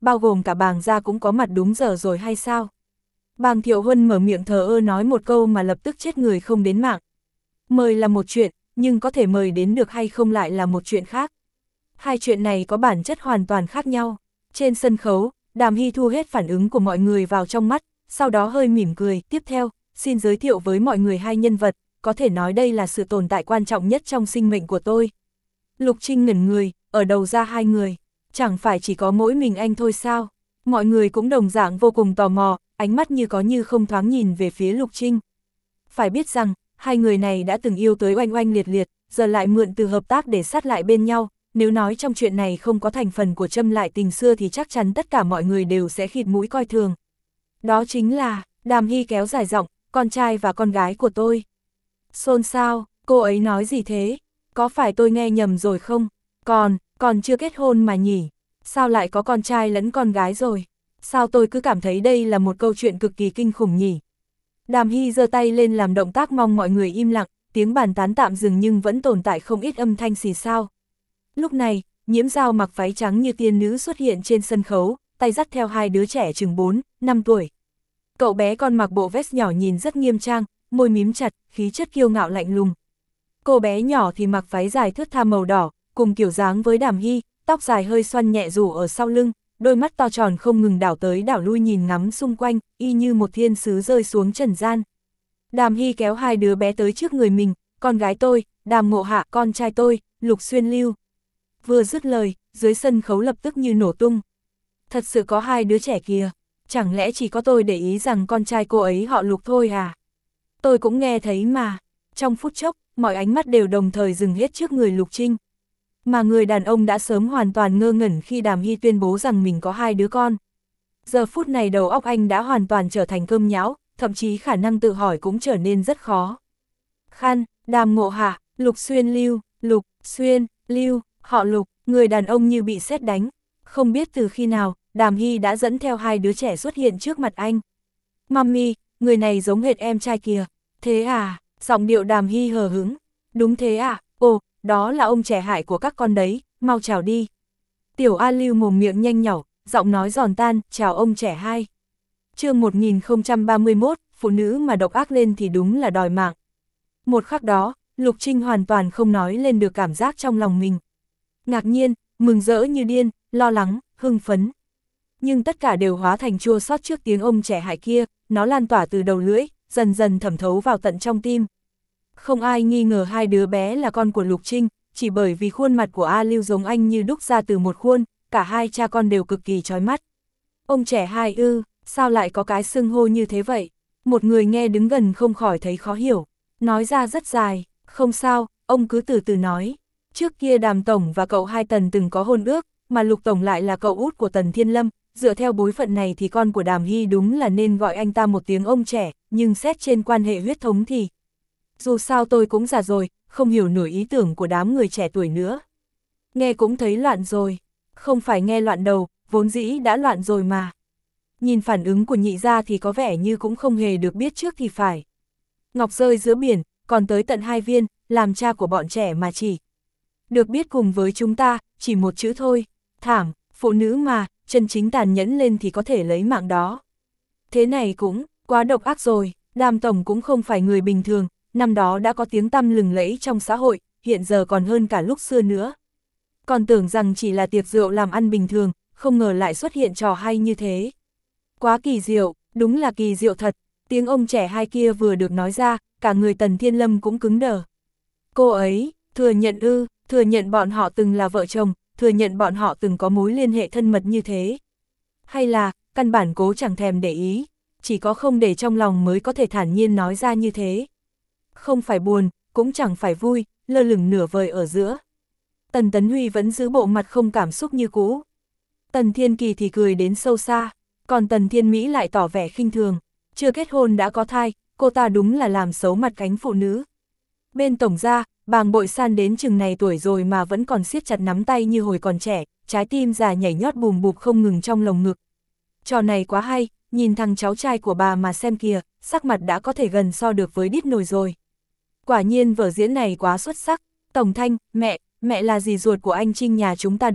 bao gồm cả Bàng gia cũng có mặt đúng giờ rồi hay sao? Bàng Thiệu Huân mở miệng thờ ơ nói một câu mà lập tức chết người không đến mạng. Mời là một chuyện, nhưng có thể mời đến được hay không lại là một chuyện khác. Hai chuyện này có bản chất hoàn toàn khác nhau. Trên sân khấu, Đàm Hy thu hết phản ứng của mọi người vào trong mắt, sau đó hơi mỉm cười. Tiếp theo, xin giới thiệu với mọi người hai nhân vật, có thể nói đây là sự tồn tại quan trọng nhất trong sinh mệnh của tôi. Lục Trinh ngẩn người, ở đầu ra hai người, chẳng phải chỉ có mỗi mình anh thôi sao? Mọi người cũng đồng dạng vô cùng tò mò, ánh mắt như có như không thoáng nhìn về phía Lục Trinh. Phải biết rằng, hai người này đã từng yêu tới oanh oanh liệt liệt, giờ lại mượn từ hợp tác để sát lại bên nhau, nếu nói trong chuyện này không có thành phần của châm lại tình xưa thì chắc chắn tất cả mọi người đều sẽ khịt mũi coi thường. Đó chính là, Đàm Hy kéo dài giọng, con trai và con gái của tôi. Xôn xao, cô ấy nói gì thế? Có phải tôi nghe nhầm rồi không? Còn, còn chưa kết hôn mà nhỉ? Sao lại có con trai lẫn con gái rồi? Sao tôi cứ cảm thấy đây là một câu chuyện cực kỳ kinh khủng nhỉ? Đàm Hy giơ tay lên làm động tác mong mọi người im lặng, tiếng bàn tán tạm dừng nhưng vẫn tồn tại không ít âm thanh xì xao. Lúc này, Nhiễm Dao mặc váy trắng như tiên nữ xuất hiện trên sân khấu, tay dắt theo hai đứa trẻ chừng bốn, năm tuổi. Cậu bé con mặc bộ vest nhỏ nhìn rất nghiêm trang, môi mím chặt, khí chất kiêu ngạo lạnh lùng. Cô bé nhỏ thì mặc váy dài thướt tha màu đỏ, cùng kiểu dáng với Đàm Hy, tóc dài hơi xoăn nhẹ rủ ở sau lưng, đôi mắt to tròn không ngừng đảo tới đảo lui nhìn ngắm xung quanh, y như một thiên sứ rơi xuống trần gian. Đàm Hy kéo hai đứa bé tới trước người mình, con gái tôi, Đàm Ngộ Hạ, con trai tôi, Lục Xuyên Lưu. Vừa dứt lời, dưới sân khấu lập tức như nổ tung. Thật sự có hai đứa trẻ kìa, chẳng lẽ chỉ có tôi để ý rằng con trai cô ấy họ Lục thôi à? Tôi cũng nghe thấy mà. Trong phút chốc, mọi ánh mắt đều đồng thời dừng hết trước người Lục Trinh. Mà người đàn ông đã sớm hoàn toàn ngơ ngẩn khi Đàm Hy tuyên bố rằng mình có hai đứa con. Giờ phút này đầu óc anh đã hoàn toàn trở thành cơm nhão, thậm chí khả năng tự hỏi cũng trở nên rất khó. Khan, Đàm Ngộ Hạ, Lục Xuyên Lưu, Lục, Xuyên, Lưu, họ Lục, người đàn ông như bị sét đánh. Không biết từ khi nào, Đàm Hy đã dẫn theo hai đứa trẻ xuất hiện trước mặt anh. Mami, người này giống hệt em trai kìa. Thế à, giọng điệu Đàm Hy hờ hững. Đúng thế à, ồ, đó là ông trẻ hại của các con đấy, mau chào đi. Tiểu A Lưu mồm miệng nhanh nhảu, giọng nói giòn tan, chào ông trẻ hai. Chương một nghìn không trăm ba mươi mốt, phụ nữ mà độc ác lên thì đúng là đòi mạng. Một khắc đó, Lục Trinh hoàn toàn không nói lên được cảm giác trong lòng mình. Ngạc nhiên, mừng rỡ như điên, lo lắng, hưng phấn. Nhưng tất cả đều hóa thành chua xót trước tiếng ông trẻ hại kia, nó lan tỏa từ đầu lưỡi, dần dần thẩm thấu vào tận trong tim. Không ai nghi ngờ hai đứa bé là con của Lục Trinh, chỉ bởi vì khuôn mặt của A Lưu giống anh như đúc ra từ một khuôn, cả hai cha con đều cực kỳ chói mắt. Ông trẻ hai ư, sao lại có cái xưng hô như thế vậy? Một người nghe đứng gần không khỏi thấy khó hiểu, nói ra rất dài, không sao, ông cứ từ từ nói. Trước kia Đàm Tổng và cậu hai Tần từng có hôn ước, mà Lục Tổng lại là cậu út của Tần Thiên Lâm, dựa theo bối phận này thì con của Đàm Hy đúng là nên gọi anh ta một tiếng ông trẻ, nhưng xét trên quan hệ huyết thống thì... Dù sao tôi cũng già rồi, không hiểu nổi ý tưởng của đám người trẻ tuổi nữa. Nghe cũng thấy loạn rồi, không phải nghe loạn đầu, vốn dĩ đã loạn rồi mà. Nhìn phản ứng của nhị gia thì có vẻ như cũng không hề được biết trước thì phải. Ngọc rơi giữa biển, còn tới tận hai viên, làm cha của bọn trẻ mà chỉ. Được biết cùng với chúng ta, chỉ một chữ thôi, thảm, phụ nữ mà, chân chính tàn nhẫn lên thì có thể lấy mạng đó. Thế này cũng, quá độc ác rồi, Đàm Tổng cũng không phải người bình thường, năm đó đã có tiếng tăm lừng lẫy trong xã hội, hiện giờ còn hơn cả lúc xưa nữa. Còn tưởng rằng chỉ là tiệc rượu làm ăn bình thường, không ngờ lại xuất hiện trò hay như thế. Quá kỳ diệu, đúng là kỳ diệu thật, tiếng ông trẻ hai kia vừa được nói ra, cả người Tần Thiên Lâm cũng cứng đờ. Cô ấy, thừa nhận ư, thừa nhận bọn họ từng là vợ chồng, thừa nhận bọn họ từng có mối liên hệ thân mật như thế. Hay là, căn bản cố chẳng thèm để ý, chỉ có không để trong lòng mới có thể thản nhiên nói ra như thế. Không phải buồn, cũng chẳng phải vui, lơ lửng nửa vời ở giữa. Tần Tấn Huy vẫn giữ bộ mặt không cảm xúc như cũ. Tần Thiên Kỳ thì cười đến sâu xa, còn Tần Thiên Mỹ lại tỏ vẻ khinh thường. Chưa kết hôn đã có thai, cô ta đúng là làm xấu mặt cánh phụ nữ. Bên tổng gia, Bàng Bội San đến chừng này tuổi rồi mà vẫn còn siết chặt nắm tay như hồi còn trẻ, trái tim già nhảy nhót bùm bụp không ngừng trong lồng ngực. Trò này quá hay, nhìn thằng cháu trai của bà mà xem kìa, sắc mặt đã có thể gần so được với đít nồi rồi. Quả nhiên vở diễn này quá xuất sắc, Tổng Thanh, mẹ, mẹ là dì ruột của anh Trinh nhà chúng ta đấy,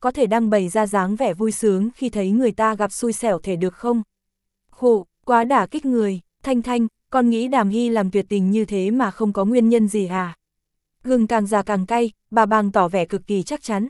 có thể đăng bày ra dáng vẻ vui sướng khi thấy người ta gặp xui xẻo thể được không? Khổ, quá đả kích người, Thanh Thanh, con nghĩ Đàm Hy làm tuyệt tình như thế mà không có nguyên nhân gì hả? Gừng càng già càng cay, bà Bàng tỏ vẻ cực kỳ chắc chắn.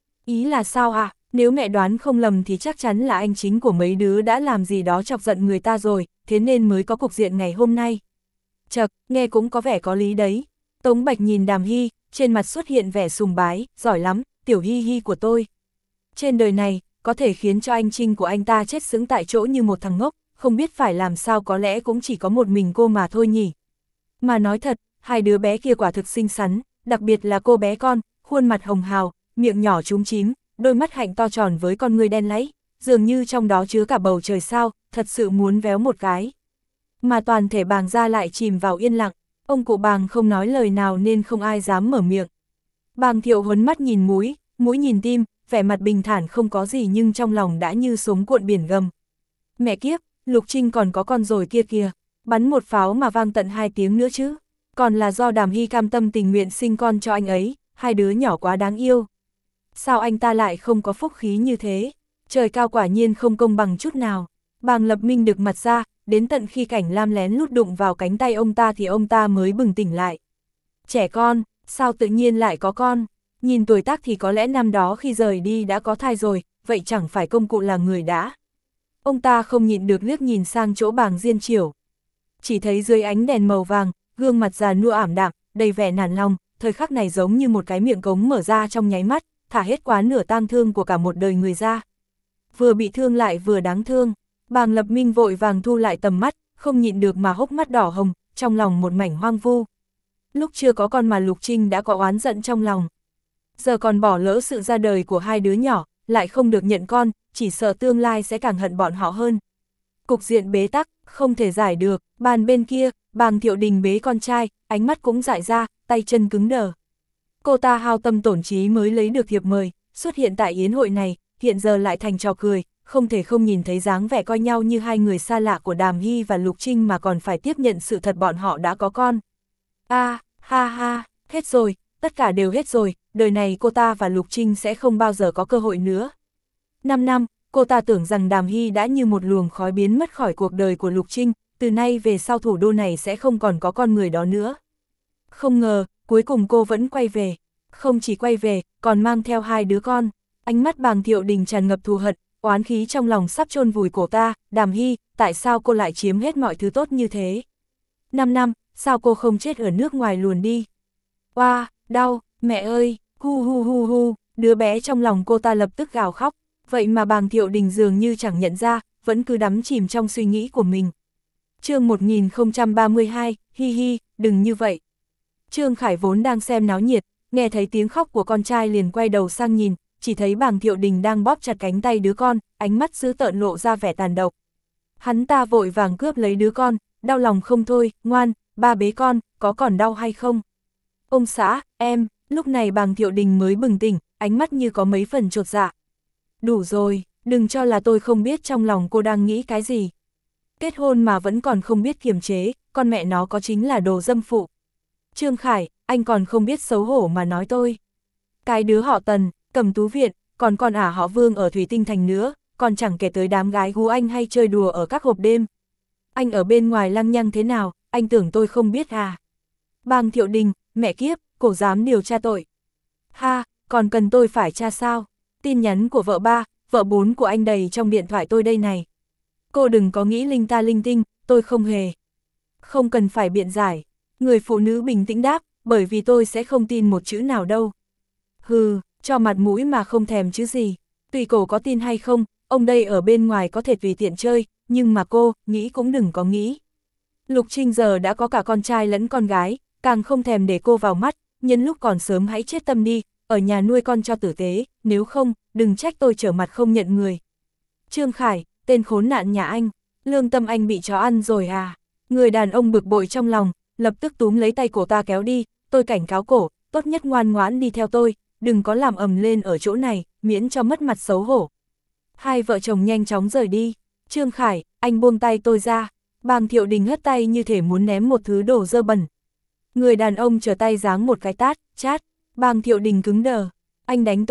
Ý là sao ạ? À? Nếu mẹ đoán không lầm thì chắc chắn là anh chính của mấy đứa đã làm gì đó chọc giận người ta rồi, thế nên mới có cục diện ngày hôm nay. Chật, nghe cũng có vẻ có lý đấy. Tống Bạch nhìn Đàm Hy, trên mặt xuất hiện vẻ sùng bái, giỏi lắm, tiểu Hy Hy của tôi. Trên đời này, có thể khiến cho anh Trinh của anh ta chết sững tại chỗ như một thằng ngốc, không biết phải làm sao, có lẽ cũng chỉ có một mình cô mà thôi nhỉ. Mà nói thật, hai đứa bé kia quả thực xinh xắn, đặc biệt là cô bé con, khuôn mặt hồng hào, miệng nhỏ chúm chím, đôi mắt hạnh to tròn với con ngươi đen láy, dường như trong đó chứa cả bầu trời sao, thật sự muốn véo một cái. Mà toàn thể Bàng gia lại chìm vào yên lặng, ông cụ Bàng không nói lời nào nên không ai dám mở miệng. Bàng Thiệu Huấn mắt nhìn mũi, mũi nhìn tim, vẻ mặt bình thản không có gì nhưng trong lòng đã như sóng cuộn biển gầm. Mẹ kiếp, Lục Trinh còn có con rồi kia kìa, bắn một pháo mà vang tận hai tiếng nữa chứ, còn là do Đàm Hy cam tâm tình nguyện sinh con cho anh ấy, hai đứa nhỏ quá đáng yêu. Sao anh ta lại không có phúc khí như thế, trời cao quả nhiên không công bằng chút nào. Bàng Lập Minh được mặt ra, đến tận khi Cảnh Lam lén lút đụng vào cánh tay ông ta thì ông ta mới bừng tỉnh lại. Trẻ con, sao tự nhiên lại có con? Nhìn tuổi tác thì có lẽ năm đó khi rời đi đã có thai rồi, vậy chẳng phải công cụ là người đã. Ông ta không nhịn được liếc nhìn sang chỗ Bàng Diên Chiểu. Chỉ thấy dưới ánh đèn màu vàng, gương mặt già nua ảm đạm, đầy vẻ nản lòng, thời khắc này giống như một cái miệng cống mở ra trong nháy mắt, thả hết quá nửa tang thương của cả một đời người ra. Vừa bị thương lại vừa đáng thương, Bàng Lập Minh vội vàng thu lại tầm mắt, không nhịn được mà hốc mắt đỏ hồng, trong lòng một mảnh hoang vu. Lúc chưa có con mà Lục Trinh đã có oán giận trong lòng. Giờ còn bỏ lỡ sự ra đời của hai đứa nhỏ, lại không được nhận con, chỉ sợ tương lai sẽ càng hận bọn họ hơn. Cục diện bế tắc, không thể giải được, bàn bên kia, Bàng Thiệu Đình bế con trai, ánh mắt cũng dại ra, tay chân cứng đờ. Cô ta hao tâm tổn trí mới lấy được thiệp mời, xuất hiện tại yến hội này, hiện giờ lại thành trò cười, không thể không nhìn thấy dáng vẻ coi nhau như hai người xa lạ của Đàm Hy và Lục Trinh mà còn phải tiếp nhận sự thật bọn họ đã có con. A, à, ha ha, hết rồi, tất cả đều hết rồi, đời này cô ta và Lục Trinh sẽ không bao giờ có cơ hội nữa. Năm năm, cô ta tưởng rằng Đàm Hy đã như một luồng khói biến mất khỏi cuộc đời của Lục Trinh, từ nay về sau thủ đô này sẽ không còn có con người đó nữa. Không ngờ, cuối cùng cô vẫn quay về, không chỉ quay về, còn mang theo hai đứa con. Ánh mắt Bàng Thiệu Đình tràn ngập thù hận, oán khí trong lòng sắp chôn vùi cổ ta. Đàm Hy, tại sao cô lại chiếm hết mọi thứ tốt như thế? Năm năm, sao cô không chết ở nước ngoài luồn đi? Oa, wow, đau, mẹ ơi, hu hu hu hu, đứa bé trong lòng cô ta lập tức gào khóc, vậy mà Bàng Thiệu Đình dường như chẳng nhận ra, vẫn cứ đắm chìm trong suy nghĩ của mình. Chương một nghìn không trăm ba mươi hai, hi hi, đừng như vậy. Trương Khải vốn đang xem náo nhiệt, nghe thấy tiếng khóc của con trai liền quay đầu sang nhìn, chỉ thấy Bàng Thiệu Đình đang bóp chặt cánh tay đứa con, ánh mắt dữ tợn lộ ra vẻ tàn độc. Hắn ta vội vàng cướp lấy đứa con, đau lòng không thôi, ngoan, ba bế con, có còn đau hay không? Ông xã, em, lúc này Bàng Thiệu Đình mới bừng tỉnh, ánh mắt như có mấy phần chột dạ. Đủ rồi, đừng cho là tôi không biết trong lòng cô đang nghĩ cái gì. Kết hôn mà vẫn còn không biết kiềm chế, con mẹ nó có chính là đồ dâm phụ. Trương Khải, anh còn không biết xấu hổ mà nói tôi. Cái đứa họ Tần, Cầm Tú Viện, còn con ả họ Vương ở Thủy Tinh Thành nữa, còn chẳng kể tới đám gái gú anh hay chơi đùa ở các hộp đêm. Anh ở bên ngoài lăng nhăng thế nào, anh tưởng tôi không biết à? Bàng Thiệu Đình, mẹ kiếp, cổ dám điều tra tội. Ha, còn cần tôi phải tra sao? Tin nhắn của vợ ba, vợ bốn của anh đầy trong điện thoại tôi đây này. Cô đừng có nghĩ linh ta linh tinh, tôi không hề. Không cần phải biện giải. Người phụ nữ bình tĩnh đáp, bởi vì tôi sẽ không tin một chữ nào đâu. Hừ, cho mặt mũi mà không thèm chứ gì. Tùy cổ có tin hay không, ông đây ở bên ngoài có thể tùy tiện chơi, nhưng mà cô, nghĩ cũng đừng có nghĩ. Lục Trinh giờ đã có cả con trai lẫn con gái, càng không thèm để cô vào mắt, nhân lúc còn sớm hãy chết tâm đi, ở nhà nuôi con cho tử tế, nếu không, đừng trách tôi trở mặt không nhận người. Trương Khải, tên khốn nạn nhà anh, lương tâm anh bị chó ăn rồi à? Người đàn ông bực bội trong lòng, lập tức túm lấy tay cổ ta kéo đi, tôi cảnh cáo cổ, tốt nhất ngoan ngoãn đi theo tôi, đừng có làm ầm lên ở chỗ này, miễn cho mất mặt xấu hổ. Hai vợ chồng nhanh chóng rời đi. Trương Khải, anh buông tay tôi ra. Bàng Thiệu Đình hất tay như thể muốn ném một thứ đồ dơ bẩn. Người đàn ông trở tay giáng một cái tát, chát. Bàng Thiệu Đình cứng đờ. Anh đánh tôi,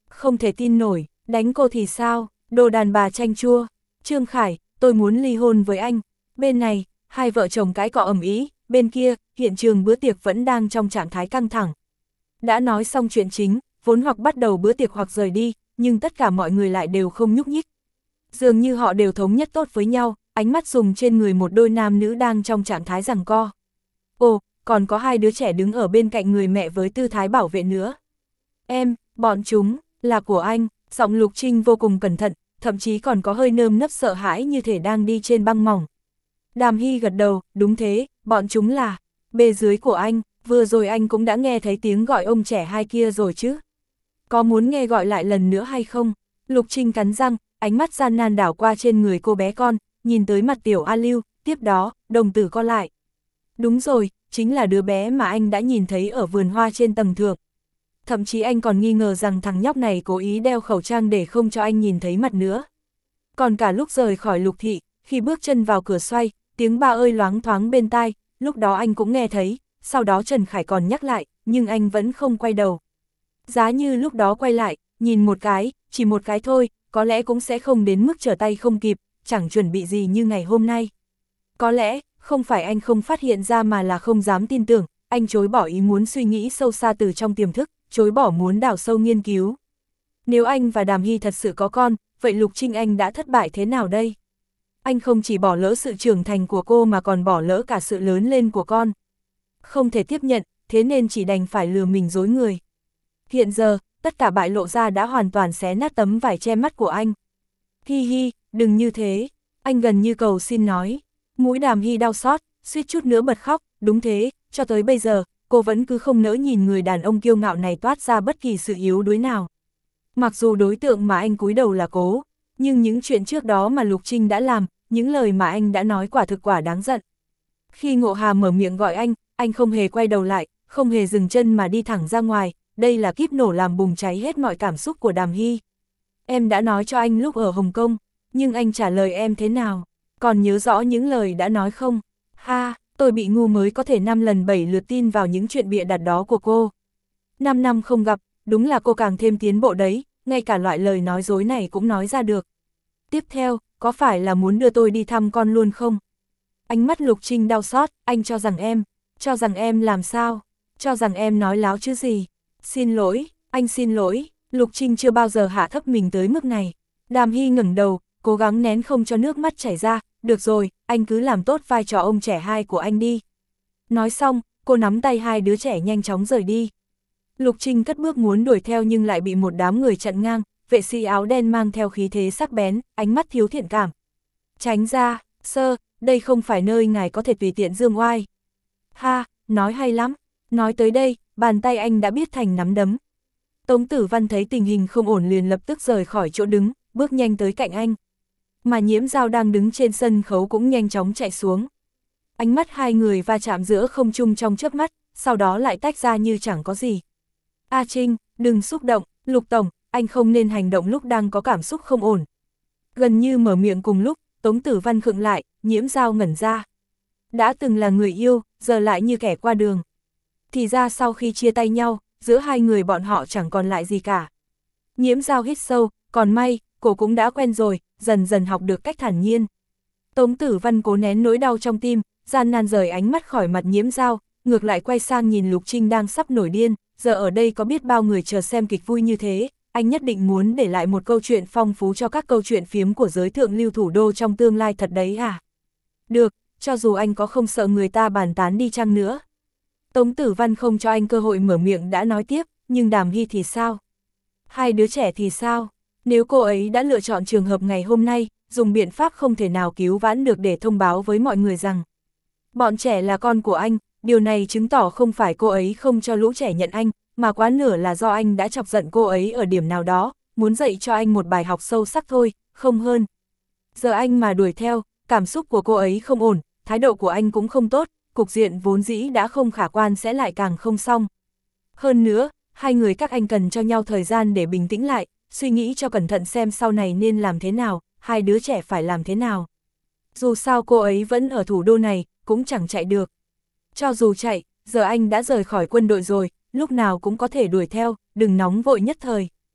Không thể tin nổi, đánh cô thì sao, đồ đàn bà chanh chua. Trương Khải, tôi muốn ly hôn với anh. Bên này, hai vợ chồng cãi cọ ầm ĩ, bên kia, hiện trường bữa tiệc vẫn đang trong trạng thái căng thẳng. Đã nói xong chuyện chính, vốn hoặc bắt đầu bữa tiệc hoặc rời đi, nhưng tất cả mọi người lại đều không nhúc nhích. Dường như họ đều thống nhất tốt với nhau, ánh mắt dùng trên người một đôi nam nữ đang trong trạng thái giằng co. Ồ, còn có hai đứa trẻ đứng ở bên cạnh người mẹ với tư thái bảo vệ nữa. Em, bọn chúng, là của anh, giọng Lục Trinh vô cùng cẩn thận, thậm chí còn có hơi nơm nớp sợ hãi như thể đang đi trên băng mỏng. Đàm Hy gật đầu, đúng thế, bọn chúng là bề dưới của anh, vừa rồi anh cũng đã nghe thấy tiếng gọi ông trẻ hai kia rồi chứ. Có muốn nghe gọi lại lần nữa hay không? Lục Trinh cắn răng, ánh mắt gian nan đảo qua trên người cô bé con, nhìn tới mặt tiểu A Lưu, tiếp đó, đồng tử co lại. Đúng rồi, chính là đứa bé mà anh đã nhìn thấy ở vườn hoa trên tầng thượng. Thậm chí anh còn nghi ngờ rằng thằng nhóc này cố ý đeo khẩu trang để không cho anh nhìn thấy mặt nữa. Còn cả lúc rời khỏi Lục thị, khi bước chân vào cửa xoay, tiếng ba ơi loáng thoáng bên tai, lúc đó anh cũng nghe thấy, sau đó Trần Khải còn nhắc lại, nhưng anh vẫn không quay đầu. Giá như lúc đó quay lại, nhìn một cái, chỉ một cái thôi, có lẽ cũng sẽ không đến mức trở tay không kịp, chẳng chuẩn bị gì như ngày hôm nay. Có lẽ, không phải anh không phát hiện ra mà là không dám tin tưởng, anh chối bỏ ý muốn suy nghĩ sâu xa từ trong tiềm thức, chối bỏ muốn đào sâu nghiên cứu. Nếu anh và Đàm Hy thật sự có con, vậy Lục Trinh anh đã thất bại thế nào đây? Anh không chỉ bỏ lỡ sự trưởng thành của cô mà còn bỏ lỡ cả sự lớn lên của con. Không thể tiếp nhận, thế nên chỉ đành phải lừa mình dối người. Hiện giờ, tất cả bại lộ ra đã hoàn toàn xé nát tấm vải che mắt của anh. Hi hi, đừng như thế, anh gần như cầu xin nói. Mũi Đàm Hy đau xót, suýt chút nữa bật khóc, đúng thế, cho tới bây giờ, cô vẫn cứ không nỡ nhìn người đàn ông kiêu ngạo này toát ra bất kỳ sự yếu đuối nào. Mặc dù đối tượng mà anh cúi đầu là Cố, nhưng những chuyện trước đó mà Lục Trinh đã làm, những lời mà anh đã nói quả thực quả đáng giận. Khi Ngộ Hà mở miệng gọi anh, anh không hề quay đầu lại, không hề dừng chân mà đi thẳng ra ngoài, đây là kíp nổ làm bùng cháy hết mọi cảm xúc của Đàm Hy. Em đã nói cho anh lúc ở Hồng Kông, nhưng anh trả lời em thế nào? Còn nhớ rõ những lời đã nói không? Ha, tôi bị ngu mới có thể năm lần bảy lượt tin vào những chuyện bịa đặt đó của cô. Năm năm không gặp, đúng là cô càng thêm tiến bộ đấy, ngay cả loại lời nói dối này cũng nói ra được. Tiếp theo, có phải là muốn đưa tôi đi thăm con luôn không? Ánh mắt Lục Trinh đau xót, anh cho rằng em, cho rằng em làm sao? Cho rằng em nói láo chứ gì? Xin lỗi, anh xin lỗi, Lục Trinh chưa bao giờ hạ thấp mình tới mức này. Đàm Hy ngẩng đầu, cố gắng nén không cho nước mắt chảy ra, được rồi, anh cứ làm tốt vai trò ông trẻ hai của anh đi. Nói xong, cô nắm tay hai đứa trẻ nhanh chóng rời đi. Lục Trinh cất bước muốn đuổi theo nhưng lại bị một đám người chặn ngang, vệ sĩ áo đen mang theo khí thế sắc bén, ánh mắt thiếu thiện cảm. Tránh ra, sơ, đây không phải nơi ngài có thể tùy tiện dương oai. Ha, nói hay lắm, nói tới đây, bàn tay anh đã biết thành nắm đấm. Tống Tử Văn thấy tình hình không ổn liền lập tức rời khỏi chỗ đứng, bước nhanh tới cạnh anh. Mà Nhiễm Dao đang đứng trên sân khấu cũng nhanh chóng chạy xuống. Ánh mắt hai người va chạm giữa không trung trong chớp mắt, sau đó lại tách ra như chẳng có gì. A Trinh, đừng xúc động, Lục Tổng, anh không nên hành động lúc đang có cảm xúc không ổn. Gần như mở miệng cùng lúc, Tống Tử Văn khựng lại, Nhiễm Dao ngẩn ra. Đã từng là người yêu, giờ lại như kẻ qua đường. Thì ra sau khi chia tay nhau, giữa hai người bọn họ chẳng còn lại gì cả. Nhiễm Dao hít sâu, còn may, cô cũng đã quen rồi, dần dần học được cách thản nhiên. Tống Tử Văn cố nén nỗi đau trong tim, gian nan rời ánh mắt khỏi mặt Nhiễm Dao, ngược lại quay sang nhìn Lục Trinh đang sắp nổi điên, giờ ở đây có biết bao người chờ xem kịch vui như thế, anh nhất định muốn để lại một câu chuyện phong phú cho các câu chuyện phiếm của giới thượng lưu thủ đô trong tương lai thật đấy à? Được, cho dù anh có không sợ người ta bàn tán đi chăng nữa. Tống Tử Văn không cho anh cơ hội mở miệng đã nói tiếp, nhưng Đàm Hy thì sao? Hai đứa trẻ thì sao? Nếu cô ấy đã lựa chọn trường hợp ngày hôm nay, dùng biện pháp không thể nào cứu vãn được để thông báo với mọi người rằng bọn trẻ là con của anh, điều này chứng tỏ không phải cô ấy không cho lũ trẻ nhận anh, mà quá nửa là do anh đã chọc giận cô ấy ở điểm nào đó, muốn dạy cho anh một bài học sâu sắc thôi, không hơn. Giờ anh mà đuổi theo, cảm xúc của cô ấy không ổn, thái độ của anh cũng không tốt, cục diện vốn dĩ đã không khả quan sẽ lại càng không xong. Hơn nữa, hai người các anh cần cho nhau thời gian để bình tĩnh lại, suy nghĩ cho cẩn thận xem sau này nên làm thế nào, hai đứa trẻ phải làm thế nào. Dù sao cô ấy vẫn ở thủ đô này, cũng chẳng chạy được. Cho dù chạy, giờ anh đã rời khỏi quân đội rồi, lúc nào cũng có thể đuổi theo, đừng nóng vội nhất thời.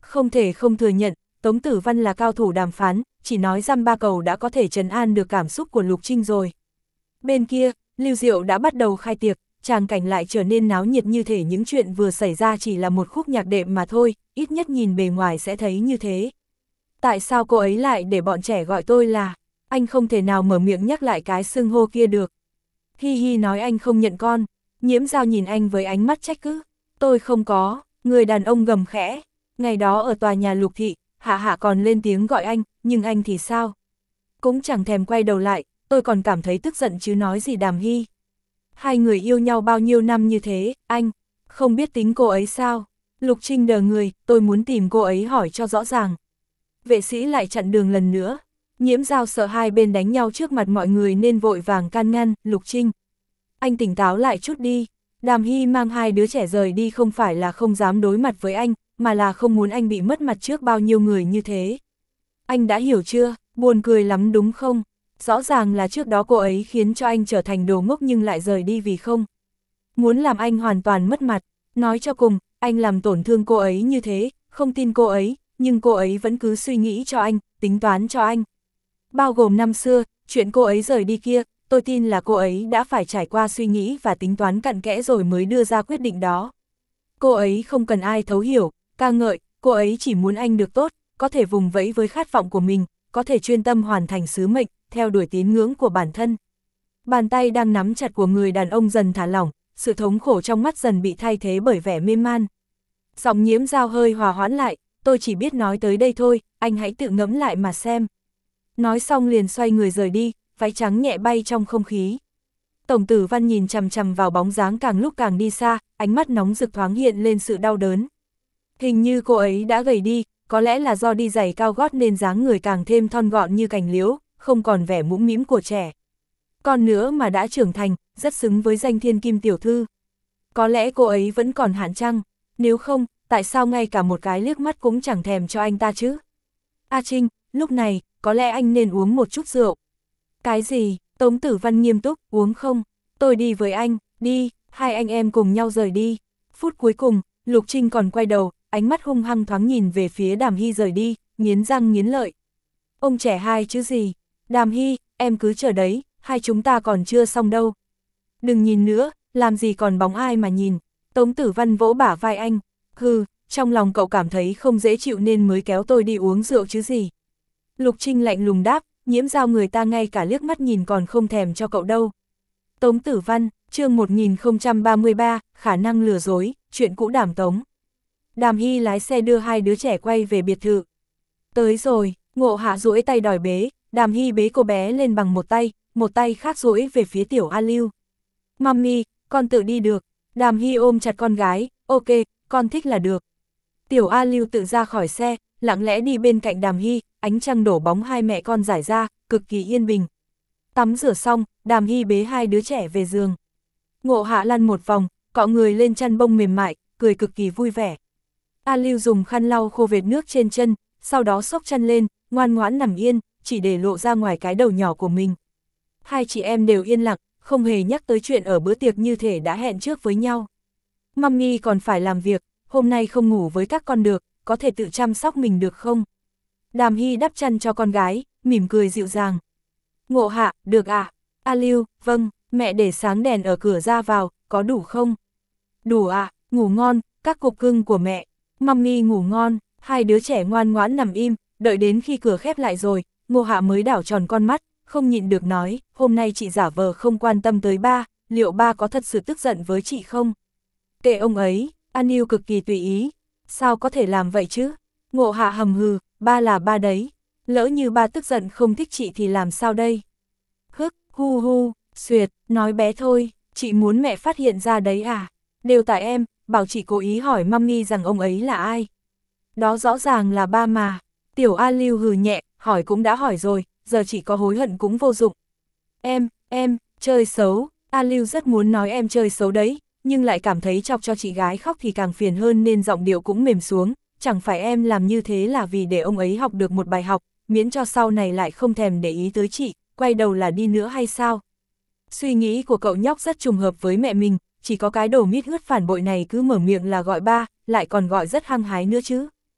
Không thể không thừa nhận, Tống Tử Văn là cao thủ đàm phán, chỉ nói dăm ba cầu đã có thể trấn an được cảm xúc của Lục Trinh rồi. Bên kia, Lưu Diệu đã bắt đầu khai tiệc, tràng cảnh lại trở nên náo nhiệt như thể những chuyện vừa xảy ra chỉ là một khúc nhạc đệm mà thôi, ít nhất nhìn bề ngoài sẽ thấy như thế. Tại sao cô ấy lại để bọn trẻ gọi tôi là, anh không thể nào mở miệng nhắc lại cái xưng hô kia được. Hi hi nói anh không nhận con, Nhiễm Giao nhìn anh với ánh mắt trách cứ, tôi không có, người đàn ông gầm khẽ, ngày đó ở tòa nhà Lục Thị, Hạ Hạ còn lên tiếng gọi anh, nhưng anh thì sao? Cũng chẳng thèm quay đầu lại, tôi còn cảm thấy tức giận chứ nói gì Đàm Hy. Hai người yêu nhau bao nhiêu năm như thế, anh, không biết tính cô ấy sao? Lục Trinh đờ người, tôi muốn tìm cô ấy hỏi cho rõ ràng. Vệ sĩ lại chặn đường lần nữa. Nhiễm Giao sợ hai bên đánh nhau trước mặt mọi người nên vội vàng can ngăn, Lục Trinh. Anh tỉnh táo lại chút đi, Đàm Hy mang hai đứa trẻ rời đi không phải là không dám đối mặt với anh, mà là không muốn anh bị mất mặt trước bao nhiêu người như thế. Anh đã hiểu chưa, buồn cười lắm đúng không? Rõ ràng là trước đó cô ấy khiến cho anh trở thành đồ ngốc nhưng lại rời đi vì không muốn làm anh hoàn toàn mất mặt. Nói cho cùng, anh làm tổn thương cô ấy như thế, không tin cô ấy, nhưng cô ấy vẫn cứ suy nghĩ cho anh, tính toán cho anh. Bao gồm năm xưa, chuyện cô ấy rời đi kia, tôi tin là cô ấy đã phải trải qua suy nghĩ và tính toán cặn kẽ rồi mới đưa ra quyết định đó. Cô ấy không cần ai thấu hiểu, ca ngợi, cô ấy chỉ muốn anh được tốt, có thể vùng vẫy với khát vọng của mình, có thể chuyên tâm hoàn thành sứ mệnh, theo đuổi tín ngưỡng của bản thân. Bàn tay đang nắm chặt của người đàn ông dần thả lỏng, sự thống khổ trong mắt dần bị thay thế bởi vẻ mê man. Giọng Nhiễm Giao hơi hòa hoãn lại, tôi chỉ biết nói tới đây thôi, anh hãy tự ngẫm lại mà xem. Nói xong liền xoay người rời đi, váy trắng nhẹ bay trong không khí. Tổng Tử Văn nhìn chằm chằm vào bóng dáng càng lúc càng đi xa, ánh mắt nóng rực thoáng hiện lên sự đau đớn. Hình như cô ấy đã gầy đi, có lẽ là do đi giày cao gót nên dáng người càng thêm thon gọn như cành liễu, không còn vẻ mũm mĩm của trẻ. Còn nữa mà đã trưởng thành, rất xứng với danh thiên kim tiểu thư. Có lẽ cô ấy vẫn còn hạn chăng, nếu không, tại sao ngay cả một cái liếc mắt cũng chẳng thèm cho anh ta chứ? A Trinh, lúc này, có lẽ anh nên uống một chút rượu. Cái gì? Tống Tử Văn nghiêm túc, uống không? Tôi đi với anh, đi, hai anh em cùng nhau rời đi. Phút cuối cùng, Lục Trinh còn quay đầu, ánh mắt hung hăng thoáng nhìn về phía Đàm Hy rời đi, nghiến răng nghiến lợi. Ông trẻ hai chứ gì? Đàm Hy, em cứ chờ đấy, hai chúng ta còn chưa xong đâu. Đừng nhìn nữa, làm gì còn bóng ai mà nhìn. Tống Tử Văn vỗ bả vai anh, hừ, trong lòng cậu cảm thấy không dễ chịu nên mới kéo tôi đi uống rượu chứ gì. Lục Trinh lạnh lùng đáp, Nhiễm Giao người ta ngay cả liếc mắt nhìn còn không thèm cho cậu đâu. Tống Tử Văn, chương một nghìn không trăm ba mươi ba, khả năng lừa dối, chuyện cũ Đàm Tống. Đàm Hy lái xe đưa hai đứa trẻ quay về biệt thự. Tới rồi, Ngộ Hạ duỗi tay đòi bế, Đàm Hy bế cô bé lên bằng một tay, một tay khác duỗi về phía tiểu A Lưu. Mami, con tự đi được. Đàm Hy ôm chặt con gái, ok, con thích là được. Tiểu A Lưu tự ra khỏi xe, lặng lẽ đi bên cạnh Đàm Hy, ánh trăng đổ bóng hai mẹ con rải ra, cực kỳ yên bình. Tắm rửa xong, Đàm Hy bế hai đứa trẻ về giường. Ngộ Hạ lăn một vòng, cọ người lên chăn bông mềm mại, cười cực kỳ vui vẻ. A Lưu dùng khăn lau khô vệt nước trên chân, sau đó xốc chăn lên, ngoan ngoãn nằm yên, chỉ để lộ ra ngoài cái đầu nhỏ của mình. Hai chị em đều yên lặng, không hề nhắc tới chuyện ở bữa tiệc như thể đã hẹn trước với nhau. Mami còn phải làm việc, hôm nay không ngủ với các con được, có thể tự chăm sóc mình được không? Đàm Hy đắp chăn cho con gái, mỉm cười dịu dàng. Ngộ Hạ, được ạ. À? A Lưu, vâng, mẹ để sáng đèn ở cửa ra vào, có đủ không? Đủ ạ, à, ngủ ngon, các cục cưng của mẹ. Mami ngủ ngon, hai đứa trẻ ngoan ngoãn nằm im, đợi đến khi cửa khép lại rồi, Ngộ Hạ mới đảo tròn con mắt, không nhịn được nói, hôm nay chị giả vờ không quan tâm tới ba, liệu ba có thật sự tức giận với chị không? Kệ ông ấy, An Yêu cực kỳ tùy ý, sao có thể làm vậy chứ? Ngộ Hạ hầm hừ, ba là ba đấy, lỡ như ba tức giận không thích chị thì làm sao đây? Hức, hu hu, xuyệt, nói bé thôi, chị muốn mẹ phát hiện ra đấy à? Đều tại em, bảo chị cố ý hỏi mami rằng ông ấy là ai. Đó rõ ràng là ba mà. Tiểu A Lưu hừ nhẹ, hỏi cũng đã hỏi rồi, giờ chỉ có hối hận cũng vô dụng. Em, em, chơi xấu, A Lưu rất muốn nói em chơi xấu đấy, nhưng lại cảm thấy chọc cho chị gái khóc thì càng phiền hơn nên giọng điệu cũng mềm xuống, chẳng phải em làm như thế là vì để ông ấy học được một bài học, miễn cho sau này lại không thèm để ý tới chị, quay đầu là đi nữa hay sao? Suy nghĩ của cậu nhóc rất trùng hợp với mẹ mình, chỉ có cái đồ mít ướt phản bội này cứ mở miệng là gọi ba, lại còn gọi rất hăng hái nữa chứ.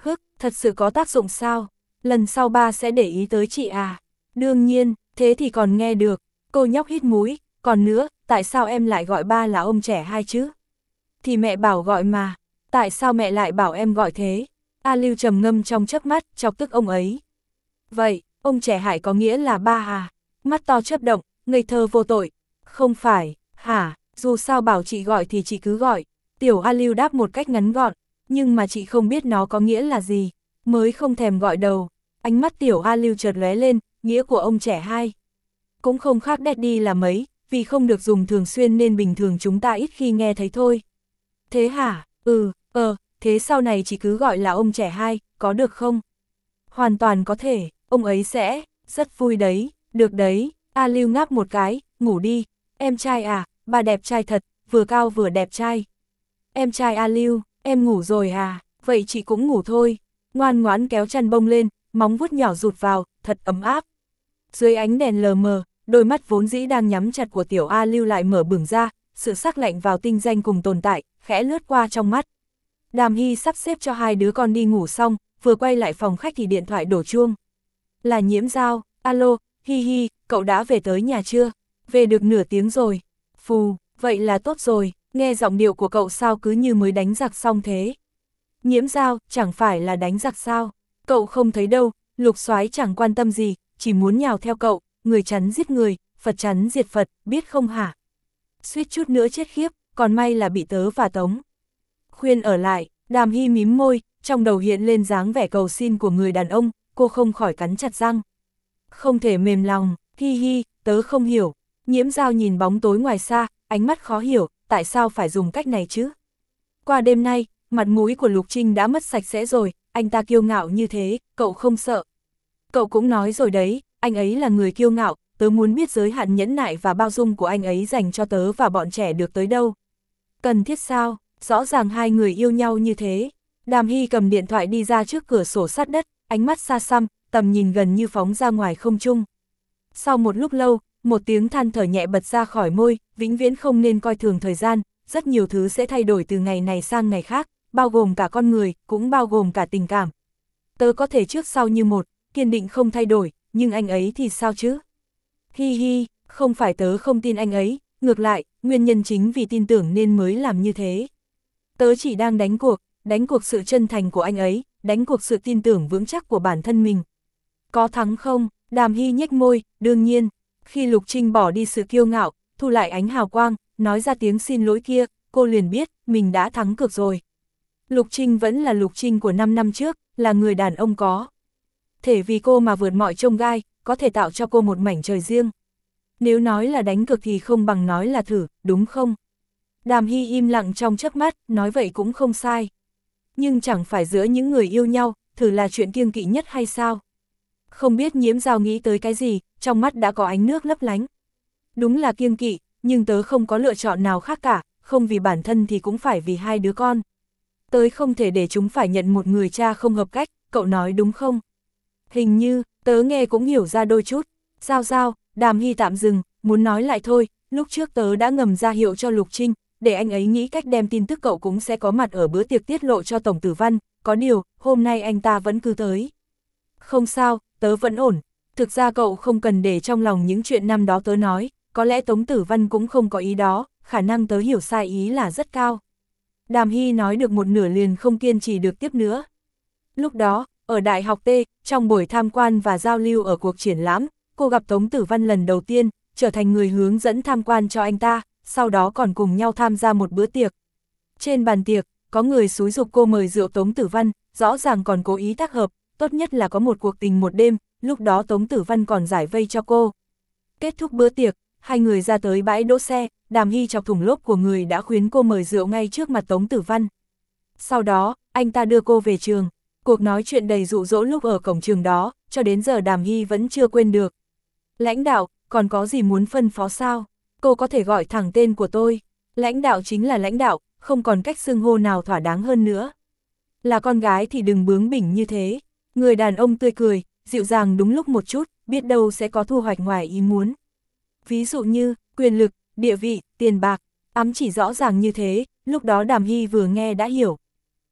Hức, thật sự có tác dụng sao? Lần sau ba sẽ để ý tới chị à? Đương nhiên, thế thì còn nghe được. Cô nhóc hít mũi, còn nữa, tại sao em lại gọi ba là ông trẻ hai chứ? Thì mẹ bảo gọi mà, tại sao mẹ lại bảo em gọi thế? A Lưu trầm ngâm trong chớp mắt, chọc tức ông ấy. Vậy, ông trẻ Hải có nghĩa là ba à? Mắt to chớp động, ngây thơ vô tội. Không phải, hả, dù sao bảo chị gọi thì chị cứ gọi. Tiểu A Lưu đáp một cách ngắn gọn, nhưng mà chị không biết nó có nghĩa là gì, mới không thèm gọi đầu. Ánh mắt Tiểu A Lưu chợt lóe lên, nghĩa của ông trẻ hai. Cũng không khác Daddy là mấy, vì không được dùng thường xuyên nên bình thường chúng ta ít khi nghe thấy thôi. Thế hả, ừ, ờ, thế sau này chỉ cứ gọi là ông trẻ hai, có được không? Hoàn toàn có thể, ông ấy sẽ, rất vui đấy, được đấy. A Lưu ngáp một cái, ngủ đi. Em trai à, bà đẹp trai thật, vừa cao vừa đẹp trai. Em trai A Lưu, em ngủ rồi à, vậy chị cũng ngủ thôi. Ngoan ngoãn kéo chăn bông lên, móng vuốt nhỏ rụt vào, thật ấm áp. Dưới ánh đèn lờ mờ, đôi mắt vốn dĩ đang nhắm chặt của tiểu A Lưu lại mở bừng ra, sự sắc lạnh vào tinh danh cùng tồn tại, khẽ lướt qua trong mắt. Đàm Hy sắp xếp cho hai đứa con đi ngủ xong, vừa quay lại phòng khách thì điện thoại đổ chuông. Là Nhiễm Giao, alo, hi hi, cậu đã về tới nhà chưa? Về được nửa tiếng rồi. Phù, vậy là tốt rồi, nghe giọng điệu của cậu sao cứ như mới đánh giặc xong thế. Nhiễm Giao, chẳng phải là đánh giặc sao? Cậu không thấy đâu, Lục Soái chẳng quan tâm gì, chỉ muốn nhào theo cậu, người chắn giết người, Phật chắn diệt Phật, biết không hả? Suýt chút nữa chết khiếp, còn may là bị tớ và Tống khuyên ở lại. Đàm Hy mím môi, trong đầu hiện lên dáng vẻ cầu xin của người đàn ông, cô không khỏi cắn chặt răng. Không thể mềm lòng, hi hi, tớ không hiểu. Nhiễm Giao nhìn bóng tối ngoài xa, ánh mắt khó hiểu, tại sao phải dùng cách này chứ? Qua đêm nay, mặt mũi của Lục Trinh đã mất sạch sẽ rồi, anh ta kiêu ngạo như thế, cậu không sợ. Cậu cũng nói rồi đấy, anh ấy là người kiêu ngạo, tớ muốn biết giới hạn nhẫn nại và bao dung của anh ấy dành cho tớ và bọn trẻ được tới đâu. Cần thiết sao? Rõ ràng hai người yêu nhau như thế. Đàm Hy cầm điện thoại đi ra trước cửa sổ sát đất, ánh mắt xa xăm, tầm nhìn gần như phóng ra ngoài không trung. Sau một lúc lâu, một tiếng than thở nhẹ bật ra khỏi môi, vĩnh viễn không nên coi thường thời gian, rất nhiều thứ sẽ thay đổi từ ngày này sang ngày khác, bao gồm cả con người, cũng bao gồm cả tình cảm. Tớ có thể trước sau như một, kiên định không thay đổi, nhưng anh ấy thì sao chứ? Hi hi, không phải tớ không tin anh ấy, ngược lại, nguyên nhân chính vì tin tưởng nên mới làm như thế. Tớ chỉ đang đánh cuộc, đánh cuộc sự chân thành của anh ấy, đánh cuộc sự tin tưởng vững chắc của bản thân mình. Có thắng không? Đàm Hy nhếch môi, đương nhiên. Khi Lục Trinh bỏ đi sự kiêu ngạo, thu lại ánh hào quang, nói ra tiếng xin lỗi kia, cô liền biết, mình đã thắng cược rồi. Lục Trinh vẫn là Lục Trinh của năm năm trước, là người đàn ông có thể vì cô mà vượt mọi chông gai, có thể tạo cho cô một mảnh trời riêng. Nếu nói là đánh cược thì không bằng nói là thử, đúng không? Đàm Hy im lặng trong chớp mắt, nói vậy cũng không sai. Nhưng chẳng phải giữa những người yêu nhau, thử là chuyện kiêng kỵ nhất hay sao? Không biết Nhiễm Giao nghĩ tới cái gì, trong mắt đã có ánh nước lấp lánh. Đúng là kiêng kỵ, nhưng tớ không có lựa chọn nào khác cả, không vì bản thân thì cũng phải vì hai đứa con. Tớ không thể để chúng phải nhận một người cha không hợp cách, cậu nói đúng không? Hình như, tớ nghe cũng hiểu ra đôi chút. Giao Giao, Đàm Hy tạm dừng, muốn nói lại thôi, lúc trước tớ đã ngầm ra hiệu cho Lục Trinh, để anh ấy nghĩ cách đem tin tức cậu cũng sẽ có mặt ở bữa tiệc tiết lộ cho Tổng Tử Văn, có điều, hôm nay anh ta vẫn cứ tới. Không sao, tớ vẫn ổn, thực ra cậu không cần để trong lòng những chuyện năm đó tớ nói, có lẽ Tống Tử Văn cũng không có ý đó, khả năng tớ hiểu sai ý là rất cao. Đàm Hy nói được một nửa liền không kiên trì được tiếp nữa. Lúc đó, ở Đại học T, trong buổi tham quan và giao lưu ở cuộc triển lãm, cô gặp Tống Tử Văn lần đầu tiên, trở thành người hướng dẫn tham quan cho anh ta, sau đó còn cùng nhau tham gia một bữa tiệc. Trên bàn tiệc, có người xúi giục cô mời rượu Tống Tử Văn, rõ ràng còn cố ý tác hợp, tốt nhất là có một cuộc tình một đêm, lúc đó Tống Tử Văn còn giải vây cho cô. Kết thúc bữa tiệc, hai người ra tới bãi đỗ xe, Đàm Hy chọc thủng lốp của người đã khuyến cô mời rượu ngay trước mặt Tống Tử Văn. Sau đó, anh ta đưa cô về trường. Cuộc nói chuyện đầy dụ dỗ lúc ở cổng trường đó, cho đến giờ Đàm Hy vẫn chưa quên được. Lãnh đạo, còn có gì muốn phân phó sao? Cô có thể gọi thẳng tên của tôi. Lãnh đạo chính là lãnh đạo, không còn cách xưng hô nào thỏa đáng hơn nữa. Là con gái thì đừng bướng bỉnh như thế. Người đàn ông tươi cười, dịu dàng đúng lúc một chút, biết đâu sẽ có thu hoạch ngoài ý muốn. Ví dụ như, quyền lực, địa vị, tiền bạc, ám chỉ rõ ràng như thế, lúc đó Đàm Hy vừa nghe đã hiểu.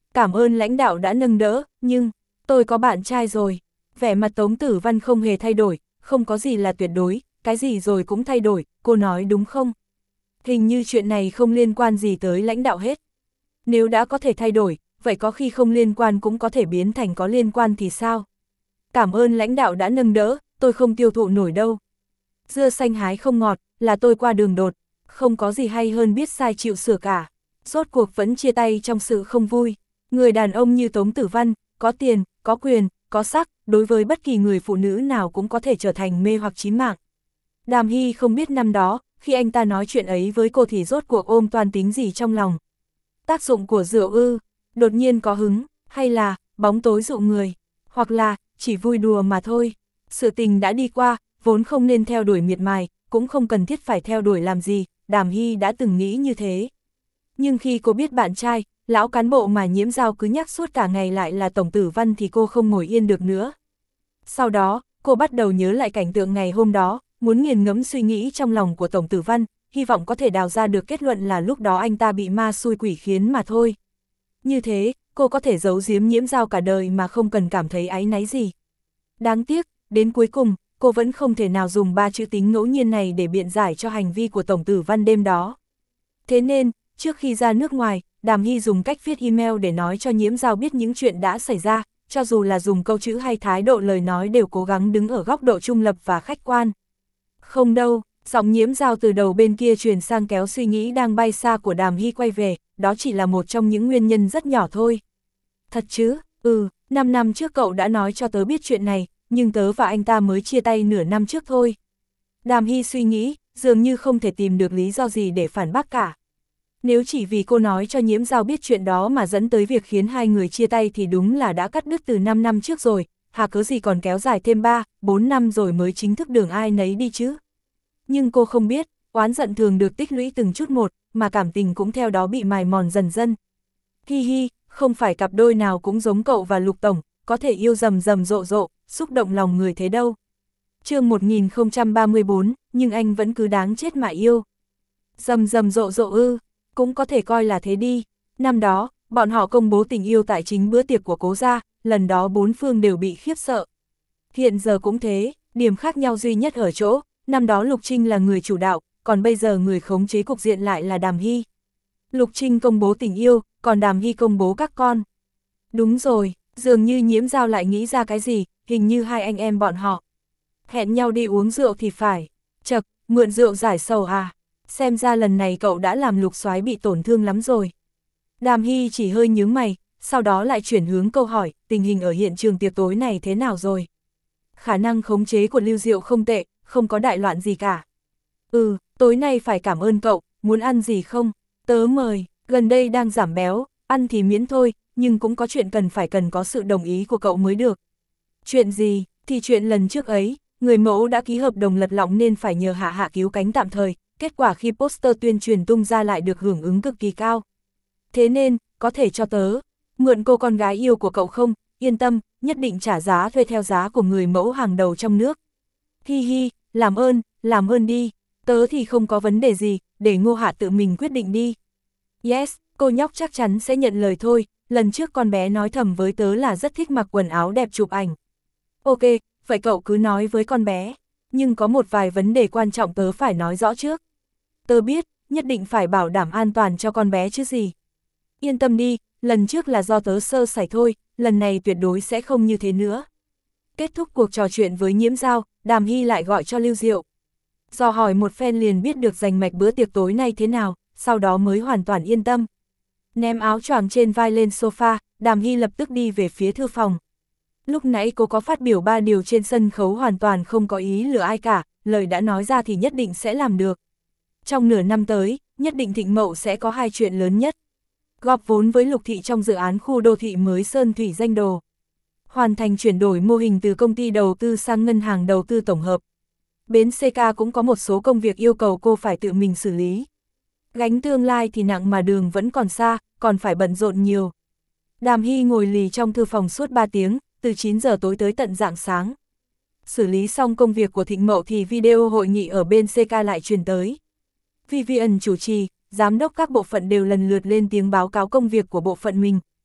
Cảm ơn lãnh đạo đã nâng đỡ, nhưng, tôi có bạn trai rồi. Vẻ mặt Tống Tử Văn không hề thay đổi, không có gì là tuyệt đối, cái gì rồi cũng thay đổi, cô nói đúng không? Hình như chuyện này không liên quan gì tới lãnh đạo hết. Nếu đã có thể thay đổi, vậy có khi không liên quan cũng có thể biến thành có liên quan thì sao? Cảm ơn lãnh đạo đã nâng đỡ, tôi không tiêu thụ nổi đâu. Dưa xanh hái không ngọt, là tôi qua đường đột, không có gì hay hơn biết sai chịu sửa cả. Rốt cuộc vẫn chia tay trong sự không vui. Người đàn ông như Tống Tử Văn, có tiền, có quyền, có sắc, đối với bất kỳ người phụ nữ nào cũng có thể trở thành mê hoặc chí mạng. Đàm Hy không biết năm đó, khi anh ta nói chuyện ấy với cô thì rốt cuộc ôm toan tính gì trong lòng. Tác dụng của rượu ư, đột nhiên có hứng, hay là, bóng tối dụ người, hoặc là, chỉ vui đùa mà thôi. Sự tình đã đi qua, vốn không nên theo đuổi miệt mài, cũng không cần thiết phải theo đuổi làm gì, Đàm Hy đã từng nghĩ như thế. Nhưng khi cô biết bạn trai, lão cán bộ mà Nhiễm Giao cứ nhắc suốt cả ngày lại là Tổng Tử Văn thì cô không ngồi yên được nữa. Sau đó, cô bắt đầu nhớ lại cảnh tượng ngày hôm đó, muốn nghiền ngẫm suy nghĩ trong lòng của Tổng Tử Văn, hy vọng có thể đào ra được kết luận là lúc đó anh ta bị ma xui quỷ khiến mà thôi. Như thế, cô có thể giấu giếm Nhiễm Giao cả đời mà không cần cảm thấy áy náy gì. Đáng tiếc, đến cuối cùng, cô vẫn không thể nào dùng ba chữ tính ngẫu nhiên này để biện giải cho hành vi của Tổng Tử Văn đêm đó. Thế nên, trước khi ra nước ngoài, Đàm Hy dùng cách viết email để nói cho Nhiễm Giao biết những chuyện đã xảy ra, cho dù là dùng câu chữ hay thái độ lời nói đều cố gắng đứng ở góc độ trung lập và khách quan. Không đâu, giọng Nhiễm Giao từ đầu bên kia truyền sang kéo suy nghĩ đang bay xa của Đàm Hy quay về, đó chỉ là một trong những nguyên nhân rất nhỏ thôi. Thật chứ, ừ, năm năm trước cậu đã nói cho tớ biết chuyện này, nhưng tớ và anh ta mới chia tay nửa năm trước thôi. Đàm Hy suy nghĩ, dường như không thể tìm được lý do gì để phản bác cả. Nếu chỉ vì cô nói cho Nhiễm Giao biết chuyện đó mà dẫn tới việc khiến hai người chia tay thì đúng là đã cắt đứt từ năm năm trước rồi, hà cớ gì còn kéo dài thêm ba, bốn năm rồi mới chính thức đường ai nấy đi chứ. Nhưng cô không biết, oán giận thường được tích lũy từng chút một, mà cảm tình cũng theo đó bị mài mòn dần dần. Hi hi, không phải cặp đôi nào cũng giống cậu và Lục Tổng, có thể yêu rầm rầm rộ rộ, xúc động lòng người thế đâu. Chương một nghìn không trăm ba mươi bốn, nhưng anh vẫn cứ đáng chết mà yêu. Rầm rầm rộ rộ ư, cũng có thể coi là thế đi. Năm đó, bọn họ công bố tình yêu tại chính bữa tiệc của Cố gia, lần đó bốn phương đều bị khiếp sợ. Hiện giờ cũng thế, điểm khác nhau duy nhất ở chỗ, năm đó Lục Trinh là người chủ đạo, còn bây giờ người khống chế cục diện lại là Đàm Hy. Lục Trinh công bố tình yêu, còn Đàm Hy công bố các con. Đúng rồi, dường như Nhiễm Giao lại nghĩ ra cái gì, hình như hai anh em bọn họ hẹn nhau đi uống rượu thì phải. Chậc, mượn rượu giải sầu à? Xem ra lần này cậu đã làm Lục soái bị tổn thương lắm rồi. Đàm Hy chỉ hơi nhướng mày, sau đó lại chuyển hướng câu hỏi, tình hình ở hiện trường tiệc tối này thế nào rồi? Khả năng khống chế của Lưu Diệu không tệ, không có đại loạn gì cả. Ừ, tối nay phải cảm ơn cậu, muốn ăn gì không? Tớ mời, gần đây đang giảm béo, ăn thì miễn thôi, nhưng cũng có chuyện cần phải cần có sự đồng ý của cậu mới được. Chuyện gì? Thì chuyện lần trước ấy, người mẫu đã ký hợp đồng lật lọng nên phải nhờ Hạ Hạ cứu cánh tạm thời, kết quả khi poster tuyên truyền tung ra lại được hưởng ứng cực kỳ cao. Thế nên, có thể cho tớ mượn cô con gái yêu của cậu không? Yên tâm, nhất định trả giá thuê theo giá của người mẫu hàng đầu trong nước. Hi hi, làm ơn, làm ơn đi, tớ thì không có vấn đề gì, để Ngô Hạ tự mình quyết định đi. Yes, cô nhóc chắc chắn sẽ nhận lời thôi, lần trước con bé nói thầm với tớ là rất thích mặc quần áo đẹp chụp ảnh. Ok, vậy cậu cứ nói với con bé, nhưng có một vài vấn đề quan trọng tớ phải nói rõ trước. Tớ biết, nhất định phải bảo đảm an toàn cho con bé chứ gì. Yên tâm đi, lần trước là do tớ sơ sẩy thôi, lần này tuyệt đối sẽ không như thế nữa. Kết thúc cuộc trò chuyện với Nhiễm Giao, Đàm Hy lại gọi cho Lưu Diệu. Do hỏi một phen liền biết được rành mạch bữa tiệc tối nay thế nào, sau đó mới hoàn toàn yên tâm. Ném áo choàng trên vai lên sofa, Đàm Hy lập tức đi về phía thư phòng. Lúc nãy cô có phát biểu ba điều trên sân khấu hoàn toàn không có ý lừa ai cả, lời đã nói ra thì nhất định sẽ làm được. Trong nửa năm tới, nhất định Thịnh Mậu sẽ có hai chuyện lớn nhất. Góp vốn với Lục Thị trong dự án khu đô thị mới Sơn Thủy Danh Đồ. Hoàn thành chuyển đổi mô hình từ công ty đầu tư sang ngân hàng đầu tư tổng hợp. Bến xê ca cũng có một số công việc yêu cầu cô phải tự mình xử lý. Gánh tương lai thì nặng mà đường vẫn còn xa, còn phải bận rộn nhiều. Đàm Hy ngồi lì trong thư phòng suốt ba tiếng, từ chín giờ tối tới tận rạng sáng. Xử lý xong công việc của Thịnh Mậu thì video hội nghị ở bên xê ca lại truyền tới. Vivian chủ trì, giám đốc các bộ phận đều lần lượt lên tiếng báo cáo công việc của bộ phận mình.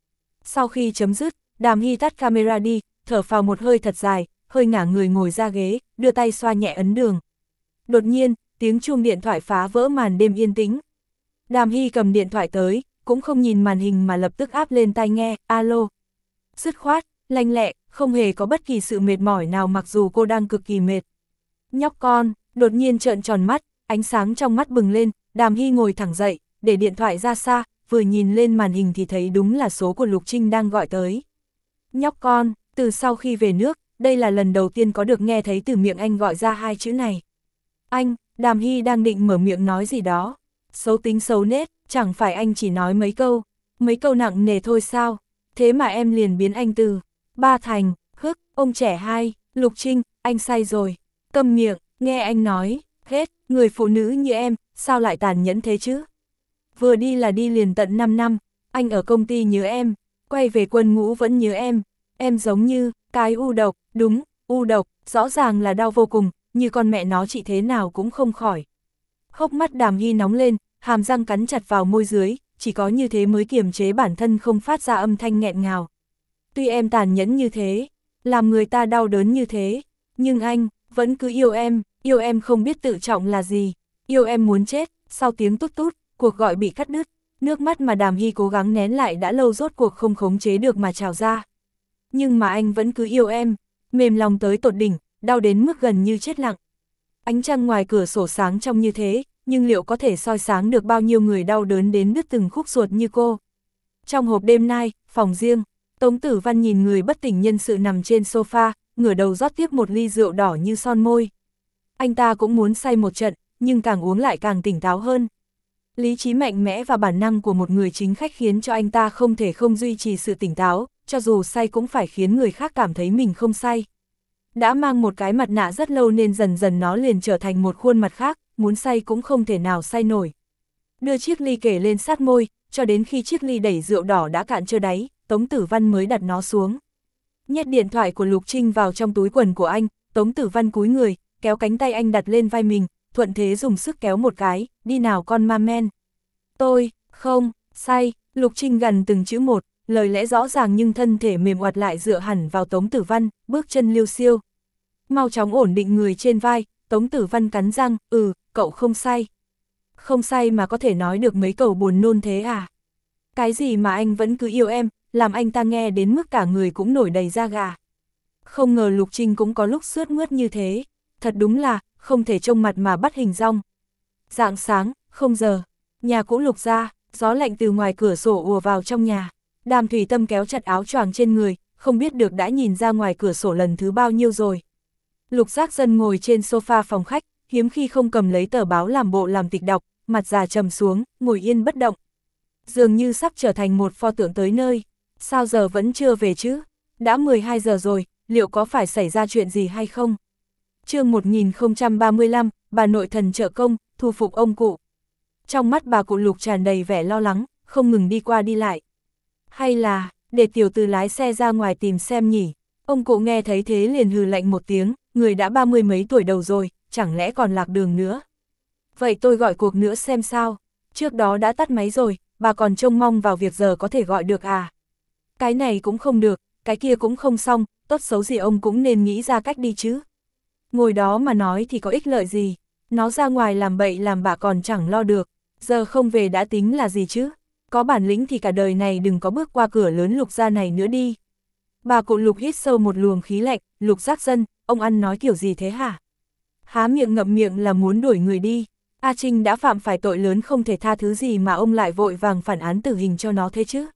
Sau khi chấm dứt, Đàm Hy tắt camera đi, thở phào một hơi thật dài, hơi ngả người ngồi ra ghế, đưa tay xoa nhẹ ấn đường. Đột nhiên, tiếng chuông điện thoại phá vỡ màn đêm yên tĩnh. Đàm Hy cầm điện thoại tới, cũng không nhìn màn hình mà lập tức áp lên tai nghe, alo. Dứt khoát, lanh lẹ, không hề có bất kỳ sự mệt mỏi nào mặc dù cô đang cực kỳ mệt. Nhóc con, đột nhiên trợn tròn mắt, ánh sáng trong mắt bừng lên, Đàm Hy ngồi thẳng dậy, để điện thoại ra xa, vừa nhìn lên màn hình thì thấy đúng là số của Lục Trinh đang gọi tới. Nhóc con, từ sau khi về nước, đây là lần đầu tiên có được nghe thấy từ miệng anh gọi ra hai chữ này. Anh, Đàm Hy đang định mở miệng nói gì đó. Xấu tính xấu nết, chẳng phải anh chỉ nói mấy câu, mấy câu nặng nề thôi sao? Thế mà em liền biến anh từ ba thành, hức, ông trẻ hai, Lục Trinh, anh say rồi. Câm miệng, nghe anh nói, hết, người phụ nữ như em, sao lại tàn nhẫn thế chứ? Vừa đi là đi liền tận năm năm, anh ở công ty nhớ em, quay về quân ngũ vẫn nhớ em, em giống như cái u độc, đúng, u độc, rõ ràng là đau vô cùng, như con mẹ nó chị thế nào cũng không khỏi. Hốc mắt Đàm Hy nóng lên, hàm răng cắn chặt vào môi dưới, chỉ có như thế mới kiềm chế bản thân không phát ra âm thanh nghẹn ngào. Tuy em tàn nhẫn như thế, làm người ta đau đớn như thế, nhưng anh vẫn cứ yêu em, yêu em không biết tự trọng là gì, yêu em muốn chết. Sau tiếng tút tút, cuộc gọi bị cắt đứt, nước mắt mà Đàm Hy cố gắng nén lại đã lâu rốt cuộc không khống chế được mà trào ra. Nhưng mà anh vẫn cứ yêu em, mềm lòng tới tột đỉnh, đau đến mức gần như chết lặng. Ánh trăng ngoài cửa sổ sáng trong như thế, nhưng liệu có thể soi sáng được bao nhiêu người đau đớn đến đứt từng khúc ruột như cô? Trong hộp đêm nay, phòng riêng, Tống Tử Văn nhìn người bất tỉnh nhân sự nằm trên sofa, ngửa đầu rót tiếp một ly rượu đỏ như son môi. Anh ta cũng muốn say một trận, nhưng càng uống lại càng tỉnh táo hơn. Lý trí mạnh mẽ và bản năng của một người chính khách khiến cho anh ta không thể không duy trì sự tỉnh táo, cho dù say cũng phải khiến người khác cảm thấy mình không say. Đã mang một cái mặt nạ rất lâu nên dần dần nó liền trở thành một khuôn mặt khác, muốn say cũng không thể nào say nổi. Đưa chiếc ly kể lên sát môi, cho đến khi chiếc ly đẩy rượu đỏ đã cạn trơ đáy, Tống Tử Văn mới đặt nó xuống. Nhét điện thoại của Lục Trinh vào trong túi quần của anh, Tống Tử Văn cúi người, kéo cánh tay anh đặt lên vai mình, thuận thế dùng sức kéo một cái, đi nào con ma men. Tôi, không, say, Lục Trinh gần từng chữ một, lời lẽ rõ ràng nhưng thân thể mềm oặt lại dựa hẳn vào Tống Tử Văn, bước chân liêu xiêu. Mau chóng ổn định người trên vai, Tống Tử Văn cắn răng, ừ, cậu không say. Không say mà có thể nói được mấy câu buồn nôn thế à? Cái gì mà anh vẫn cứ yêu em, làm anh ta nghe đến mức cả người cũng nổi đầy da gà. Không ngờ Lục Trinh cũng có lúc sướt mướt như thế, thật đúng là, không thể trông mặt mà bắt hình dong. Rạng sáng, không giờ, nhà cũ Lục ra, gió lạnh từ ngoài cửa sổ ùa vào trong nhà. Đàm Thủy Tâm kéo chặt áo choàng trên người, không biết được đã nhìn ra ngoài cửa sổ lần thứ bao nhiêu rồi. Lục Giác Dân ngồi trên sofa phòng khách, hiếm khi không cầm lấy tờ báo làm bộ làm tịch đọc, mặt già trầm xuống, ngồi yên bất động. Dường như sắp trở thành một pho tượng tới nơi. Sao giờ vẫn chưa về chứ? Đã mười hai giờ rồi, liệu có phải xảy ra chuyện gì hay không? Chương một nghìn không trăm ba mươi lăm, bà nội thần trợ công, thu phục ông cụ. Trong mắt bà cụ Lục tràn đầy vẻ lo lắng, không ngừng đi qua đi lại. Hay là, để tiểu tử lái xe ra ngoài tìm xem nhỉ? Ông cụ nghe thấy thế liền hừ lạnh một tiếng, người đã ba mươi mấy tuổi đầu rồi, chẳng lẽ còn lạc đường nữa? Vậy tôi gọi cuộc nữa xem sao? Trước đó đã tắt máy rồi, bà còn trông mong vào việc giờ có thể gọi được à? Cái này cũng không được, cái kia cũng không xong, tốt xấu gì ông cũng nên nghĩ ra cách đi chứ. Ngồi đó mà nói thì có ích lợi gì, nó ra ngoài làm bậy làm bạ còn chẳng lo được, giờ không về đã tính là gì chứ, có bản lĩnh thì cả đời này đừng có bước qua cửa lớn Lục gia này nữa đi. Bà cụ Lục hít sâu một luồng khí lạnh, Lục Giác Dân, ông ăn nói kiểu gì thế hả? Há miệng ngậm miệng là muốn đuổi người đi, A Trinh đã phạm phải tội lớn không thể tha thứ gì mà ông lại vội vàng phản án tử hình cho nó thế chứ?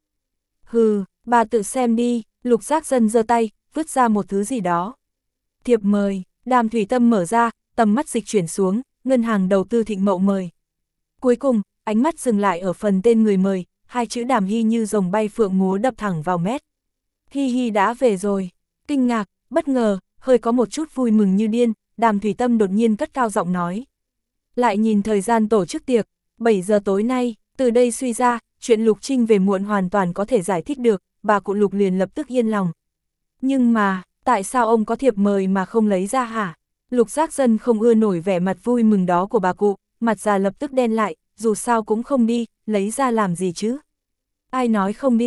Hừ, bà tự xem đi, Lục Giác Dân giơ tay, vứt ra một thứ gì đó. Thiệp mời, Đàm Thủy Tâm mở ra, tầm mắt dịch chuyển xuống, ngân hàng đầu tư Thịnh Mậu mời. Cuối cùng, ánh mắt dừng lại ở phần tên người mời, hai chữ Đàm Hy như rồng bay phượng múa đập thẳng vào mét. Hi Hi đã về rồi, kinh ngạc, bất ngờ, hơi có một chút vui mừng như điên, Đàm Thủy Tâm đột nhiên cất cao giọng nói. Lại nhìn thời gian tổ chức tiệc, bảy giờ tối nay, từ đây suy ra, chuyện Lục Trinh về muộn hoàn toàn có thể giải thích được, bà cụ Lục liền lập tức yên lòng. Nhưng mà, tại sao ông có thiệp mời mà không lấy ra hả? Lục Giác Dân không ưa nổi vẻ mặt vui mừng đó của bà cụ, mặt già lập tức đen lại, dù sao cũng không đi, lấy ra làm gì chứ? Ai nói không đi,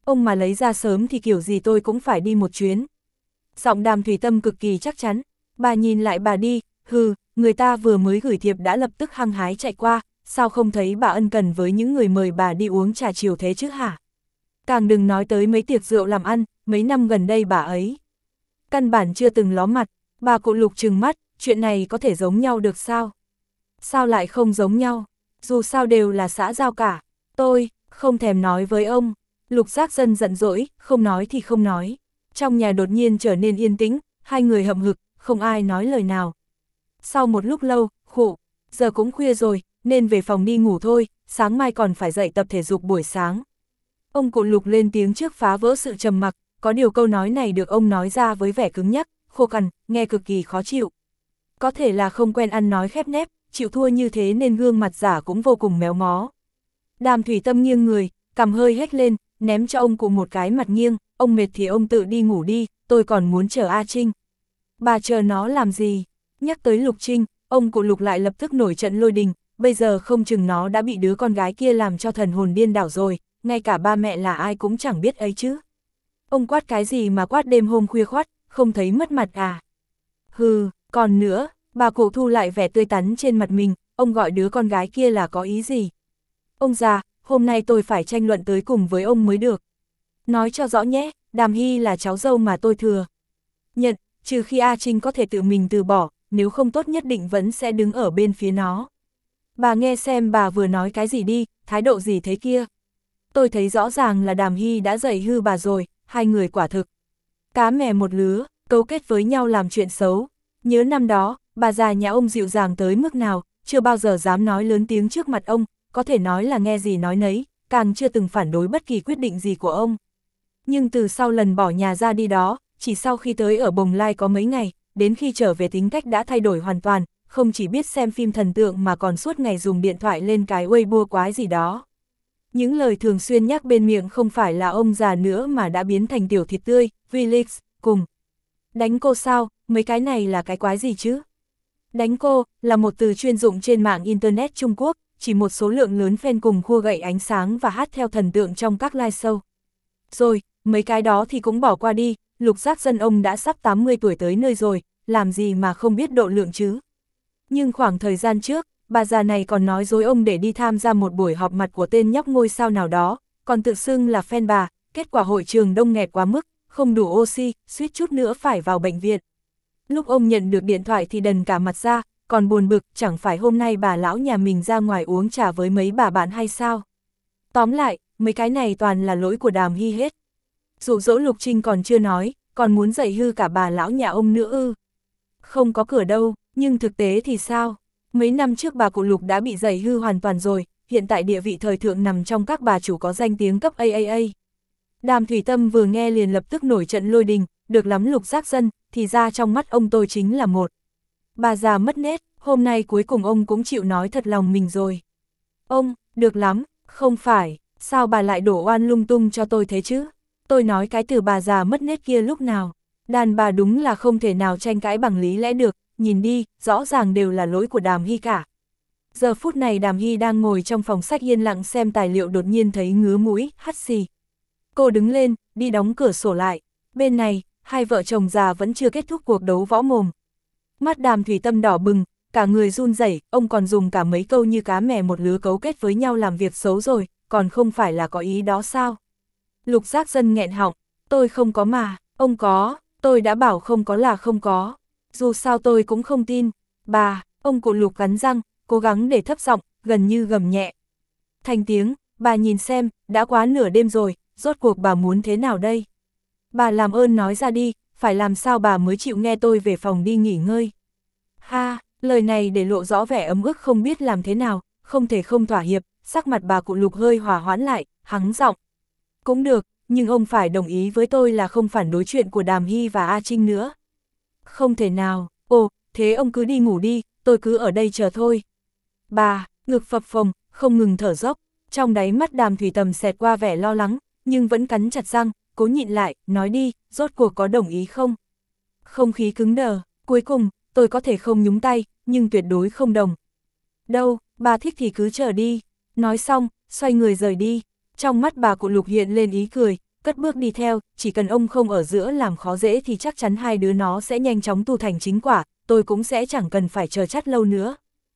ông mà lấy ra sớm thì kiểu gì tôi cũng phải đi một chuyến. Giọng Đàm Thủy Tâm cực kỳ chắc chắn, bà nhìn lại bà đi, hừ, người ta vừa mới gửi thiệp đã lập tức hăng hái chạy qua, sao không thấy bà ân cần với những người mời bà đi uống trà chiều thế chứ hả? Càng đừng nói tới mấy tiệc rượu làm ăn, mấy năm gần đây bà ấy căn bản chưa từng ló mặt. Bà cụ Lục trừng mắt, chuyện này có thể giống nhau được sao? Sao lại không giống nhau? Dù sao đều là xã giao cả. Tôi không thèm nói với ông. Lục Giác Dân giận dỗi, không nói thì không nói. Trong nhà đột nhiên trở nên yên tĩnh, hai người hậm hực, không ai nói lời nào. Sau một lúc lâu, khụ, giờ cũng khuya rồi, nên về phòng đi ngủ thôi, sáng mai còn phải dậy tập thể dục buổi sáng. Ông cụ Lục lên tiếng trước phá vỡ sự trầm mặc, có điều câu nói này được ông nói ra với vẻ cứng nhắc, khô cằn, nghe cực kỳ khó chịu. Có thể là không quen ăn nói khép nép, chịu thua như thế nên gương mặt giả cũng vô cùng méo mó. Đàm Thủy Tâm nghiêng người, cằm hơi hét lên, ném cho ông cụ một cái mặt nghiêng, ông mệt thì ông tự đi ngủ đi, tôi còn muốn chờ A Trinh. Bà chờ nó làm gì? Nhắc tới Lục Trinh, ông cụ Lục lại lập tức nổi trận lôi đình, bây giờ không chừng nó đã bị đứa con gái kia làm cho thần hồn điên đảo rồi, ngay cả ba mẹ là ai cũng chẳng biết ấy chứ. Ông quát cái gì mà quát đêm hôm khuya khoắt, không thấy mất mặt à? Hừ, còn nữa, bà cụ thu lại vẻ tươi tắn trên mặt mình, ông gọi đứa con gái kia là có ý gì? Ông già, hôm nay tôi phải tranh luận tới cùng với ông mới được. Nói cho rõ nhé, Đàm Hy là cháu dâu mà tôi thừa nhận, trừ khi A Trinh có thể tự mình từ bỏ, nếu không tốt nhất định vẫn sẽ đứng ở bên phía nó. Bà nghe xem bà vừa nói cái gì đi, thái độ gì thế kia. Tôi thấy rõ ràng là Đàm Hy đã dạy hư bà rồi, hai người quả thực cá mè một lứa, cấu kết với nhau làm chuyện xấu. Nhớ năm đó, bà già nhà ông dịu dàng tới mức nào, chưa bao giờ dám nói lớn tiếng trước mặt ông, có thể nói là nghe gì nói nấy, càng chưa từng phản đối bất kỳ quyết định gì của ông. Nhưng từ sau lần bỏ nhà ra đi đó, chỉ sau khi tới ở Bồng Lai có mấy ngày, đến khi trở về tính cách đã thay đổi hoàn toàn, không chỉ biết xem phim thần tượng mà còn suốt ngày dùng điện thoại lên cái Weibo quái gì đó. Những lời thường xuyên nhắc bên miệng không phải là ông già nữa mà đã biến thành tiểu thịt tươi, Felix, cùng. Đánh cô sao, mấy cái này là cái quái gì chứ? Đánh cô, là một từ chuyên dụng trên mạng Internet Trung Quốc, chỉ một số lượng lớn fan cùng khua gậy ánh sáng và hát theo thần tượng trong các live show. Rồi, mấy cái đó thì cũng bỏ qua đi, Lục Giác Dân ông đã sắp tám mươi tuổi tới nơi rồi, làm gì mà không biết độ lượng chứ? Nhưng khoảng thời gian trước, bà già này còn nói dối ông để đi tham gia một buổi họp mặt của tên nhóc ngôi sao nào đó, còn tự xưng là fan bà, kết quả hội trường đông nghẹt quá mức, không đủ oxy, suýt chút nữa phải vào bệnh viện. Lúc ông nhận được điện thoại thì đần cả mặt ra, còn buồn bực, chẳng phải hôm nay bà lão nhà mình ra ngoài uống trà với mấy bà bạn hay sao? Tóm lại, mấy cái này toàn là lỗi của Đàm Hy hết. Dụ dỗ Lục Trinh còn chưa nói, còn muốn dạy hư cả bà lão nhà ông nữa ư? Không có cửa đâu, nhưng thực tế thì sao? Mấy năm trước bà cụ Lục đã bị dạy hư hoàn toàn rồi, hiện tại địa vị thời thượng nằm trong các bà chủ có danh tiếng cấp A A A. Đàm Thủy Tâm vừa nghe liền lập tức nổi trận lôi đình, được lắm Lục Giác Dân, thì ra trong mắt ông tôi chính là một bà già mất nết, hôm nay cuối cùng ông cũng chịu nói thật lòng mình rồi. Ông, được lắm, không phải, sao bà lại đổ oan lung tung cho tôi thế chứ? Tôi nói cái từ bà già mất nết kia lúc nào? Đàn bà đúng là không thể nào tranh cãi bằng lý lẽ được, nhìn đi, rõ ràng đều là lỗi của Đàm Hy cả. Giờ phút này Đàm Hy đang ngồi trong phòng sách yên lặng xem tài liệu đột nhiên thấy ngứa mũi, hắt xì. Cô đứng lên, đi đóng cửa sổ lại. Bên này, hai vợ chồng già vẫn chưa kết thúc cuộc đấu võ mồm. Mắt Đàm Thủy Tâm đỏ bừng, cả người run rẩy, ông còn dùng cả mấy câu như cá mè một lứa cấu kết với nhau làm việc xấu rồi, còn không phải là có ý đó sao? Lục Giác Dân nghẹn họng, tôi không có mà, ông có, tôi đã bảo không có là không có, dù sao tôi cũng không tin. Bà, ông cụ Lục cắn răng, cố gắng để thấp giọng, gần như gầm nhẹ. Thành tiếng, bà nhìn xem, đã quá nửa đêm rồi, rốt cuộc bà muốn thế nào đây? Bà làm ơn nói ra đi, phải làm sao bà mới chịu nghe tôi về phòng đi nghỉ ngơi? Ha, lời này để lộ rõ vẻ ấm ức không biết làm thế nào, không thể không thỏa hiệp, sắc mặt bà cụ Lục hơi hòa hoãn lại, hắng giọng. Cũng được, nhưng ông phải đồng ý với tôi là không phản đối chuyện của Đàm Hy và A Trinh nữa. Không thể nào, ồ, thế ông cứ đi ngủ đi, tôi cứ ở đây chờ thôi. Bà, ngực phập phồng, không ngừng thở dốc, trong đáy mắt Đàm Thủy Tâm xẹt qua vẻ lo lắng, nhưng vẫn cắn chặt răng, cố nhịn lại, nói đi, rốt cuộc có đồng ý không? Không khí cứng đờ, cuối cùng, tôi có thể không nhúng tay, nhưng tuyệt đối không đồng. Đâu, bà thích thì cứ chờ đi. Nói xong, xoay người rời đi. Trong mắt bà cụ Lục hiện lên ý cười, cất bước đi theo, chỉ cần ông không ở giữa làm khó dễ thì chắc chắn hai đứa nó sẽ nhanh chóng tu thành chính quả, tôi cũng sẽ chẳng cần phải chờ chắt lâu nữa.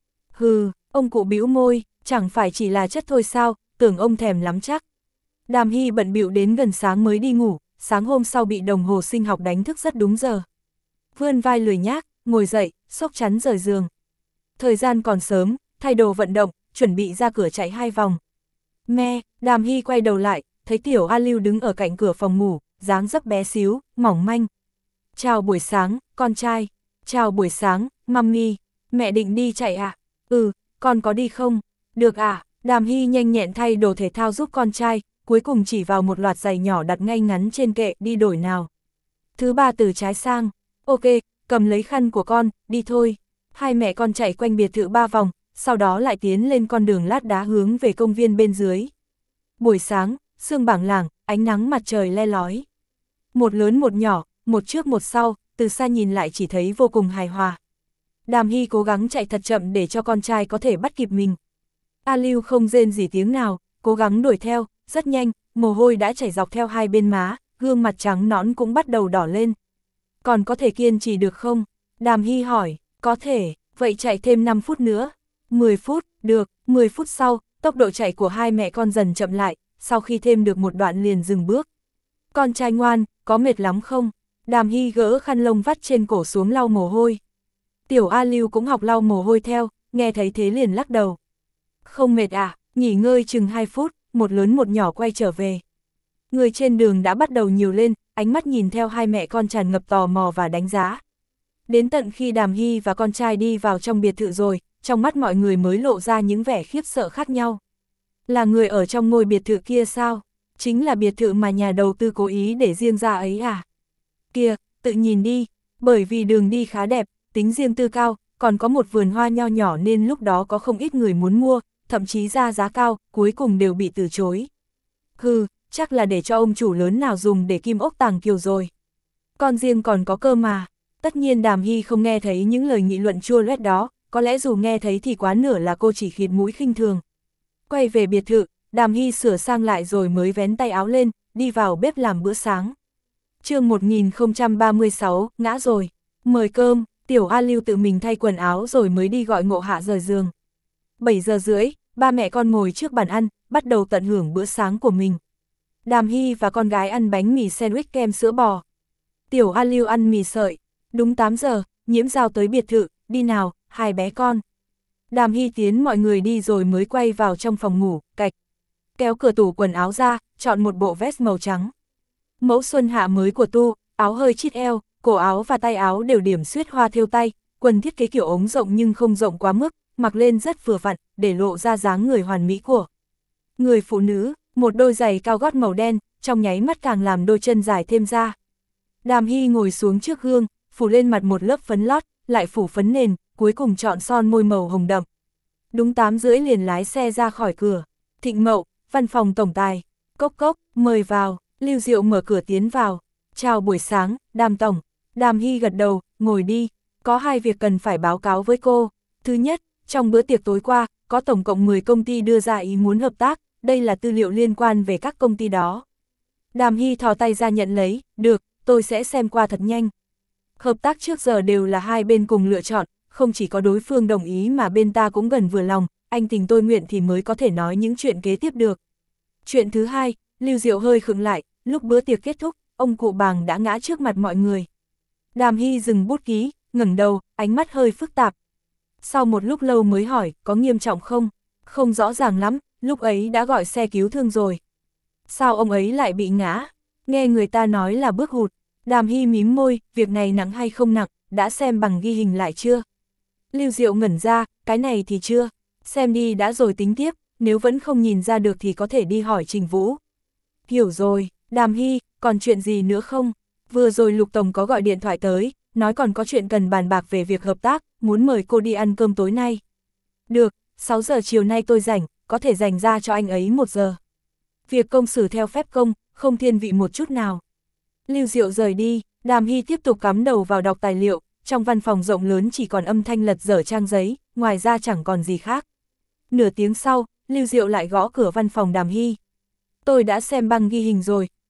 Hừ, ông cụ bĩu môi, chẳng phải chỉ là chất thôi sao, tưởng ông thèm lắm chắc. Đàm Hy bận bịu đến gần sáng mới đi ngủ, sáng hôm sau bị đồng hồ sinh học đánh thức rất đúng giờ. Vươn vai lười nhác, ngồi dậy, xốc chắn rời giường. Thời gian còn sớm, thay đồ vận động, chuẩn bị ra cửa chạy hai vòng. Me, Đàm Hy quay đầu lại, thấy tiểu A Lưu đứng ở cạnh cửa phòng ngủ, dáng dấp bé xíu, mỏng manh. Chào buổi sáng, con trai. Chào buổi sáng, mummy. Mẹ định đi chạy à? Ừ, con có đi không? Được à? Đàm Hy nhanh nhẹn thay đồ thể thao giúp con trai, cuối cùng chỉ vào một loạt giày nhỏ đặt ngay ngắn trên kệ, đi đổi nào. Thứ ba từ trái sang. Ok, cầm lấy khăn của con, đi thôi. Hai mẹ con chạy quanh biệt thự ba vòng, sau đó lại tiến lên con đường lát đá hướng về công viên bên dưới. Buổi sáng, sương bảng lảng, ánh nắng mặt trời le lói. Một lớn một nhỏ, một trước một sau, từ xa nhìn lại chỉ thấy vô cùng hài hòa. Đàm Hy cố gắng chạy thật chậm để cho con trai có thể bắt kịp mình. A Lưu không rên gì tiếng nào, cố gắng đuổi theo, rất nhanh, mồ hôi đã chảy dọc theo hai bên má, gương mặt trắng nõn cũng bắt đầu đỏ lên. Còn có thể kiên trì được không? Đàm Hy hỏi, có thể, vậy chạy thêm năm phút nữa. mười phút, được, mười phút sau, tốc độ chạy của hai mẹ con dần chậm lại, sau khi thêm được một đoạn liền dừng bước. Con trai ngoan, có mệt lắm không? Đàm Hy gỡ khăn lông vắt trên cổ xuống lau mồ hôi. Tiểu A Lưu cũng học lau mồ hôi theo, nghe thấy thế liền lắc đầu. Không mệt à, nghỉ ngơi chừng hai phút, một lớn một nhỏ quay trở về. Người trên đường đã bắt đầu nhiều lên, ánh mắt nhìn theo hai mẹ con tràn ngập tò mò và đánh giá. Đến tận khi Đàm Hy và con trai đi vào trong biệt thự rồi, trong mắt mọi người mới lộ ra những vẻ khiếp sợ khác nhau. Là người ở trong ngôi biệt thự kia sao? Chính là biệt thự mà nhà đầu tư cố ý để riêng ra ấy à? Kìa, tự nhìn đi, bởi vì đường đi khá đẹp, tính riêng tư cao, còn có một vườn hoa nho nhỏ nên lúc đó có không ít người muốn mua, thậm chí ra giá cao, cuối cùng đều bị từ chối. Hừ, chắc là để cho ông chủ lớn nào dùng để kim ốc tàng kiều rồi. Con riêng còn có cơ mà. Tất nhiên Đàm Hy không nghe thấy những lời nghị luận chua loét đó, có lẽ dù nghe thấy thì quá nửa là cô chỉ khịt mũi khinh thường. Quay về biệt thự, Đàm Hy sửa sang lại rồi mới vén tay áo lên, đi vào bếp làm bữa sáng. Chương một nghìn không trăm ba mươi sáu, ngã rồi. Mời cơm, tiểu A Lưu tự mình thay quần áo rồi mới đi gọi Ngộ Hạ rời giường. bảy giờ rưỡi, ba mẹ con ngồi trước bàn ăn, bắt đầu tận hưởng bữa sáng của mình. Đàm Hy và con gái ăn bánh mì sandwich kem sữa bò. Tiểu A Lưu ăn mì sợi. Đúng tám giờ, Nhiễm Giao tới biệt thự, đi nào, hai bé con. Đàm Hy tiến mọi người đi rồi mới quay vào trong phòng ngủ, cạch. Kéo cửa tủ quần áo ra, chọn một bộ vest màu trắng. Mẫu xuân hạ mới của Tu, áo hơi chít eo, cổ áo và tay áo đều điểm xuyết hoa thêu tay, quần thiết kế kiểu ống rộng nhưng không rộng quá mức, mặc lên rất vừa vặn, để lộ ra dáng người hoàn mỹ của người phụ nữ. Một đôi giày cao gót màu đen, trong nháy mắt càng làm đôi chân dài thêm ra. Đàm Hy ngồi xuống trước gương, phủ lên mặt một lớp phấn lót, lại phủ phấn nền, cuối cùng chọn son môi màu hồng đậm. Đúng tám rưỡi liền lái xe ra khỏi cửa. Thịnh Mậu, văn phòng tổng tài. Cốc cốc, mời vào. Lưu Diệu mở cửa tiến vào. Chào buổi sáng, Đàm tổng. Đàm Hy gật đầu, ngồi đi. Có hai việc cần phải báo cáo với cô. Thứ nhất, trong bữa tiệc tối qua, có tổng cộng mười công ty đưa ra ý muốn hợp tác. Đây là tư liệu liên quan về các công ty đó. Đàm Hy thò tay ra nhận lấy, được, tôi sẽ xem qua thật nhanh. Hợp tác trước giờ đều là hai bên cùng lựa chọn, không chỉ có đối phương đồng ý mà bên ta cũng gần vừa lòng, anh tình tôi nguyện thì mới có thể nói những chuyện kế tiếp được. Chuyện thứ hai, Lưu Diệu hơi khựng lại, lúc bữa tiệc kết thúc, ông cụ Bàng đã ngã trước mặt mọi người. Đàm Hy dừng bút ký, ngẩng đầu, ánh mắt hơi phức tạp. Sau một lúc lâu mới hỏi, có nghiêm trọng không? Không rõ ràng lắm, lúc ấy đã gọi xe cứu thương rồi. Sao ông ấy lại bị ngã? Nghe người ta nói là bước hụt. Đàm Hy mím môi, việc này nặng hay không nặng, đã xem bằng ghi hình lại chưa? Lưu Diệu ngẩn ra, cái này thì chưa. Xem đi đã rồi tính tiếp, nếu vẫn không nhìn ra được thì có thể đi hỏi Trình Vũ. Hiểu rồi, Đàm Hy, còn chuyện gì nữa không? Vừa rồi Lục Tổng có gọi điện thoại tới, nói còn có chuyện cần bàn bạc về việc hợp tác, muốn mời cô đi ăn cơm tối nay. Được, sáu giờ chiều nay tôi rảnh, có thể dành ra cho anh ấy một giờ. Việc công xử theo phép công, không thiên vị một chút nào. Lưu Diệu rời đi, Đàm Hy tiếp tục cắm đầu vào đọc tài liệu, trong văn phòng rộng lớn chỉ còn âm thanh lật dở trang giấy, ngoài ra chẳng còn gì khác. Nửa tiếng sau, Lưu Diệu lại gõ cửa văn phòng Đàm Hy. Tôi đã xem băng ghi hình rồi,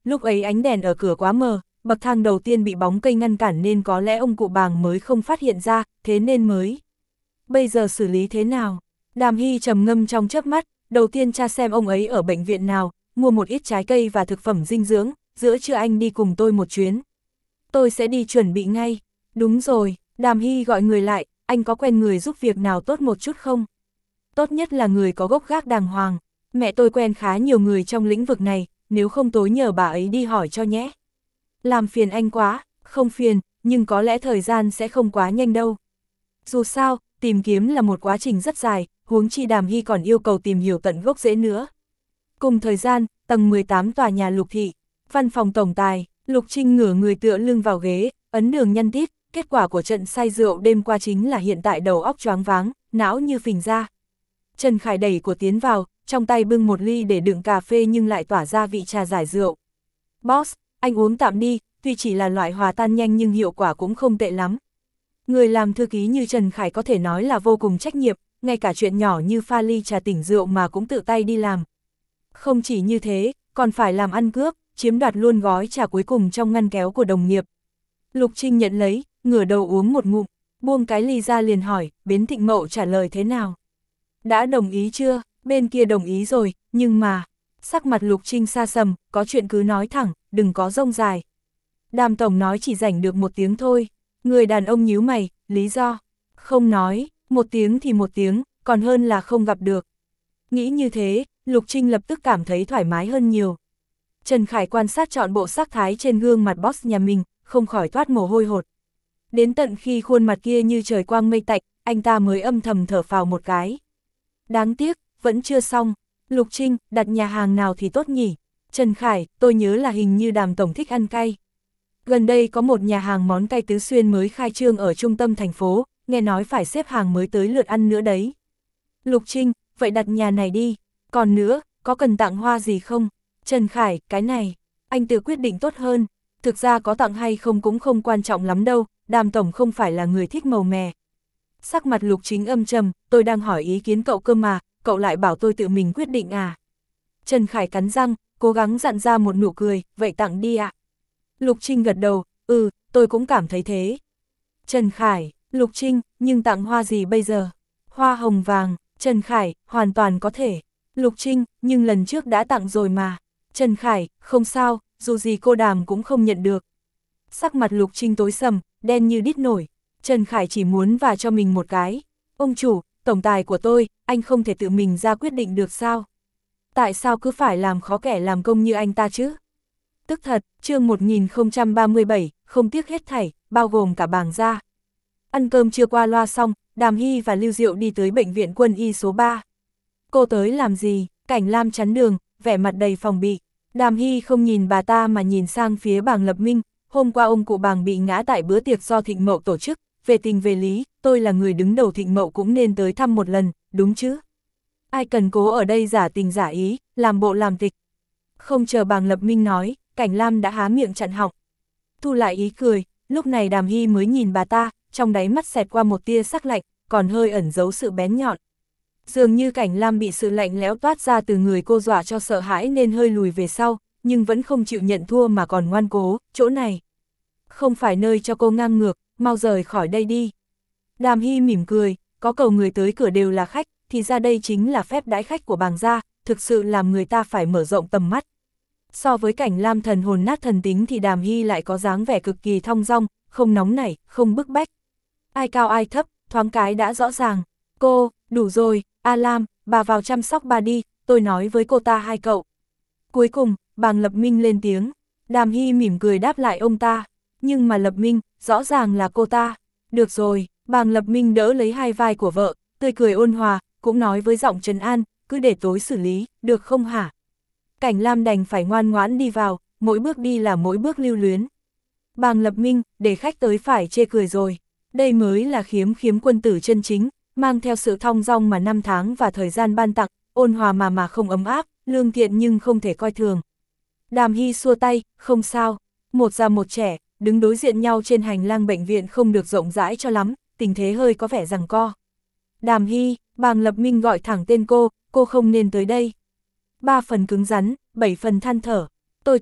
lúc ấy ánh đèn ở cửa quá mờ, bậc thang đầu tiên bị bóng cây ngăn cản nên có lẽ ông cụ Bàng mới không phát hiện ra, thế nên mới. Bây giờ xử lý thế nào? Đàm Hy trầm ngâm trong chớp mắt, đầu tiên tra xem ông ấy ở bệnh viện nào, mua một ít trái cây và thực phẩm dinh dưỡng, giữa trưa anh đi cùng tôi một chuyến. Tôi sẽ đi chuẩn bị ngay. Đúng rồi, Đàm Hy gọi người lại, anh có quen người giúp việc nào tốt một chút không? Tốt nhất là người có gốc gác đàng hoàng. Mẹ tôi quen khá nhiều người trong lĩnh vực này, nếu không tối nhờ bà ấy đi hỏi cho nhé. Làm phiền anh quá, không phiền, nhưng có lẽ thời gian sẽ không quá nhanh đâu. Dù sao, tìm kiếm là một quá trình rất dài, huống chi Đàm Hy còn yêu cầu tìm hiểu tận gốc rễ nữa. Cùng thời gian, tầng mười tám tòa nhà Lục Thị, văn phòng tổng tài, Lục Trinh ngửa người tựa lưng vào ghế, ấn đường nhăn tít, kết quả của trận say rượu đêm qua chính là hiện tại đầu óc choáng váng, não như phình ra. Trần Khải đẩy của tiến vào, trong tay bưng một ly để đựng cà phê nhưng lại tỏa ra vị trà giải rượu. Boss, anh uống tạm đi, tuy chỉ là loại hòa tan nhanh nhưng hiệu quả cũng không tệ lắm. Người làm thư ký như Trần Khải có thể nói là vô cùng trách nhiệm, ngay cả chuyện nhỏ như pha ly trà tỉnh rượu mà cũng tự tay đi làm. Không chỉ như thế, còn phải làm ăn cướp, chiếm đoạt luôn gói trà cuối cùng trong ngăn kéo của đồng nghiệp. Lục Trinh nhận lấy, ngửa đầu uống một ngụm, buông cái ly ra liền hỏi, Bến Thịnh Mậu trả lời thế nào? Đã đồng ý chưa? Bên kia đồng ý rồi, nhưng mà... Sắc mặt Lục Trinh xa sầm, có chuyện cứ nói thẳng, đừng có rông dài. Đàm tổng nói chỉ rảnh được một tiếng thôi. Người đàn ông nhíu mày, lý do? Không nói, một tiếng thì một tiếng, còn hơn là không gặp được. Nghĩ như thế, Lục Trinh lập tức cảm thấy thoải mái hơn nhiều. Trần Khải quan sát trọn bộ sắc thái trên gương mặt boss nhà mình, không khỏi toát mồ hôi hột. Đến tận khi khuôn mặt kia như trời quang mây tạnh, anh ta mới âm thầm thở phào một cái. Đáng tiếc, vẫn chưa xong. Lục Trinh, đặt nhà hàng nào thì tốt nhỉ? Trần Khải, tôi nhớ là hình như Đàm tổng thích ăn cay. Gần đây có một nhà hàng món cay tứ xuyên mới khai trương ở trung tâm thành phố, nghe nói phải xếp hàng mới tới lượt ăn nữa đấy. Lục Trinh, vậy đặt nhà này đi. Còn nữa, có cần tặng hoa gì không? Trần Khải, cái này, anh tự quyết định tốt hơn. Thực ra có tặng hay không cũng không quan trọng lắm đâu, Đàm tổng không phải là người thích màu mè. Sắc mặt Lục Chính âm trầm, tôi đang hỏi ý kiến cậu cơ mà, cậu lại bảo tôi tự mình quyết định à? Trần Khải cắn răng, cố gắng dặn ra một nụ cười, vậy tặng đi ạ. À? Lục Trinh gật đầu, ừ, tôi cũng cảm thấy thế. Trần Khải, Lục Trinh, nhưng tặng hoa gì bây giờ? Hoa hồng vàng, Trần Khải, hoàn toàn có thể. Lục Trinh, nhưng lần trước đã tặng rồi mà. Trần Khải, không sao, dù gì cô Đàm cũng không nhận được. Sắc mặt Lục Trinh tối sầm, đen như đít nổi. Trần Khải chỉ muốn vả cho mình một cái. Ông chủ, tổng tài của tôi, anh không thể tự mình ra quyết định được sao? Tại sao cứ phải làm khó kẻ làm công như anh ta chứ? Tức thật, chương một nghìn không trăm ba mươi bảy, không tiếc hết thảy, bao gồm cả Bàng gia. Ăn cơm trưa qua loa xong, Đàm Hy và Lưu Diệu đi tới bệnh viện quân y số ba. Cô tới làm gì? Cảnh Lam chắn đường, vẻ mặt đầy phòng bị. Đàm Hy không nhìn bà ta mà nhìn sang phía Bàng Lập Minh. Hôm qua ông cụ Bàng bị ngã tại bữa tiệc do Thịnh Mậu tổ chức. Về tình về lý, tôi là người đứng đầu Thịnh Mậu cũng nên tới thăm một lần, đúng chứ? Ai cần cố ở đây giả tình giả ý, làm bộ làm tịch. Không chờ Bàng Lập Minh nói, Cảnh Lam đã há miệng chặn họng. Thu lại ý cười, lúc này Đàm Hy mới nhìn bà ta, trong đáy mắt xẹt qua một tia sắc lạnh, còn hơi ẩn giấu sự bén nhọn. Dường như Cảnh Lam bị sự lạnh lẽo toát ra từ người cô dọa cho sợ hãi nên hơi lùi về sau, nhưng vẫn không chịu nhận thua mà còn ngoan cố, chỗ này không phải nơi cho cô ngang ngược, mau rời khỏi đây đi. Đàm Hy mỉm cười, có cầu người tới cửa đều là khách, thì ra đây chính là phép đãi khách của Bàng gia, thực sự làm người ta phải mở rộng tầm mắt. So với Cảnh Lam thần hồn nát thần tính thì Đàm Hy lại có dáng vẻ cực kỳ thong dong, không nóng nảy, không bức bách. Ai cao ai thấp, thoáng cái đã rõ ràng. Cô, đủ rồi, A Lam, bà vào chăm sóc bà đi, tôi nói với cô ta hai cậu. Cuối cùng, Bàng Lập Minh lên tiếng. Đàm Hy mỉm cười đáp lại ông ta. Nhưng mà Lập Minh, rõ ràng là cô ta. Được rồi, Bàng Lập Minh đỡ lấy hai vai của vợ, tươi cười ôn hòa, cũng nói với giọng trấn an, cứ để tối xử lý, được không hả? Cảnh Lam đành phải ngoan ngoãn đi vào, mỗi bước đi là mỗi bước lưu luyến. Bàng Lập Minh, để khách tới phải chê cười rồi. Đây mới là khiếm khiếm quân tử chân chính, mang theo sự thong dong mà năm tháng và thời gian ban tặng, ôn hòa mà mà không ấm áp, lương thiện nhưng không thể coi thường. Đàm Hy xua tay, không sao, một già một trẻ, đứng đối diện nhau trên hành lang bệnh viện không được rộng rãi cho lắm, tình thế hơi có vẻ giằng co. Đàm Hy, Bàng Lập Minh gọi thẳng tên cô, cô không nên tới đây. Ba phần cứng rắn, bảy phần than thở. Tôi thấy,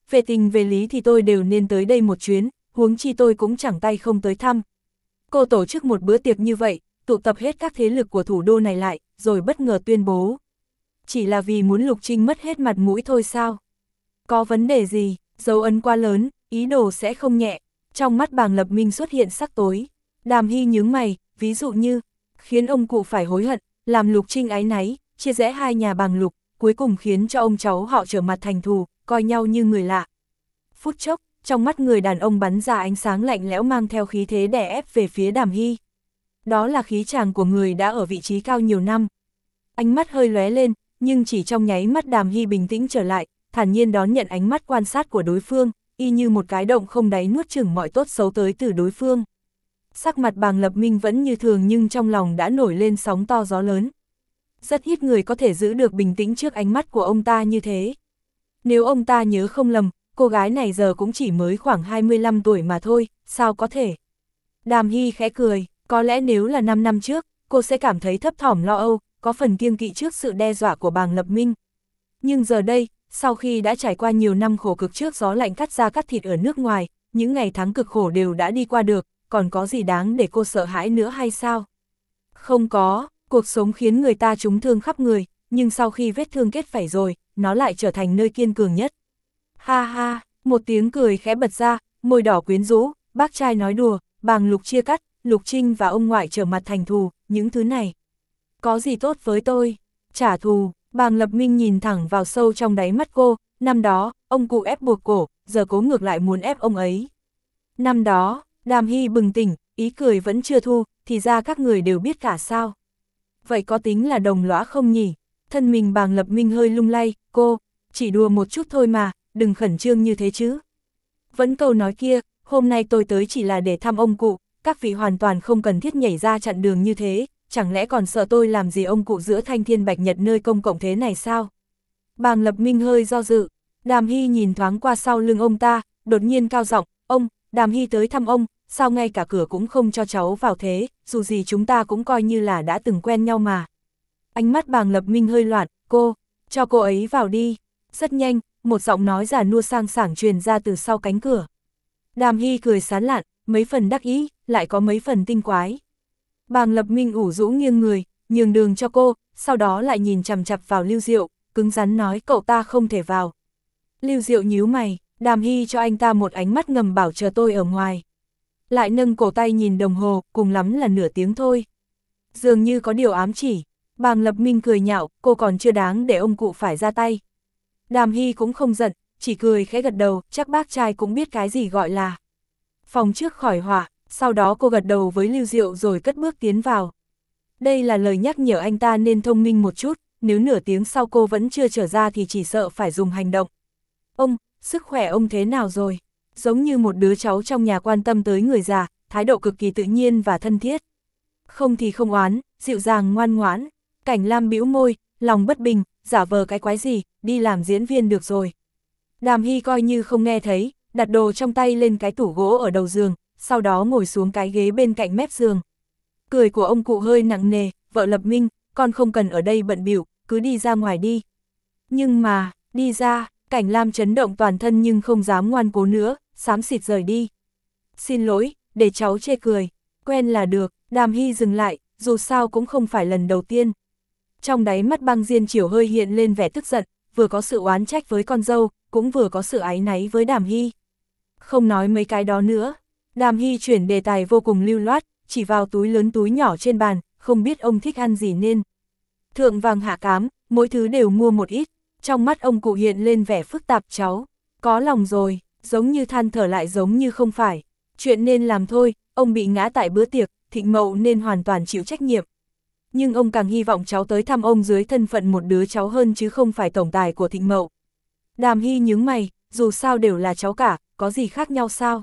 về tình về lý thì tôi đều nên tới đây một chuyến, huống chi tôi cũng chẳng tay không tới thăm. Cô tổ chức một bữa tiệc như vậy, tụ tập hết các thế lực của thủ đô này lại, rồi bất ngờ tuyên bố. Chỉ là vì muốn Lục Trinh mất hết mặt mũi thôi sao? Có vấn đề gì, dấu ấn quá lớn, ý đồ sẽ không nhẹ. Trong mắt Bàng Lập Minh xuất hiện sắc tối. Đàm Hy nhướng mày, ví dụ như, khiến ông cụ phải hối hận, làm Lục Trinh áy náy, chia rẽ hai nhà Bàng Lục, cuối cùng khiến cho ông cháu họ trở mặt thành thù, coi nhau như người lạ. Phút chốc, trong mắt người đàn ông bắn ra ánh sáng lạnh lẽo mang theo khí thế đè ép về phía Đàm Hy. Đó là khí chàng của người đã ở vị trí cao nhiều năm. Ánh mắt hơi lóe lên, nhưng chỉ trong nháy mắt Đàm Hy bình tĩnh trở lại, thản nhiên đón nhận ánh mắt quan sát của đối phương, y như một cái động không đáy nuốt chửng mọi tốt xấu tới từ đối phương. Sắc mặt Bàng Lập Minh vẫn như thường nhưng trong lòng đã nổi lên sóng to gió lớn. Rất ít người có thể giữ được bình tĩnh trước ánh mắt của ông ta như thế. Nếu ông ta nhớ không lầm, cô gái này giờ cũng chỉ mới khoảng hai mươi lăm tuổi mà thôi, sao có thể? Đàm Hy khẽ cười, có lẽ nếu là năm năm trước, cô sẽ cảm thấy thấp thỏm lo âu, có phần kiêng kỵ trước sự đe dọa của Bàng Lập Minh. Nhưng giờ đây, sau khi đã trải qua nhiều năm khổ cực trước gió lạnh cắt da cắt thịt ở nước ngoài, những ngày tháng cực khổ đều đã đi qua được, còn có gì đáng để cô sợ hãi nữa hay sao? Không có, cuộc sống khiến người ta trúng thương khắp người, nhưng sau khi vết thương kết vảy rồi, nó lại trở thành nơi kiên cường nhất. Ha ha, một tiếng cười khẽ bật ra, môi đỏ quyến rũ, bác trai nói đùa, Bàng Lục chia cắt, Lục Trinh và ông ngoại trở mặt thành thù, những thứ này. Có gì tốt với tôi? Trả thù. Bàng Lập Minh nhìn thẳng vào sâu trong đáy mắt cô, năm đó, ông cụ ép buộc cổ, giờ cố ngược lại muốn ép ông ấy. Năm đó, Đàm Hy bừng tỉnh, ý cười vẫn chưa thu, thì ra các người đều biết cả sao. Vậy có tính là đồng lõa không nhỉ? Thân mình Bàng Lập Minh hơi lung lay, cô, chỉ đùa một chút thôi mà, đừng khẩn trương như thế chứ. Vẫn câu nói kia, hôm nay tôi tới chỉ là để thăm ông cụ, các vị hoàn toàn không cần thiết nhảy ra chặn đường như thế. Chẳng lẽ còn sợ tôi làm gì ông cụ giữa thanh thiên bạch nhật nơi công cộng thế này sao? Bàng Lập Minh hơi do dự, Đàm Hy nhìn thoáng qua sau lưng ông ta, đột nhiên cao giọng, ông, Đàm Hy tới thăm ông, sao ngay cả cửa cũng không cho cháu vào thế, dù gì chúng ta cũng coi như là đã từng quen nhau mà. Ánh mắt Bàng Lập Minh hơi loạn, cô, cho cô ấy vào đi. Rất nhanh, một giọng nói già nua sang sảng truyền ra từ sau cánh cửa. Đàm Hy cười sán lạn, mấy phần đắc ý, lại có mấy phần tinh quái. Bàng Lập Minh ủ rũ nghiêng người, nhường đường cho cô, sau đó lại nhìn chằm chằm vào Lưu Diệu, cứng rắn nói cậu ta không thể vào. Lưu Diệu nhíu mày, Đàm Hy cho anh ta một ánh mắt ngầm bảo chờ tôi ở ngoài. Lại nâng cổ tay nhìn đồng hồ, cùng lắm là nửa tiếng thôi. Dường như có điều ám chỉ, Bàng Lập Minh cười nhạo, cô còn chưa đáng để ông cụ phải ra tay. Đàm Hy cũng không giận, chỉ cười khẽ gật đầu, chắc bác trai cũng biết cái gì gọi là phòng trước khỏi họa. Sau đó cô gật đầu với Lưu Diệu rồi cất bước tiến vào. Đây là lời nhắc nhở anh ta nên thông minh một chút, nếu nửa tiếng sau cô vẫn chưa trở ra thì chỉ sợ phải dùng hành động. Ông, sức khỏe ông thế nào rồi? Giống như một đứa cháu trong nhà quan tâm tới người già, thái độ cực kỳ tự nhiên và thân thiết. Không thì không oán, dịu dàng ngoan ngoãn. Cảnh Lam bĩu môi, lòng bất bình, giả vờ cái quái gì, đi làm diễn viên được rồi. Đàm Hy coi như không nghe thấy, đặt đồ trong tay lên cái tủ gỗ ở đầu giường, sau đó ngồi xuống cái ghế bên cạnh mép giường. Cười của ông cụ hơi nặng nề, vợ Lập Minh, con không cần ở đây bận bịu, cứ đi ra ngoài đi. Nhưng mà, đi ra, Cảnh Lam chấn động toàn thân nhưng không dám ngoan cố nữa, xám xịt rời đi. Xin lỗi, để cháu chê cười, quen là được. Đàm Hy dừng lại, dù sao cũng không phải lần đầu tiên. Trong đáy mắt Băng Diên Chiểu hơi hiện lên vẻ tức giận, vừa có sự oán trách với con dâu, cũng vừa có sự áy náy với Đàm Hy. Không nói mấy cái đó nữa. Đàm Hy chuyển đề tài vô cùng lưu loát, chỉ vào túi lớn túi nhỏ trên bàn, không biết ông thích ăn gì nên. Thượng vàng hạ cám, mỗi thứ đều mua một ít, trong mắt ông cụ hiện lên vẻ phức tạp cháu. Có lòng rồi, giống như than thở lại giống như không phải. Chuyện nên làm thôi, ông bị ngã tại bữa tiệc, Thịnh Mậu nên hoàn toàn chịu trách nhiệm. Nhưng ông càng hy vọng cháu tới thăm ông dưới thân phận một đứa cháu hơn chứ không phải tổng tài của Thịnh Mậu. Đàm Hy nhướng mày, dù sao đều là cháu cả, có gì khác nhau sao?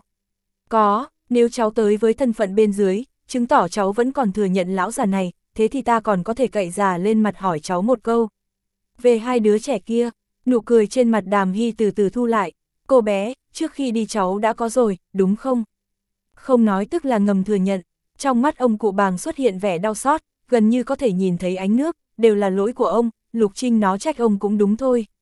Có, nếu cháu tới với thân phận bên dưới, chứng tỏ cháu vẫn còn thừa nhận lão già này, thế thì ta còn có thể cậy già lên mặt hỏi cháu một câu. Về hai đứa trẻ kia, nụ cười trên mặt Đàm Hy từ từ thu lại, cô bé, trước khi đi cháu đã có rồi, đúng không? Không nói tức là ngầm thừa nhận, trong mắt ông cụ Bàng xuất hiện vẻ đau xót, gần như có thể nhìn thấy ánh nước, đều là lỗi của ông, Lục Trinh nó trách ông cũng đúng thôi.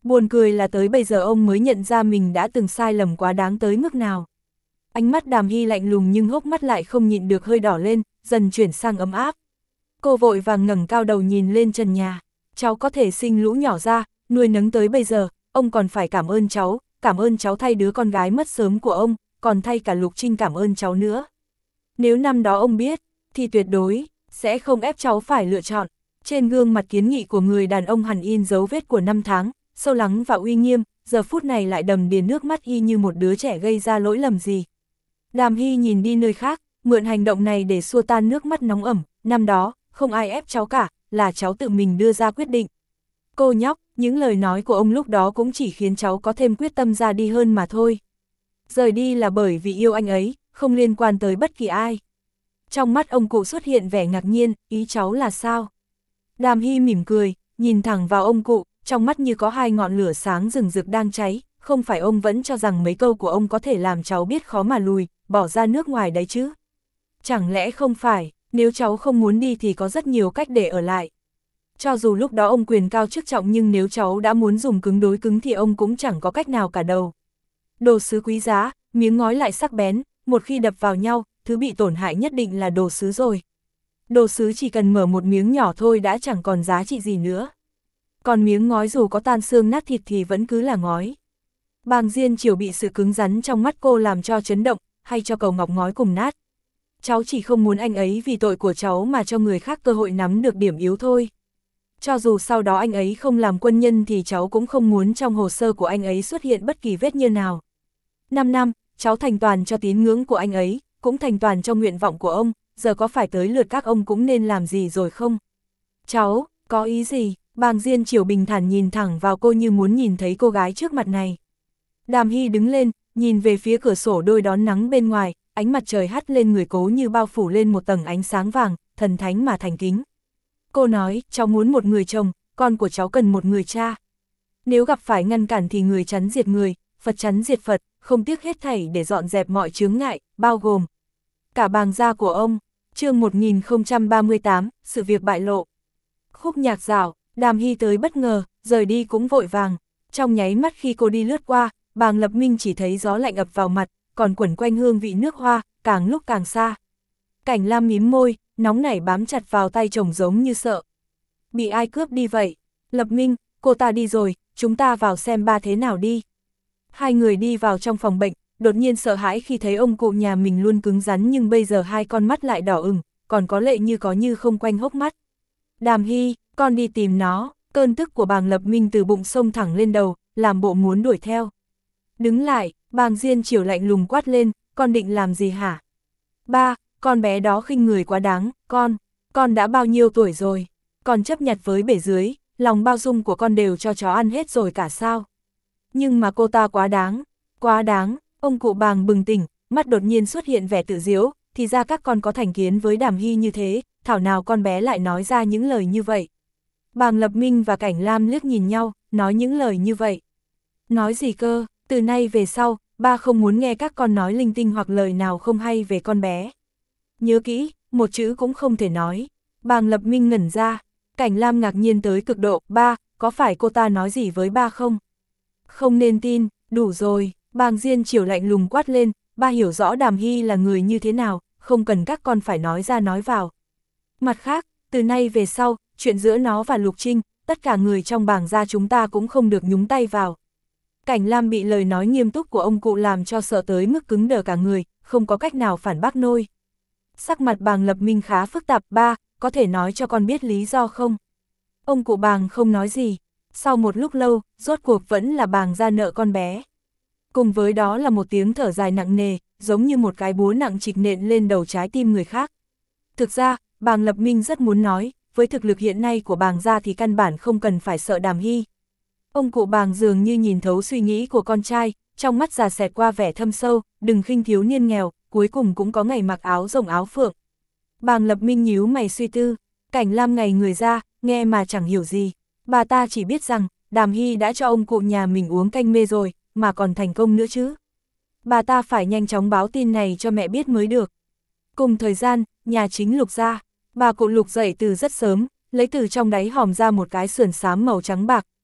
Buồn cười là tới bây giờ ông mới nhận ra mình đã từng sai lầm quá đáng tới mức nào. Ánh mắt Đàm Hy lạnh lùng nhưng hốc mắt lại không nhịn được hơi đỏ lên, dần chuyển sang ấm áp. Cô vội vàng ngẩng cao đầu nhìn lên trần nhà. Cháu có thể sinh lũ nhỏ ra, nuôi nấng tới bây giờ, ông còn phải cảm ơn cháu, cảm ơn cháu thay đứa con gái mất sớm của ông, còn thay cả Lục Trinh cảm ơn cháu nữa. Nếu năm đó ông biết, thì tuyệt đối sẽ không ép cháu phải lựa chọn. Trên gương mặt kiến nghị của người đàn ông hằn in dấu vết của năm tháng, sâu lắng và uy nghiêm, giờ phút này lại đầm đìa nước mắt y như một đứa trẻ gây ra lỗi lầm gì. Đàm Hy nhìn đi nơi khác, mượn hành động này để xua tan nước mắt nóng ẩm, năm đó, không ai ép cháu cả, là cháu tự mình đưa ra quyết định. Cô nhóc, những lời nói của ông lúc đó cũng chỉ khiến cháu có thêm quyết tâm ra đi hơn mà thôi. Rời đi là bởi vì yêu anh ấy, không liên quan tới bất kỳ ai. Trong mắt ông cụ xuất hiện vẻ ngạc nhiên, ý cháu là sao? Đàm Hy mỉm cười, nhìn thẳng vào ông cụ, trong mắt như có hai ngọn lửa sáng rừng rực đang cháy, không phải ông vẫn cho rằng mấy câu của ông có thể làm cháu biết khó mà lùi, bỏ ra nước ngoài đấy chứ? Chẳng lẽ không phải, nếu cháu không muốn đi thì có rất nhiều cách để ở lại. Cho dù lúc đó ông quyền cao chức trọng nhưng nếu cháu đã muốn dùng cứng đối cứng thì ông cũng chẳng có cách nào cả đâu. Đồ sứ quý giá, miếng ngói lại sắc bén, một khi đập vào nhau, thứ bị tổn hại nhất định là đồ sứ rồi. Đồ sứ chỉ cần mở một miếng nhỏ thôi đã chẳng còn giá trị gì nữa. Còn miếng ngói dù có tan xương nát thịt thì vẫn cứ là ngói. Bàng Diên Chiểu bị sự cứng rắn trong mắt cô làm cho chấn động, hay cho cầu ngọc ngói cùng nát. Cháu chỉ không muốn anh ấy vì tội của cháu mà cho người khác cơ hội nắm được điểm yếu thôi. Cho dù sau đó anh ấy không làm quân nhân thì cháu cũng không muốn trong hồ sơ của anh ấy xuất hiện bất kỳ vết nhơ nào. Năm năm, cháu thành toàn cho tín ngưỡng của anh ấy, cũng thành toàn cho nguyện vọng của ông, giờ có phải tới lượt các ông cũng nên làm gì rồi không? Cháu, có ý gì? Bàng Diên Chiểu bình thản nhìn thẳng vào cô như muốn nhìn thấy cô gái trước mặt này. Đàm Hy đứng lên, nhìn về phía cửa sổ đôi đón nắng bên ngoài, ánh mặt trời hắt lên người cố như bao phủ lên một tầng ánh sáng vàng, thần thánh mà thành kính. Cô nói, cháu muốn một người chồng, con của cháu cần một người cha. Nếu gặp phải ngăn cản thì người chắn diệt người, Phật chắn diệt Phật, không tiếc hết thảy để dọn dẹp mọi chướng ngại, bao gồm cả Bàng gia của ông. Chương một nghìn không trăm ba mươi tám, sự việc bại lộ. Khúc nhạc dạo, Đàm Hy tới bất ngờ, rời đi cũng vội vàng. Trong nháy mắt khi cô đi lướt qua, Bàng Lập Minh chỉ thấy gió lạnh ập vào mặt, còn quẩn quanh hương vị nước hoa, càng lúc càng xa. Cảnh Lam mím môi, nóng nảy bám chặt vào tay chồng giống như sợ. Bị ai cướp đi vậy? Lập Minh, cô ta đi rồi, chúng ta vào xem ba thế nào đi. Hai người đi vào trong phòng bệnh, đột nhiên sợ hãi khi thấy ông cụ nhà mình luôn cứng rắn nhưng bây giờ hai con mắt lại đỏ ửng, còn có lệ như có như không quanh hốc mắt. Đàm Hy, con đi tìm nó. Cơn tức của Bàng Lập Minh từ bụng sông thẳng lên đầu, làm bộ muốn đuổi theo. Đứng lại, Bàng Diên Chiểu lạnh lùng quát lên, con định làm gì hả? Ba, con bé đó khinh người quá đáng, con, con đã bao nhiêu tuổi rồi? Con chấp nhặt với bể dưới, lòng bao dung của con đều cho chó ăn hết rồi cả sao? Nhưng mà cô ta quá đáng, quá đáng, ông cụ Bàng bừng tỉnh, mắt đột nhiên xuất hiện vẻ tự diễu, thì ra các con có thành kiến với Đàm Hy như thế, thảo nào con bé lại nói ra những lời như vậy. Bàng Lập Minh và Cảnh Lam liếc nhìn nhau, nói những lời như vậy. Nói gì cơ, từ nay về sau, ba không muốn nghe các con nói linh tinh hoặc lời nào không hay về con bé. Nhớ kỹ, một chữ cũng không thể nói. Bàng Lập Minh ngẩn ra, Cảnh Lam ngạc nhiên tới cực độ, ba, có phải cô ta nói gì với ba không? Không nên tin, đủ rồi, Bàng Diên Chiểu lạnh lùng quát lên, ba hiểu rõ Đàm Hy là người như thế nào, không cần các con phải nói ra nói vào. Mặt khác, từ nay về sau, chuyện giữa nó và Lục Trinh, tất cả người trong Bàng gia chúng ta cũng không được nhúng tay vào. Cảnh Lam bị lời nói nghiêm túc của ông cụ làm cho sợ tới mức cứng đờ cả người, không có cách nào phản bác nôi. Sắc mặt Bàng Lập Minh khá phức tạp, ba, có thể nói cho con biết lý do không? Ông cụ Bàng không nói gì, sau một lúc lâu, rốt cuộc vẫn là Bàng gia nợ con bé. Cùng với đó là một tiếng thở dài nặng nề, giống như một cái búa nặng trịch nện lên đầu trái tim người khác. Thực ra, Bàng Lập Minh rất muốn nói, với thực lực hiện nay của Bàng gia thì căn bản không cần phải sợ Đàm Hy. Ông cụ Bàng dường như nhìn thấu suy nghĩ của con trai, trong mắt già xẹt qua vẻ thâm sâu, đừng khinh thiếu niên nghèo, cuối cùng cũng có ngày mặc áo rồng áo phượng. Bàng Lập Minh nhíu mày suy tư, Cảnh Lam ngày người ra, nghe mà chẳng hiểu gì. Bà ta chỉ biết rằng, Đàm Hy đã cho ông cụ nhà mình uống canh mê rồi, mà còn thành công nữa chứ. Bà ta phải nhanh chóng báo tin này cho mẹ biết mới được. Cùng thời gian, nhà chính Lục gia, bà cụ Lục dậy từ rất sớm, lấy từ trong đáy hòm ra một cái sườn xám màu trắng bạc,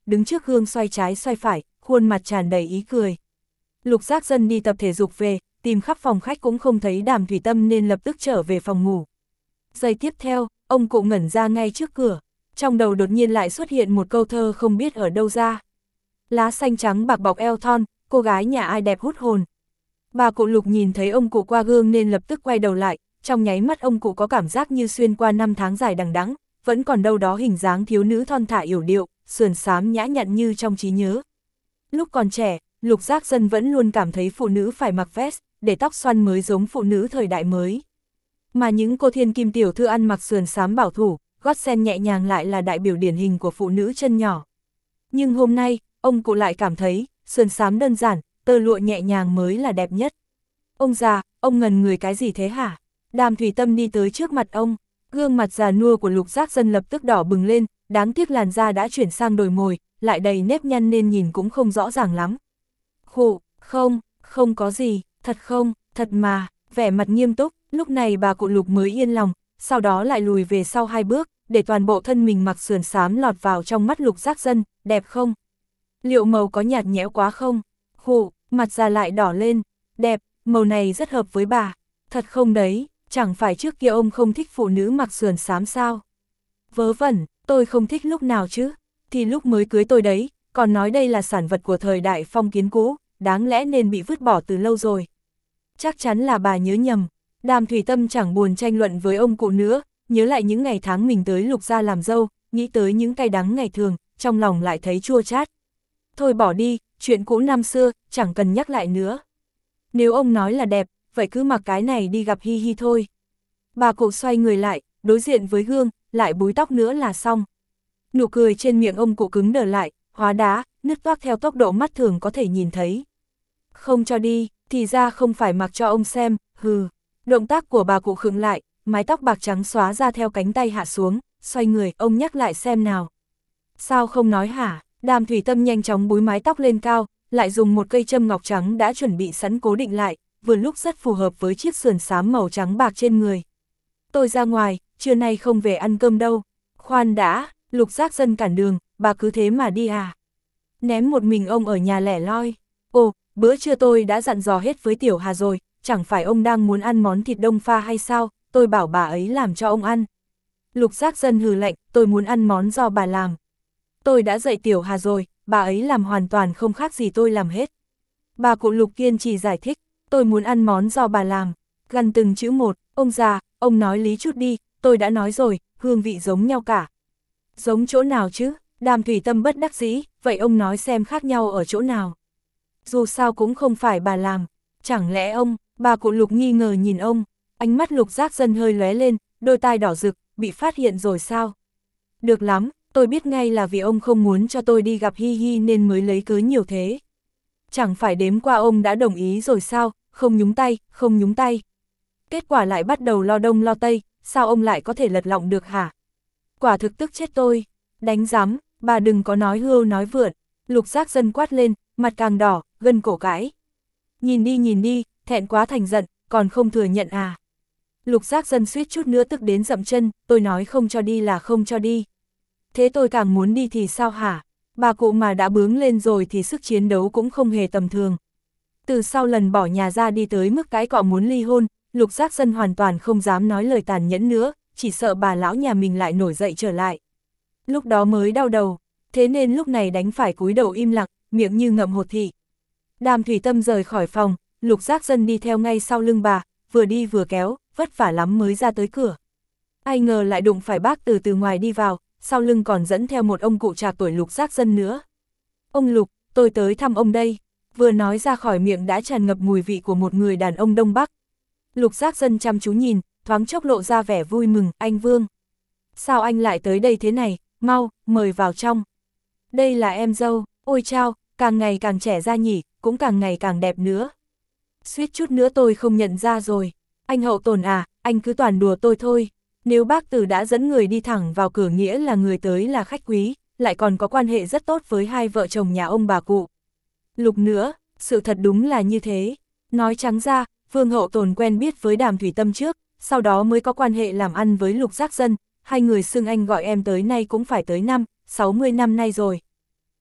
đứng trước gương xoay trái xoay phải, khuôn mặt tràn đầy ý cười. Lục Giác Dân đi tập thể dục về, tìm khắp phòng khách cũng không thấy Đàm Thủy Tâm nên lập tức trở về phòng ngủ. Giây tiếp theo, ông cụ ngẩn ra ngay trước cửa, trong đầu đột nhiên lại xuất hiện một câu thơ không biết ở đâu ra. Lá xanh trắng bạc bọc eo thon, cô gái nhà ai đẹp hút hồn. Bà cụ Lục nhìn thấy ông cụ qua gương nên lập tức quay đầu lại, trong nháy mắt ông cụ có cảm giác như xuyên qua năm tháng dài đằng đẵng, vẫn còn đâu đó hình dáng thiếu nữ thon thả yểu điệu, sườn xám nhã nhặn như trong trí nhớ. Lúc còn trẻ, Lục Giác Dân vẫn luôn cảm thấy phụ nữ phải mặc vest, để tóc xoăn mới giống phụ nữ thời đại mới. Mà những cô thiên kim tiểu thư ăn mặc sườn xám bảo thủ, gót sen nhẹ nhàng lại là đại biểu điển hình của phụ nữ chân nhỏ. Nhưng hôm nay, ông cụ lại cảm thấy, sườn xám đơn giản, tơ lụa nhẹ nhàng mới là đẹp nhất. Ông già, ông ngần người cái gì thế hả? Đàm Thủy Tâm đi tới trước mặt ông, gương mặt già nua của Lục Giác Dân lập tức đỏ bừng lên, đáng tiếc làn da đã chuyển sang đồi mồi, lại đầy nếp nhăn nên nhìn cũng không rõ ràng lắm. Khụ, không, không có gì, thật không, thật mà, vẻ mặt nghiêm túc, lúc này bà cụ Lục mới yên lòng, sau đó lại lùi về sau hai bước, để toàn bộ thân mình mặc sườn xám lọt vào trong mắt Lục Giác Dân, đẹp không? Liệu màu có nhạt nhẽo quá không? Khụ, mặt già lại đỏ lên, đẹp, màu này rất hợp với bà, thật không đấy, chẳng phải trước kia ông không thích phụ nữ mặc sườn xám sao? Vớ vẩn, tôi không thích lúc nào chứ, thì lúc mới cưới tôi đấy, còn nói đây là sản vật của thời đại phong kiến cũ, đáng lẽ nên bị vứt bỏ từ lâu rồi. Chắc chắn là bà nhớ nhầm. Đàm Thủy Tâm chẳng buồn tranh luận với ông cụ nữa, nhớ lại những ngày tháng mình tới Lục gia làm dâu, nghĩ tới những cay đắng ngày thường, trong lòng lại thấy chua chát. Thôi bỏ đi, chuyện cũ năm xưa, chẳng cần nhắc lại nữa. Nếu ông nói là đẹp, vậy cứ mặc cái này đi gặp Hi Hi thôi. Bà cụ xoay người lại, đối diện với gương, lại búi tóc nữa là xong. Nụ cười trên miệng ông cụ cứng đờ lại, hóa đá, nứt toác theo tốc độ mắt thường có thể nhìn thấy. Không cho đi, thì ra không phải mặc cho ông xem, hừ. Động tác của bà cụ khựng lại, mái tóc bạc trắng xóa ra theo cánh tay hạ xuống, xoay người, ông nhắc lại xem nào. Sao không nói hả? Đàm Thủy Tâm nhanh chóng búi mái tóc lên cao, lại dùng một cây châm ngọc trắng đã chuẩn bị sẵn cố định lại, vừa lúc rất phù hợp với chiếc sườn xám màu trắng bạc trên người. Tôi ra ngoài, trưa nay không về ăn cơm đâu. Khoan đã, Lục Giác Dân cản đường, bà cứ thế mà đi à? Ném một mình ông ở nhà lẻ loi. Ồ, bữa trưa tôi đã dặn dò hết với Tiểu Hà rồi, chẳng phải ông đang muốn ăn món thịt đông pha hay sao, tôi bảo bà ấy làm cho ông ăn. Lục Giác Dân hừ lạnh, tôi muốn ăn món do bà làm. Tôi đã dạy Tiểu Hà rồi, bà ấy làm hoàn toàn không khác gì tôi làm hết. Bà cụ Lục kiên trì giải thích, tôi muốn ăn món do bà làm. Gằn từng chữ một, ông già, ông nói lý chút đi, tôi đã nói rồi, hương vị giống nhau cả. Giống chỗ nào chứ? Đàm Thủy Tâm bất đắc dĩ, vậy ông nói xem khác nhau ở chỗ nào. Dù sao cũng không phải bà làm, chẳng lẽ ông, bà cụ Lục nghi ngờ nhìn ông, ánh mắt Lục Giác Dân hơi lóe lên, đôi tai đỏ rực, bị phát hiện rồi sao? Được lắm, tôi biết ngay là vì ông không muốn cho tôi đi gặp Hi Hi nên mới lấy cớ nhiều thế. Chẳng phải đếm qua ông đã đồng ý rồi sao, không nhúng tay, không nhúng tay. Kết quả lại bắt đầu lo đông lo tây, sao ông lại có thể lật lọng được hả? Quả thực tức chết tôi, đánh giám, bà đừng có nói hưu nói vượn. Lục Giác Dân quát lên, mặt càng đỏ, gân cổ cãi. Nhìn đi nhìn đi, thẹn quá thành giận, còn không thừa nhận à? Lục Giác Dân suýt chút nữa tức đến dậm chân, tôi nói không cho đi là không cho đi. Thế tôi càng muốn đi thì sao hả? Bà cụ mà đã bướng lên rồi thì sức chiến đấu cũng không hề tầm thường. Từ sau lần bỏ nhà ra đi tới mức cái cọ muốn ly hôn, Lục Giác Dân hoàn toàn không dám nói lời tàn nhẫn nữa, chỉ sợ bà lão nhà mình lại nổi dậy trở lại. Lúc đó mới đau đầu, thế nên lúc này đánh phải cúi đầu im lặng, miệng như ngậm hột thị. Đàm Thủy Tâm rời khỏi phòng, Lục Giác Dân đi theo ngay sau lưng bà, vừa đi vừa kéo, vất vả lắm mới ra tới cửa. Ai ngờ lại đụng phải bác từ từ ngoài đi vào, sau lưng còn dẫn theo một ông cụ trạc tuổi Lục Giác Dân nữa. Ông Lục, tôi tới thăm ông đây. Vừa nói ra khỏi miệng đã tràn ngập mùi vị của một người đàn ông Đông Bắc. Lục Giác Dân chăm chú nhìn, thoáng chốc lộ ra vẻ vui mừng, anh Vương. Sao anh lại tới đây thế này, mau, mời vào trong. Đây là em dâu, ôi chao, càng ngày càng trẻ ra nhỉ, cũng càng ngày càng đẹp nữa. Suýt chút nữa tôi không nhận ra rồi. Anh Hậu Tồn à, anh cứ toàn đùa tôi thôi. Nếu bác Từ đã dẫn người đi thẳng vào cửa nghĩa là người tới là khách quý, lại còn có quan hệ rất tốt với hai vợ chồng nhà ông bà cụ. Lục nữa, sự thật đúng là như thế. Nói trắng ra, Vương Hậu Tồn quen biết với Đàm Thủy Tâm trước, sau đó mới có quan hệ làm ăn với Lục Giác Dân, hai người xưng anh gọi em tới nay cũng phải tới năm, sáu mươi năm nay rồi.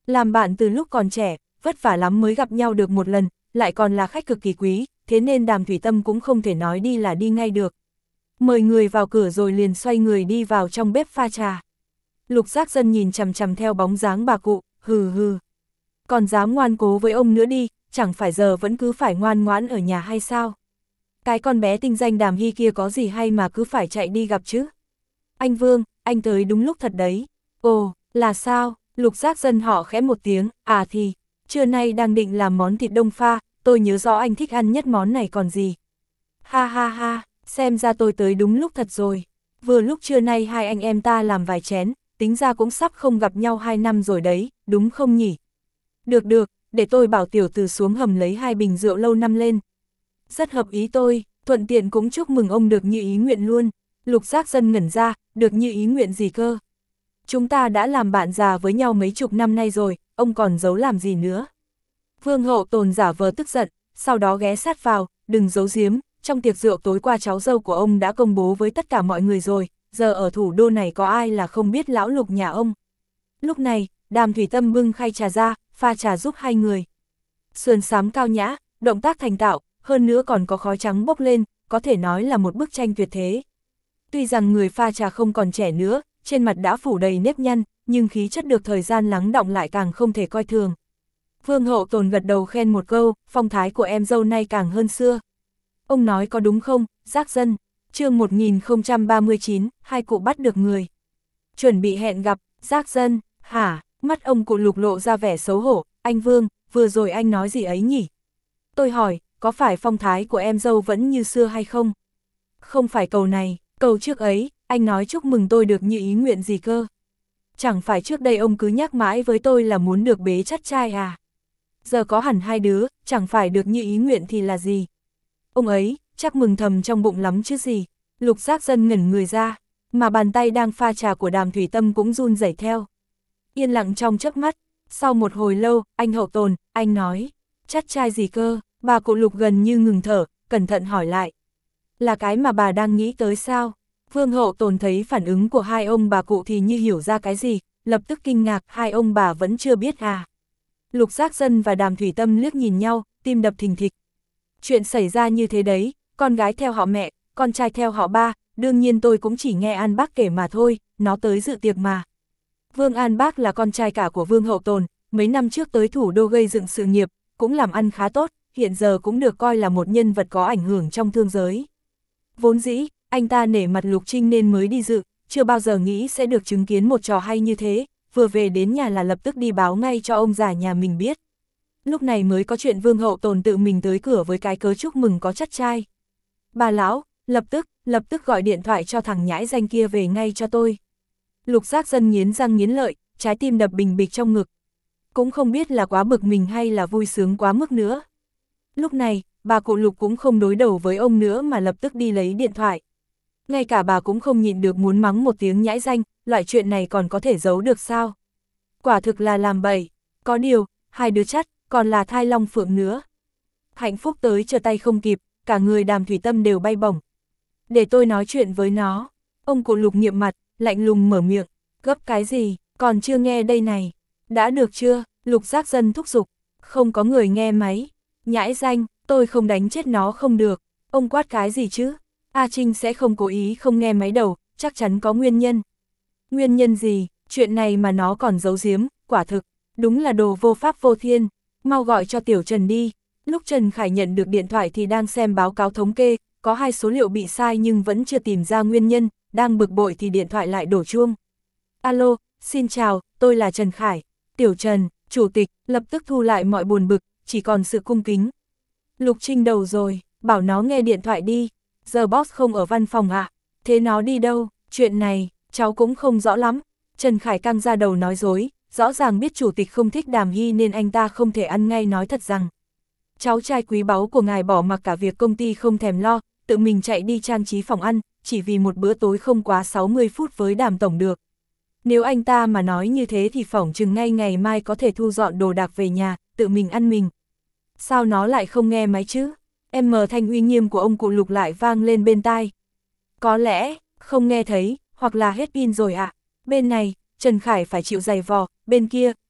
Làm bạn từ lúc còn trẻ, vất vả lắm mới gặp nhau được một lần, lại còn là khách cực kỳ quý, thế nên Đàm Thủy Tâm cũng không thể nói đi là đi ngay được. Mời người vào cửa rồi liền xoay người đi vào trong bếp pha trà. Lục Giác Dân nhìn chằm chằm theo bóng dáng bà cụ, hừ hừ. Còn dám ngoan cố với ông nữa đi, chẳng phải giờ vẫn cứ phải ngoan ngoãn ở nhà hay sao? Cái con bé tinh danh Đàm Hy kia có gì hay mà cứ phải chạy đi gặp chứ? Anh Vương, anh tới đúng lúc thật đấy. Ồ, là sao? Lục Giác Dân họ khẽ một tiếng, à thì, trưa nay đang định làm món thịt đông pha, tôi nhớ rõ anh thích ăn nhất món này còn gì. Ha ha ha, xem ra tôi tới đúng lúc thật rồi. Vừa lúc trưa nay hai anh em ta làm vài chén, tính ra cũng sắp không gặp nhau hai năm rồi đấy, đúng không nhỉ? Được được, để tôi bảo tiểu tử xuống hầm lấy hai bình rượu lâu năm lên. Rất hợp ý tôi, thuận tiện cũng chúc mừng ông được như ý nguyện luôn. Lục Giác Dân ngẩn ra, được như ý nguyện gì cơ? Chúng ta đã làm bạn già với nhau mấy chục năm nay rồi, ông còn giấu làm gì nữa? Vương Hậu Tồn giả vờ tức giận, sau đó ghé sát vào, đừng giấu giếm, trong tiệc rượu tối qua cháu dâu của ông đã công bố với tất cả mọi người rồi, giờ ở thủ đô này có ai là không biết lão Lục nhà ông. Lúc này, Đàm Thủy Tâm bưng khay trà ra, pha trà giúp hai người. Sườn xám cao nhã, động tác thành thạo, hơn nữa còn có khói trắng bốc lên, có thể nói là một bức tranh tuyệt thế. Tuy rằng người pha trà không còn trẻ nữa, trên mặt đã phủ đầy nếp nhăn, nhưng khí chất được thời gian lắng đọng lại càng không thể coi thường. Vương Hậu Tồn gật đầu khen một câu, phong thái của em dâu nay càng hơn xưa. Ông nói có đúng không, Giác Dân? Chương một nghìn không trăm ba mươi chín, hai cụ bắt được người. Chuẩn bị hẹn gặp, Giác Dân, hả? Mắt ông cụ Lục lộ ra vẻ xấu hổ, anh Vương, vừa rồi anh nói gì ấy nhỉ? Tôi hỏi, có phải phong thái của em dâu vẫn như xưa hay không? Không phải cầu này, cầu trước ấy, anh nói chúc mừng tôi được như ý nguyện gì cơ? Chẳng phải trước đây ông cứ nhắc mãi với tôi là muốn được bế chắt trai à? Giờ có hẳn hai đứa, chẳng phải được như ý nguyện thì là gì? Ông ấy, chắc mừng thầm trong bụng lắm chứ gì. Lục Giác Dân ngẩn người ra, mà bàn tay đang pha trà của Đàm Thủy Tâm cũng run rẩy theo. Yên lặng trong chớp mắt, sau một hồi lâu, anh Hậu Tồn, anh nói, chắt trai gì cơ? Bà cụ Lục gần như ngừng thở, cẩn thận hỏi lại. Là cái mà bà đang nghĩ tới sao? Vương Hậu Tồn thấy phản ứng của hai ông bà cụ thì như hiểu ra cái gì, lập tức kinh ngạc, hai ông bà vẫn chưa biết à? Lục Giác Dân và Đàm Thủy Tâm liếc nhìn nhau, tim đập thình thịch. Chuyện xảy ra như thế đấy, con gái theo họ mẹ, con trai theo họ ba, đương nhiên tôi cũng chỉ nghe An Bác kể mà thôi, nó tới dự tiệc mà. Vương An Bác là con trai cả của Vương Hậu Tồn, mấy năm trước tới thủ đô gây dựng sự nghiệp, cũng làm ăn khá tốt, hiện giờ cũng được coi là một nhân vật có ảnh hưởng trong thương giới. Vốn dĩ, anh ta nể mặt Lục Trinh nên mới đi dự, chưa bao giờ nghĩ sẽ được chứng kiến một trò hay như thế, vừa về đến nhà là lập tức đi báo ngay cho ông già nhà mình biết. Lúc này mới có chuyện Vương Hậu Tồn tự mình tới cửa với cái cớ chúc mừng có chắt trai. Bà lão, lập tức, lập tức gọi điện thoại cho thằng nhãi danh kia về ngay cho tôi. Lục Giác Dân nghiến răng nghiến lợi, trái tim đập bình bịch trong ngực. Cũng không biết là quá bực mình hay là vui sướng quá mức nữa. Lúc này, bà cụ Lục cũng không đối đầu với ông nữa mà lập tức đi lấy điện thoại. Ngay cả bà cũng không nhịn được muốn mắng một tiếng nhãi danh, loại chuyện này còn có thể giấu được sao? Quả thực là làm bậy. Có điều, hai đứa chắt, còn là thai long phượng nữa. Hạnh phúc tới chờ tay không kịp, cả người Đàm Thủy Tâm đều bay bổng. Để tôi nói chuyện với nó. Ông cụ Lục nghiêm mặt, lạnh lùng mở miệng. Gấp cái gì, còn chưa nghe đây này. Đã được chưa, Lục Giác Dân thúc giục. Không có người nghe máy. Nhãi danh, tôi không đánh chết nó không được. Ông quát cái gì chứ? A Trinh sẽ không cố ý không nghe máy đầu, chắc chắn có nguyên nhân. Nguyên nhân gì, chuyện này mà nó còn giấu giếm, quả thực, đúng là đồ vô pháp vô thiên. Mau gọi cho Tiểu Trần đi. Lúc Trần Khải nhận được điện thoại thì đang xem báo cáo thống kê, có hai số liệu bị sai nhưng vẫn chưa tìm ra nguyên nhân, đang bực bội thì điện thoại lại đổ chuông. Alo, xin chào, tôi là Trần Khải. Tiểu Trần, chủ tịch, lập tức thu lại mọi buồn bực, chỉ còn sự cung kính. Lục Trinh đầu rồi, bảo nó nghe điện thoại đi. Giờ boss không ở văn phòng ạ. À? Thế nó đi đâu? Chuyện này, cháu cũng không rõ lắm. Trần Khải căng ra đầu nói dối, rõ ràng biết chủ tịch không thích Đàm Hy nên anh ta không thể ăn ngay nói thật rằng. Cháu trai quý báu của ngài bỏ mặc cả việc công ty không thèm lo, tự mình chạy đi trang trí phòng ăn, chỉ vì một bữa tối không quá sáu mươi phút với Đàm tổng được. Nếu anh ta mà nói như thế thì phỏng chừng ngay ngày mai có thể thu dọn đồ đạc về nhà, tự mình ăn mình. Sao nó lại không nghe máy chứ? Em mờ thanh uy nghiêm của ông cụ Lục lại vang lên bên tai. Có lẽ, không nghe thấy, hoặc là hết pin rồi ạ. À? Bên này, Trần Khải phải chịu giày vò, bên kia,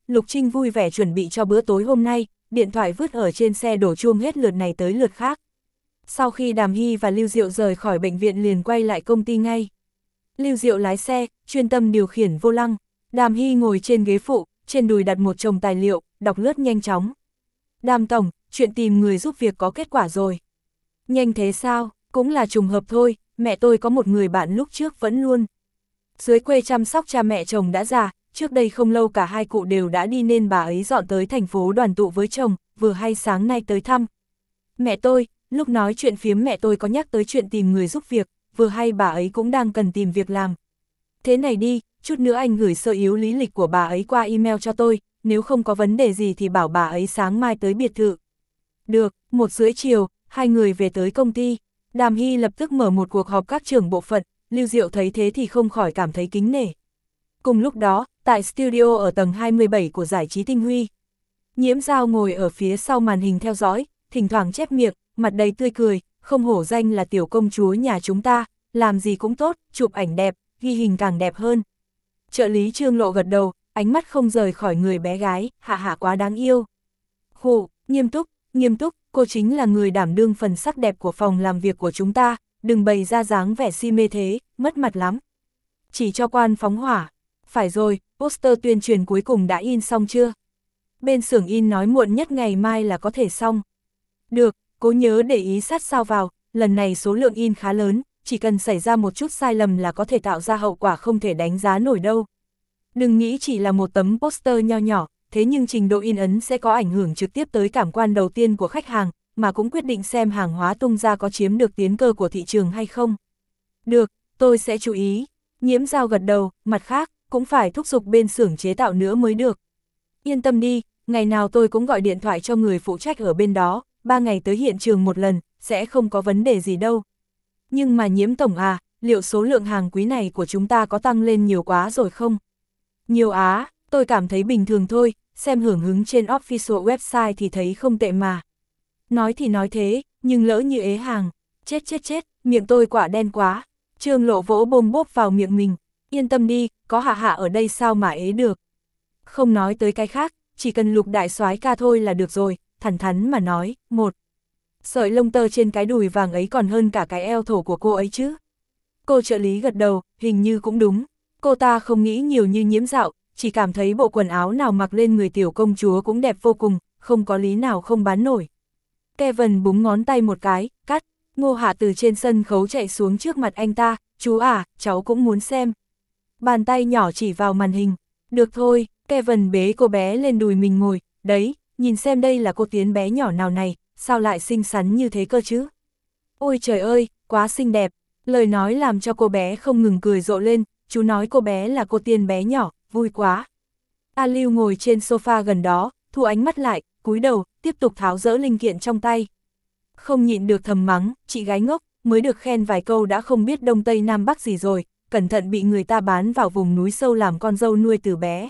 Lục Trinh vui vẻ chuẩn bị cho bữa tối hôm nay, điện thoại vứt ở trên xe đổ chuông hết lượt này tới lượt khác. Sau khi Đàm Hy và Lưu Diệu rời khỏi bệnh viện liền quay lại công ty ngay. Lưu Diệu lái xe, chuyên tâm điều khiển vô lăng. Đàm Hy ngồi trên ghế phụ, trên đùi đặt một chồng tài liệu, đọc lướt nhanh chóng. Đàm tổng, chuyện tìm người giúp việc có kết quả rồi. Nhanh thế sao, cũng là trùng hợp thôi, mẹ tôi có một người bạn lúc trước vẫn luôn dưới quê chăm sóc cha mẹ chồng đã già, trước đây không lâu cả hai cụ đều đã đi nên bà ấy dọn tới thành phố đoàn tụ với chồng, vừa hay sáng nay tới thăm. Mẹ tôi, lúc nói chuyện phiếm mẹ tôi có nhắc tới chuyện tìm người giúp việc, vừa hay bà ấy cũng đang cần tìm việc làm. Thế này đi, chút nữa anh gửi sơ yếu lý lịch của bà ấy qua email cho tôi, nếu không có vấn đề gì thì bảo bà ấy sáng mai tới biệt thự. Được, một rưỡi chiều, hai người về tới công ty. Đàm Hy lập tức mở một cuộc họp các trưởng bộ phận, Lưu Diệu thấy thế thì không khỏi cảm thấy kính nể. Cùng lúc đó, tại studio ở tầng hai mươi bảy của giải trí Tinh Huy, Nhiễm Dao ngồi ở phía sau màn hình theo dõi, thỉnh thoảng chép miệng, mặt đầy tươi cười, không hổ danh là tiểu công chúa nhà chúng ta, làm gì cũng tốt, chụp ảnh đẹp, ghi hình càng đẹp hơn. Trợ lý Trương Lộ gật đầu, ánh mắt không rời khỏi người bé gái, hạ hạ quá đáng yêu. Khụ, nghiêm túc, nghiêm túc, cô chính là người đảm đương phần sắc đẹp của phòng làm việc của chúng ta, đừng bày ra dáng vẻ si mê thế, mất mặt lắm. Chỉ cho quan phóng hỏa. Phải rồi, poster tuyên truyền cuối cùng đã in xong chưa? Bên xưởng in nói muộn nhất ngày mai là có thể xong. Được, cố nhớ để ý sát sao vào, lần này số lượng in khá lớn, chỉ cần xảy ra một chút sai lầm là có thể tạo ra hậu quả không thể đánh giá nổi đâu. Đừng nghĩ chỉ là một tấm poster nho nhỏ, thế nhưng trình độ in ấn sẽ có ảnh hưởng trực tiếp tới cảm quan đầu tiên của khách hàng, mà cũng quyết định xem hàng hóa tung ra có chiếm được tiến cơ của thị trường hay không. Được, tôi sẽ chú ý. Nhiễm Dao gật đầu, mặt khác, cũng phải thúc giục bên xưởng chế tạo nữa mới được. Yên tâm đi, ngày nào tôi cũng gọi điện thoại cho người phụ trách ở bên đó, ba ngày tới hiện trường một lần, sẽ không có vấn đề gì đâu. Nhưng mà Nhiễm tổng à, liệu số lượng hàng quý này của chúng ta có tăng lên nhiều quá rồi không? Nhiều á, tôi cảm thấy bình thường thôi, xem hưởng ứng trên official website thì thấy không tệ mà. Nói thì nói thế, nhưng lỡ như ế hàng, chết chết chết, miệng tôi quả đen quá. Trương Lộ vỗ bôm bốp vào miệng mình, yên tâm đi, có hạ hạ ở đây sao mà ế được. Không nói tới cái khác, chỉ cần Lục đại soái ca thôi là được rồi, thẳng thắn mà nói, một. Sợi lông tơ trên cái đùi vàng ấy còn hơn cả cái eo thổ của cô ấy chứ. Cô trợ lý gật đầu, hình như cũng đúng. Cô ta không nghĩ nhiều như Nhiễm Dạo, chỉ cảm thấy bộ quần áo nào mặc lên người tiểu công chúa cũng đẹp vô cùng, không có lý nào không bán nổi. Kevin búng ngón tay một cái, cắt, Ngô Hạ từ trên sân khấu chạy xuống trước mặt anh ta, chú à, cháu cũng muốn xem. Bàn tay nhỏ chỉ vào màn hình, được thôi, Kevin bế cô bé lên đùi mình ngồi, đấy, nhìn xem đây là cô Tiến bé nhỏ nào này, sao lại xinh xắn như thế cơ chứ? Ôi trời ơi, quá xinh đẹp, lời nói làm cho cô bé không ngừng cười rộ lên, chú nói cô bé là cô Tiên bé nhỏ, vui quá. A Lưu ngồi trên sofa gần đó, thu ánh mắt lại, cúi đầu, tiếp tục tháo dỡ linh kiện trong tay. Không nhịn được thầm mắng, chị gái ngốc, mới được khen vài câu đã không biết đông tây nam bắc gì rồi, cẩn thận bị người ta bán vào vùng núi sâu làm con dâu nuôi từ bé.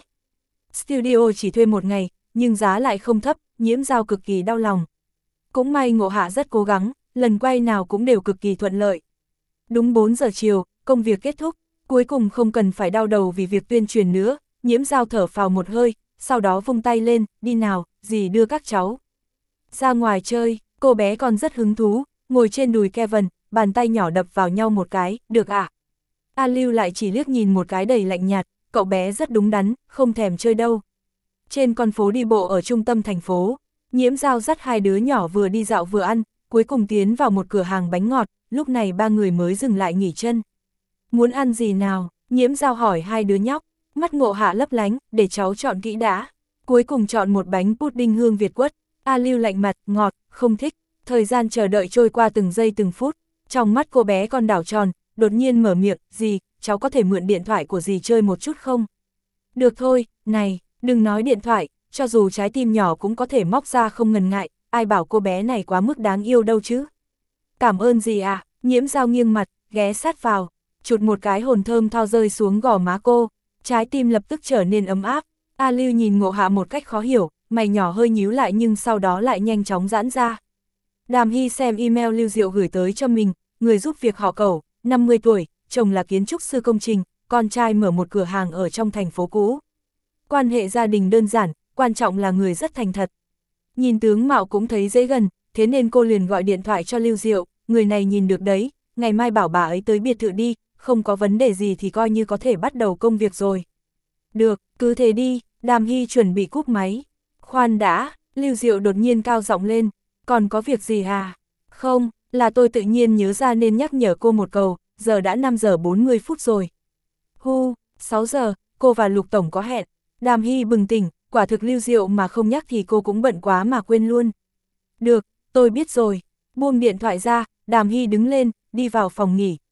Studio chỉ thuê một ngày, nhưng giá lại không thấp, Nhiễm Dao cực kỳ đau lòng. Cũng may Ngộ Hạ rất cố gắng, lần quay nào cũng đều cực kỳ thuận lợi. Đúng bốn giờ chiều, công việc kết thúc, cuối cùng không cần phải đau đầu vì việc tuyên truyền nữa, Nhiễm Dao thở phào một hơi, sau đó vung tay lên, đi nào, dì đưa các cháu ra ngoài chơi. Cô bé còn rất hứng thú, ngồi trên đùi Kevin, bàn tay nhỏ đập vào nhau một cái, được ạ. À? A Lưu lại chỉ liếc nhìn một cái đầy lạnh nhạt, cậu bé rất đúng đắn, không thèm chơi đâu. Trên con phố đi bộ ở trung tâm thành phố, Nhiễm Dao dắt hai đứa nhỏ vừa đi dạo vừa ăn, cuối cùng tiến vào một cửa hàng bánh ngọt, lúc này ba người mới dừng lại nghỉ chân. Muốn ăn gì nào? Nhiễm Dao hỏi hai đứa nhóc, mắt Ngộ Hạ lấp lánh, để cháu chọn kỹ đã. Cuối cùng chọn một bánh pudding hương Việt quất. A Lưu lạnh mặt, ngọt, không thích. Thời gian chờ đợi trôi qua từng giây từng phút, trong mắt cô bé con đảo tròn, đột nhiên mở miệng, dì, cháu có thể mượn điện thoại của dì chơi một chút không? Được thôi, này, đừng nói điện thoại, cho dù trái tim nhỏ cũng có thể móc ra không ngần ngại, ai bảo cô bé này quá mức đáng yêu đâu chứ. Cảm ơn dì à, Nhiễm Dao nghiêng mặt, ghé sát vào, chụt một cái hồn thơm thao rơi xuống gò má cô, trái tim lập tức trở nên ấm áp. A Lưu nhìn Ngộ Hạ một cách khó hiểu, mày nhỏ hơi nhíu lại nhưng sau đó lại nhanh chóng giãn ra. Đàm Hy xem email Lưu Diệu gửi tới cho mình, người giúp việc họ Cẩu, năm mươi tuổi, chồng là kiến trúc sư công trình, con trai mở một cửa hàng ở trong thành phố cũ. Quan hệ gia đình đơn giản, quan trọng là người rất thành thật. Nhìn tướng mạo cũng thấy dễ gần, thế nên cô liền gọi điện thoại cho Lưu Diệu, người này nhìn được đấy, ngày mai bảo bà ấy tới biệt thự đi, không có vấn đề gì thì coi như có thể bắt đầu công việc rồi. Được, cứ thế đi, Đàm Hy chuẩn bị cúp máy. Khoan đã, Lưu Diệu đột nhiên cao giọng lên, còn có việc gì à? Không, là tôi tự nhiên nhớ ra nên nhắc nhở cô một câu, giờ đã năm giờ bốn mươi phút rồi. Hu, sáu giờ, cô và Lục Tổng có hẹn. Đàm Hy bừng tỉnh, quả thực Lưu Diệu mà không nhắc thì cô cũng bận quá mà quên luôn. Được, tôi biết rồi. Buông điện thoại ra, Đàm Hy đứng lên, đi vào phòng nghỉ.